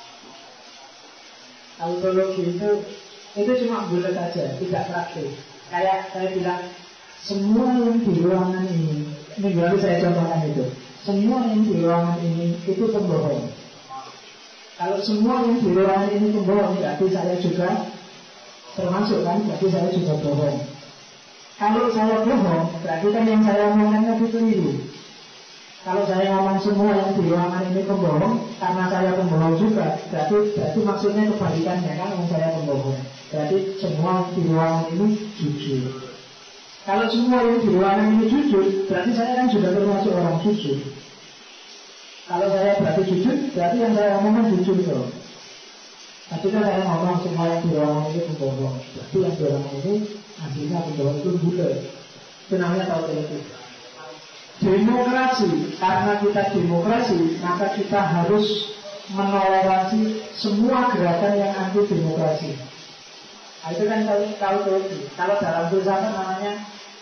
Tautologi itu cuma bulat saja, tidak praktis. Kayak saya bilang, semua yang di ruangan ini berarti saya contohkan itu. Semua yang di ruangan ini itu pembohong. Kalau semua yang di ruangan ini pembohong, berarti saya juga termasuk kan, berarti saya juga bohong. Kalau saya bohong, berarti kan yang saya omongkan itu keliru. Kalau saya ngomong semua yang di ruangan ini pembohong, karena saya pembohong juga, berarti maksudnya kebalikannya kan, yang saya pembohong. Berarti semua yang di ruangan ini jujur. Kalau semua yang di ruangan ini jujur, berarti saya kan juga termasuk orang jujur. Kalau saya berarti jujur, berarti yang saya omongkan jujur dong. Tapi kan saya ngomong semua yang di ruangan ini pembohong, berarti yang di ruangan ini aslinya pembohong itu bulat. Itu namanya tautologi. Demokrasi, karena kita demokrasi, maka kita harus menoleransi semua gerakan yang anti demokrasi. Nah, itu kan tautologi. Kalau dalam filsafat namanya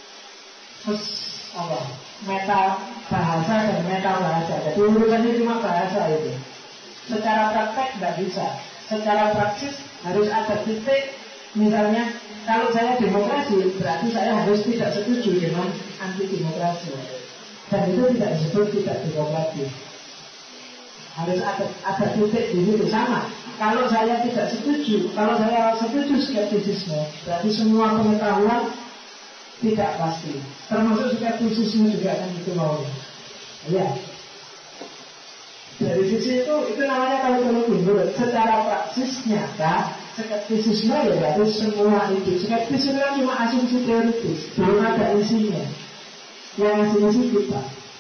meta bahasa dan meta bahasa. Jadi urusannya cuma bahasa itu. Secara praktek tidak bisa. Secara praksis harus ada titik. Misalnya, kalau saya demokrasi, berarti saya harus tidak setuju dengan anti demokrasi. Dan itu tidak disebut tidak demokratis. Harus ada titik di situ sama. Kalau saya tidak setuju, kalau saya setuju skeptisisme, berarti semua pengetahuan tidak pasti. Termasuk skeptisisme juga kan itu maunya. Ya. Dari sisi itu namanya tautologi. Secara praksis nyata skeptisisme ya berarti semua itu. Skeptisisme kan cuma asumsi teoritis, belum ada isinya. Yang ngasih isi kita.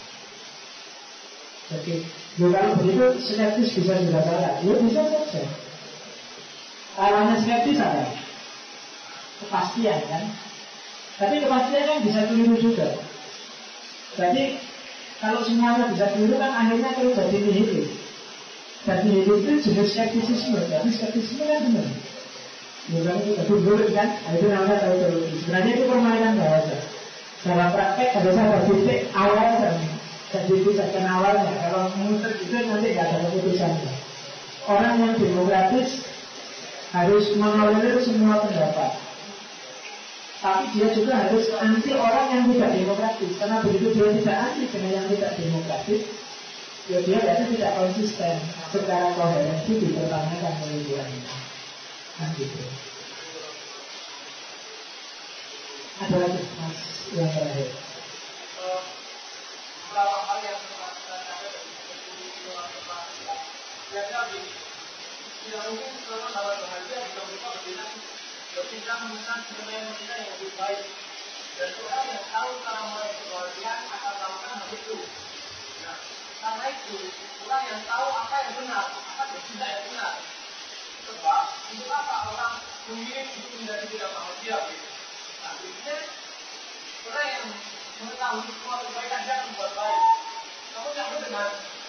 Jadi, kalau begitu skeptis bisa juga salah. Ya bisa saja. Arahnya skeptis ada kepastian kan. Tapi kepastian kan bisa keliru juga. Jadi kalau semuanya bisa keliru kan akhirnya kalau jadi nihilis. Dan nihilis itu jenis skeptisisme. Jadi skeptisisme kan benar. Bukan itu lebih buruk kan. Itu namanya tautologi. Sebenarnya itu permainan bahasa. Dalam praktek harus ada titik awal dan titik second awalnya. Kalau muter itu nanti nggak ada keputusannya. Orang yang demokratis harus mengalir semua pendapat. Tapi dia juga harus anti orang yang tidak demokratis. Karena begitu dia tidak anti dengan yang tidak demokratis, ya dia berarti tidak konsisten. Secara koherensi dipertanyakan pemikirannya. Kan gitu. Ada lagi mas yang terakhir. Beberapa hal yang saya catat dari biasa tidak mungkin selama dalam bahagia bisa berupa bertindak menggunakan kita yang lebih baik. Dan orang yang tahu cara mulai kebahagiaan akan melakukan hal itu. Nah, karena itu orang yang tahu apa yang benar akan bertindak yang benar. Sebab itu apa orang memilih untuk menjadi tidak bahagia. Artinya orang yang mengetahui semua kebaikan dia akan berbuat baik. Namun yang dengan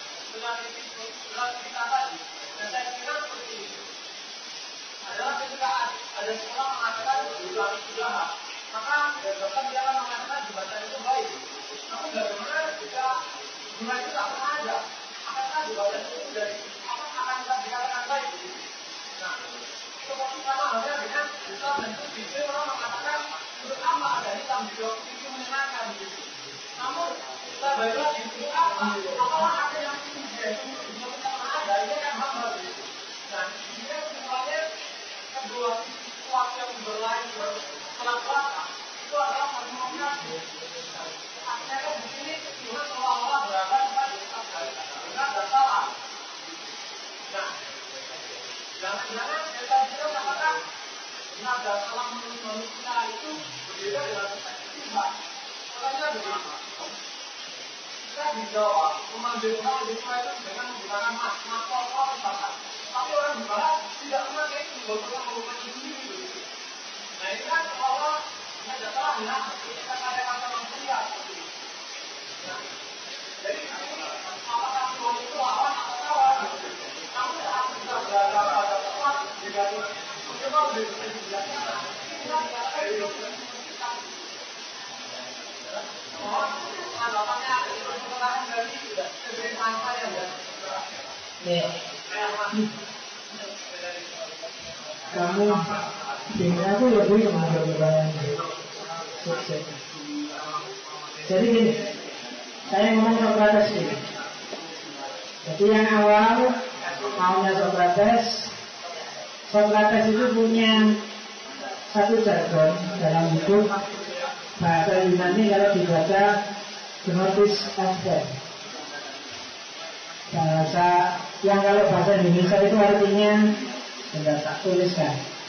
kita tadi, dan saya kira seperti ini adalah ketika ada seorang mengatakan jumlah itu jahat, maka bahkan dia akan mengatakan jumlah itu baik. Namun bagaimana jika jumlah itu tak pernah ada? Akankah jumlah itu dari akan dikatakan baik? Nah, seperti sama halnya dengan hitam dan putih. Orang mengatakan untuk apa ada hitam di bawah itu menyenangkan gitu. Namun kita balik lagi untuk apa? Apakah ada yang tidak pernah ada? Ini kan hamba gitu. Nah, ini semuanya kedua sesuatu yang berlain berkelak belakang itu adalah komunikasi. Artinya kan di sini Tuhan seolah-olah berada benar dan salah. Nah, jangan-jangan kita bisa katakan benar dan salah menurut manusia itu berbeda dengan Tuhan. Makanya begini, kita dijawab memanggil Tuhan itu dengan menggunakan makhluk misalkan. Tapi orang dibahas tidak memakai itu, bahkan menggunakan itu sendiri begitu. Nah itu kan seolah ada salah ya, kita kata-kata manusia seperti itu. Nah, jadi apakah Tuhan itu lawan atau kawan? Namun saat kita berada pada tempat juga coba lebih dijelaskan. Kita dikatakan itu mohon tanggapannya itu pertanyaan dari kebenaran saya ya. Kamu dengan aku lebih mengambil sukses. Jadi gini, saya ngomong Sokrates ini. Jadi yang awal maunya Sokrates itu punya satu jargon dalam hidup. Bahasa Yunani kalau dibaca Gnosis Esther. Bahasa yang kalau bahasa Indonesia itu artinya tidak tak tuliskan.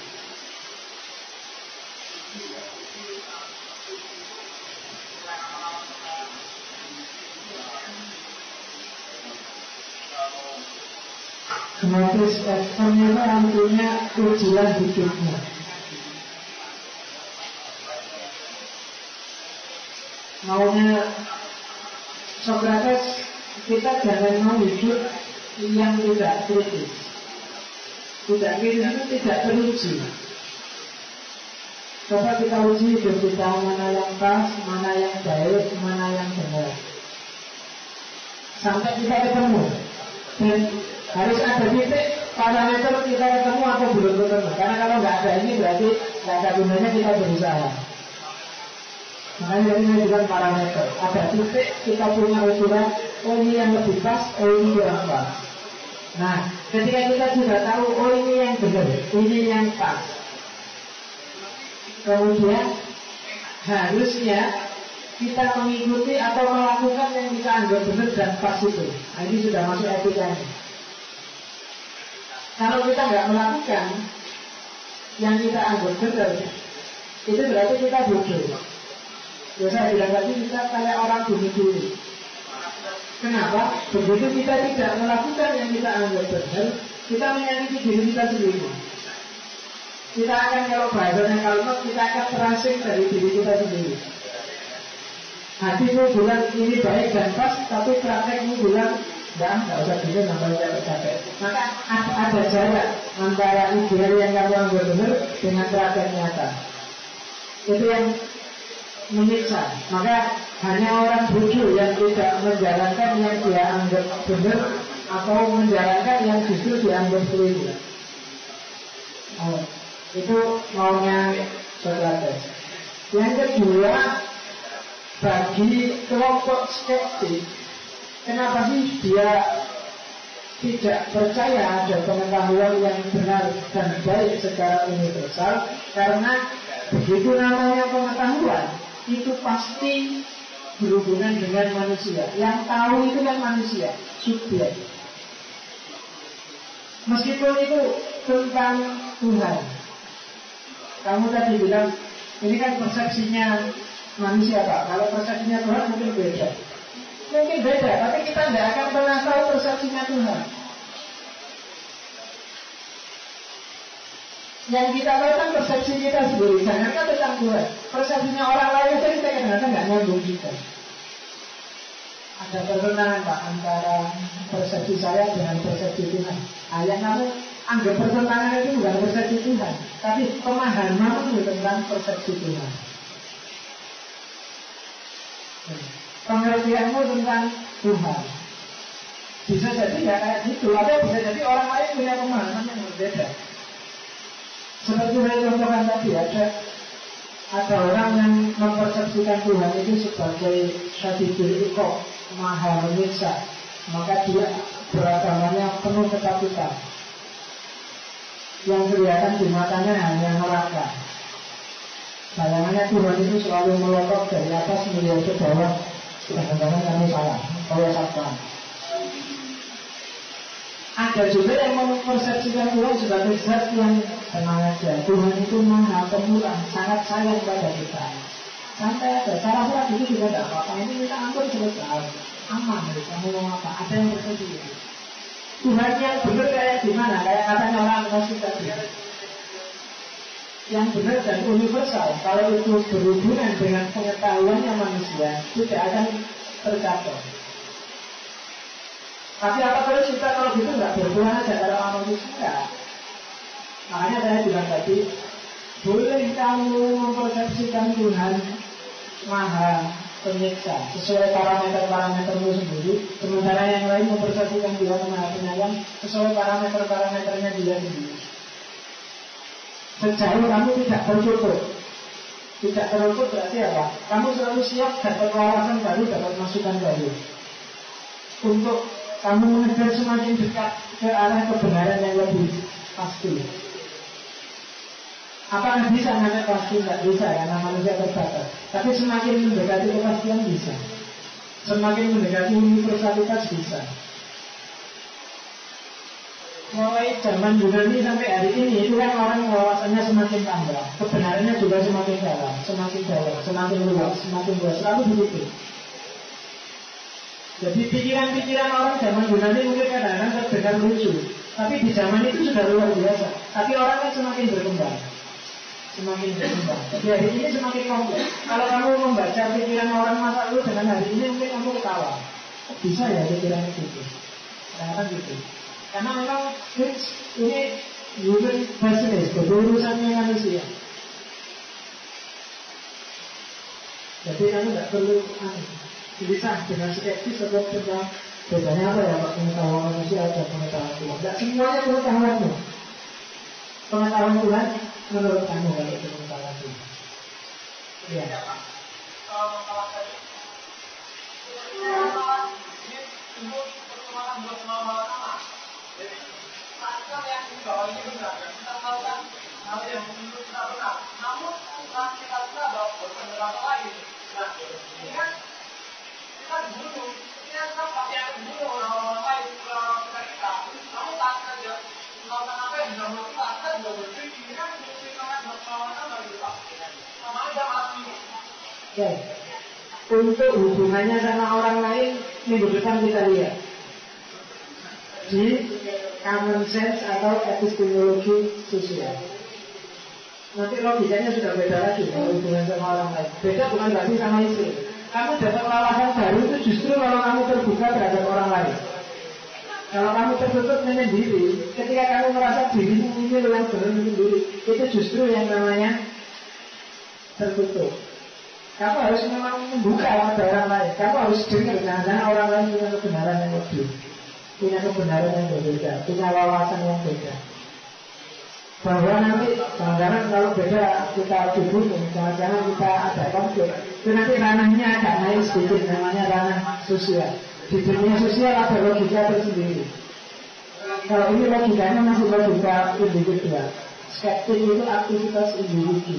Gnosis Esther itu artinya ujian hidupnya. Maunya Sokrates, kita jangan mau hidup yang tidak kritis. Tidak kritis itu tidak teruji. Coba kita uji hidup kita, mana yang pas, mana yang baik, mana yang benar. Sampai kita ketemu. Dan harus ada titik parameter kita ketemu atau belum ketemu. Karena kalau nggak ada ini berarti nggak ada gunanya kita berusaha. Makanya ini bukan parameter. Ada titik kita punya ukuran. Oh ini yang lebih pas, oh ini yang pas. Nah, ketika kita sudah tahu, oh ini yang benar, ini yang pas. Kemudian harusnya kita mengikuti atau melakukan yang kita anggap benar dan pas itu. Nah, ini sudah masuk etikanya. Kalau kita nggak melakukan yang kita anggap benar, itu berarti kita bodoh. Ya saya bilang tadi kita kayak orang bunuh diri. Kenapa? Begitu kita tidak melakukan yang kita anggap benar, kita menyakiti diri kita sendiri. Kita akan, kalau bahasanya kalimat, kita akan terasing dari diri kita sendiri. Hatimu bilang ini baik dan pas, tapi praktekmu bilang nggak usah gitu, namanya capek-capek. Maka ada jarak antara ideal yang kamu anggap benar dengan praktek nyata. Itu yang menyiksa. Maka hanya orang bodoh yang tidak menjalankan yang dia anggap benar atau menjalankan yang justru dianggap keliru. Itu maunya Socrates. Yang kedua, bagi kelompok skeptik, kenapa sih dia tidak percaya ada pengetahuan yang benar dan baik secara universal? Karena begitu namanya pengetahuan, itu pasti berhubungan dengan manusia. Yang tahu itu kan manusia, subjek. Meskipun itu tentang Tuhan. Kamu tadi bilang, ini kan persepsinya manusia Pak. Kalau persepsinya Tuhan mungkin beda. Mungkin beda, tapi kita tidak akan pernah tahu persepsinya Tuhan. Yang kita tahu kan persepsi kita sendiri. Jangankan tentang Tuhan, persepsinya orang lain saja kita kadang-kadang nggak nyambung juga. Ada pertentangan Pak antara persepsi saya dengan persepsi Tuhan. Yang kamu anggap pertentangan itu bukan persepsi Tuhan, tapi pemahamanmu tentang persepsi Tuhan. Pengertianmu tentang Tuhan. Bisa jadi ya kayak gitu, atau bisa jadi orang lain punya pemahaman yang berbeda. Seperti saya contohkan tadi, ada orang yang mempersepsikan Tuhan itu sebagai syadidul iqab, maha menyiksa. Maka dia beragamanya penuh ketakutan. Yang kelihatan di matanya hanya neraka. Bayangannya Tuhan itu selalu melotot dari atas melihat ke bawah. Jangan-jangan kami salah, saya satpam. Ada juga yang mempersepsikan Tuhan sebagai zat yang tenang aja. Tuhan itu maha pemurah, sangat sayang pada kita. Santai aja, salah-salah itu juga tidak apa-apa. Ini kita ampun selesai, aman. Kamu mau apa? Ada yang bersebut. Tuhan yang benar kayak gimana? Kayak katanya orang agnostik tadi. Yang benar dan universal. Kalau itu berhubungan dengan pengetahuannya manusia, tidak akan tercapai. Tapi apa kalau kita kalau gitu nggak berhubungan aja kalau manusia enggak. Makanya saya bilang tadi, boleh kamu mempersepsikan Tuhan maha penyiksa sesuai parameter-parametermu sendiri, sementara yang lain mempersepsikan Tuhan maha penyayang sesuai parameter-parameternya dia sendiri. Sejauh kamu tidak tertutup. Tidak tertutup berarti apa? Kamu selalu siap dapat wawasan baru, dapat masukan baru untuk kamu mengejar semakin dekat ke arah kebenaran yang lebih pasti. Apakah bisa namanya pasti? Tidak bisa, karena manusia terbatas. Tapi semakin mendekati kepastian bisa. Semakin mendekati universalitas bisa. Mulai zaman Yunani sampai hari ini, itu kan orang wawasannya semakin tambah, kebenarannya juga semakin dalam, semakin luas, selalu begitu. Jadi pikiran-pikiran orang zaman Yunani mungkin kadang-kadang terdengar lucu, tapi di zaman itu sudah luar biasa. Tapi orang kan semakin berkembang. Jadi hari ini semakin kompleks. Kalau kamu membaca pikiran orang masa lalu dengan hari ini, mungkin kamu ketawa. Bisa ya pikiran itu? Kadang-kadang gitu. Karena memang ini human business, berurusannya manusia. Jadi kamu tidak perlu bisa dengan skeptis atau tentang bedanya apa ya Pak, pengetahuan manusia atau pengetahuan Tuhan. Tidak semuanya pengetahuanmu. Pengetahuan Tuhan menurut kamu kalau itu pengetahuan Tuhan. Iya. Kalau masalah tadi, ini untuk perkembangan buat masalah apa? Jadi Kita meyakini bahwa ini benar dan kita melakukan hal yang menurut kita benar. Namun setelah kita tahu bahwa berpendapat lain, nah ini kan kita dibunuh. Ini kan kita pakai yang dibunuh orang-orang lain, orang-orang kita. Namun tak saja melakukan apa yang sudah melakukan, kita juga berpikir ini kan berpikirkan berkawanan bagi kita. Sama aja mati. Ya. Untuk hubungannya sama orang lain, minggu depan kita lihat di common sense atau epistemologi sosial. Nanti logikanya sudah beda lagi kalau hubungan sama orang lain. Beda bukan berarti sama istri. Kamu dapat wawasan baru itu justru kalau kamu terbuka terhadap orang lain. Kalau kamu tertutup menyendiri, ketika kamu merasa dirimu ini yang benar sendiri, itu justru yang namanya tertutup. Kamu harus memang membuka pada orang lain. Kamu harus dengar, jangan orang lain punya kebenaran yang lebih, punya kebenaran yang berbeda, punya wawasan yang beda. Bahwa nanti jangan-jangan kalau beda kita dibunuh, jangan-jangan kita ada konflik. Itu nanti ranahnya agak naik sedikit, namanya ranah sosial. Di dunia sosial ada logika tersendiri. Kalau ini logikanya masih logika individual. Skeptik itu aktivitas individu.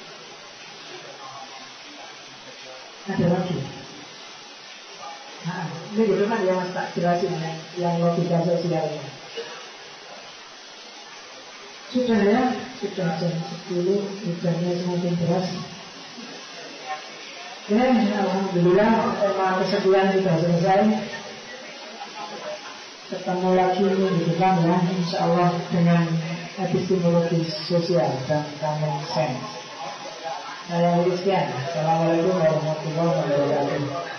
Ada lagi. Nah, ini bagaimana ya Mas tak jelasin ya, yang logika sosialnya. Sudah ya, sudah jam 10, hujannya semakin deras. Ya, alhamdulillah tema kesekian sudah selesai. Ketemu lagi minggu depan ya, insya Allah dengan epistemologi sosial dan common sense. Saya Rizky. Assalamualaikum warahmatullahi wabarakatuh.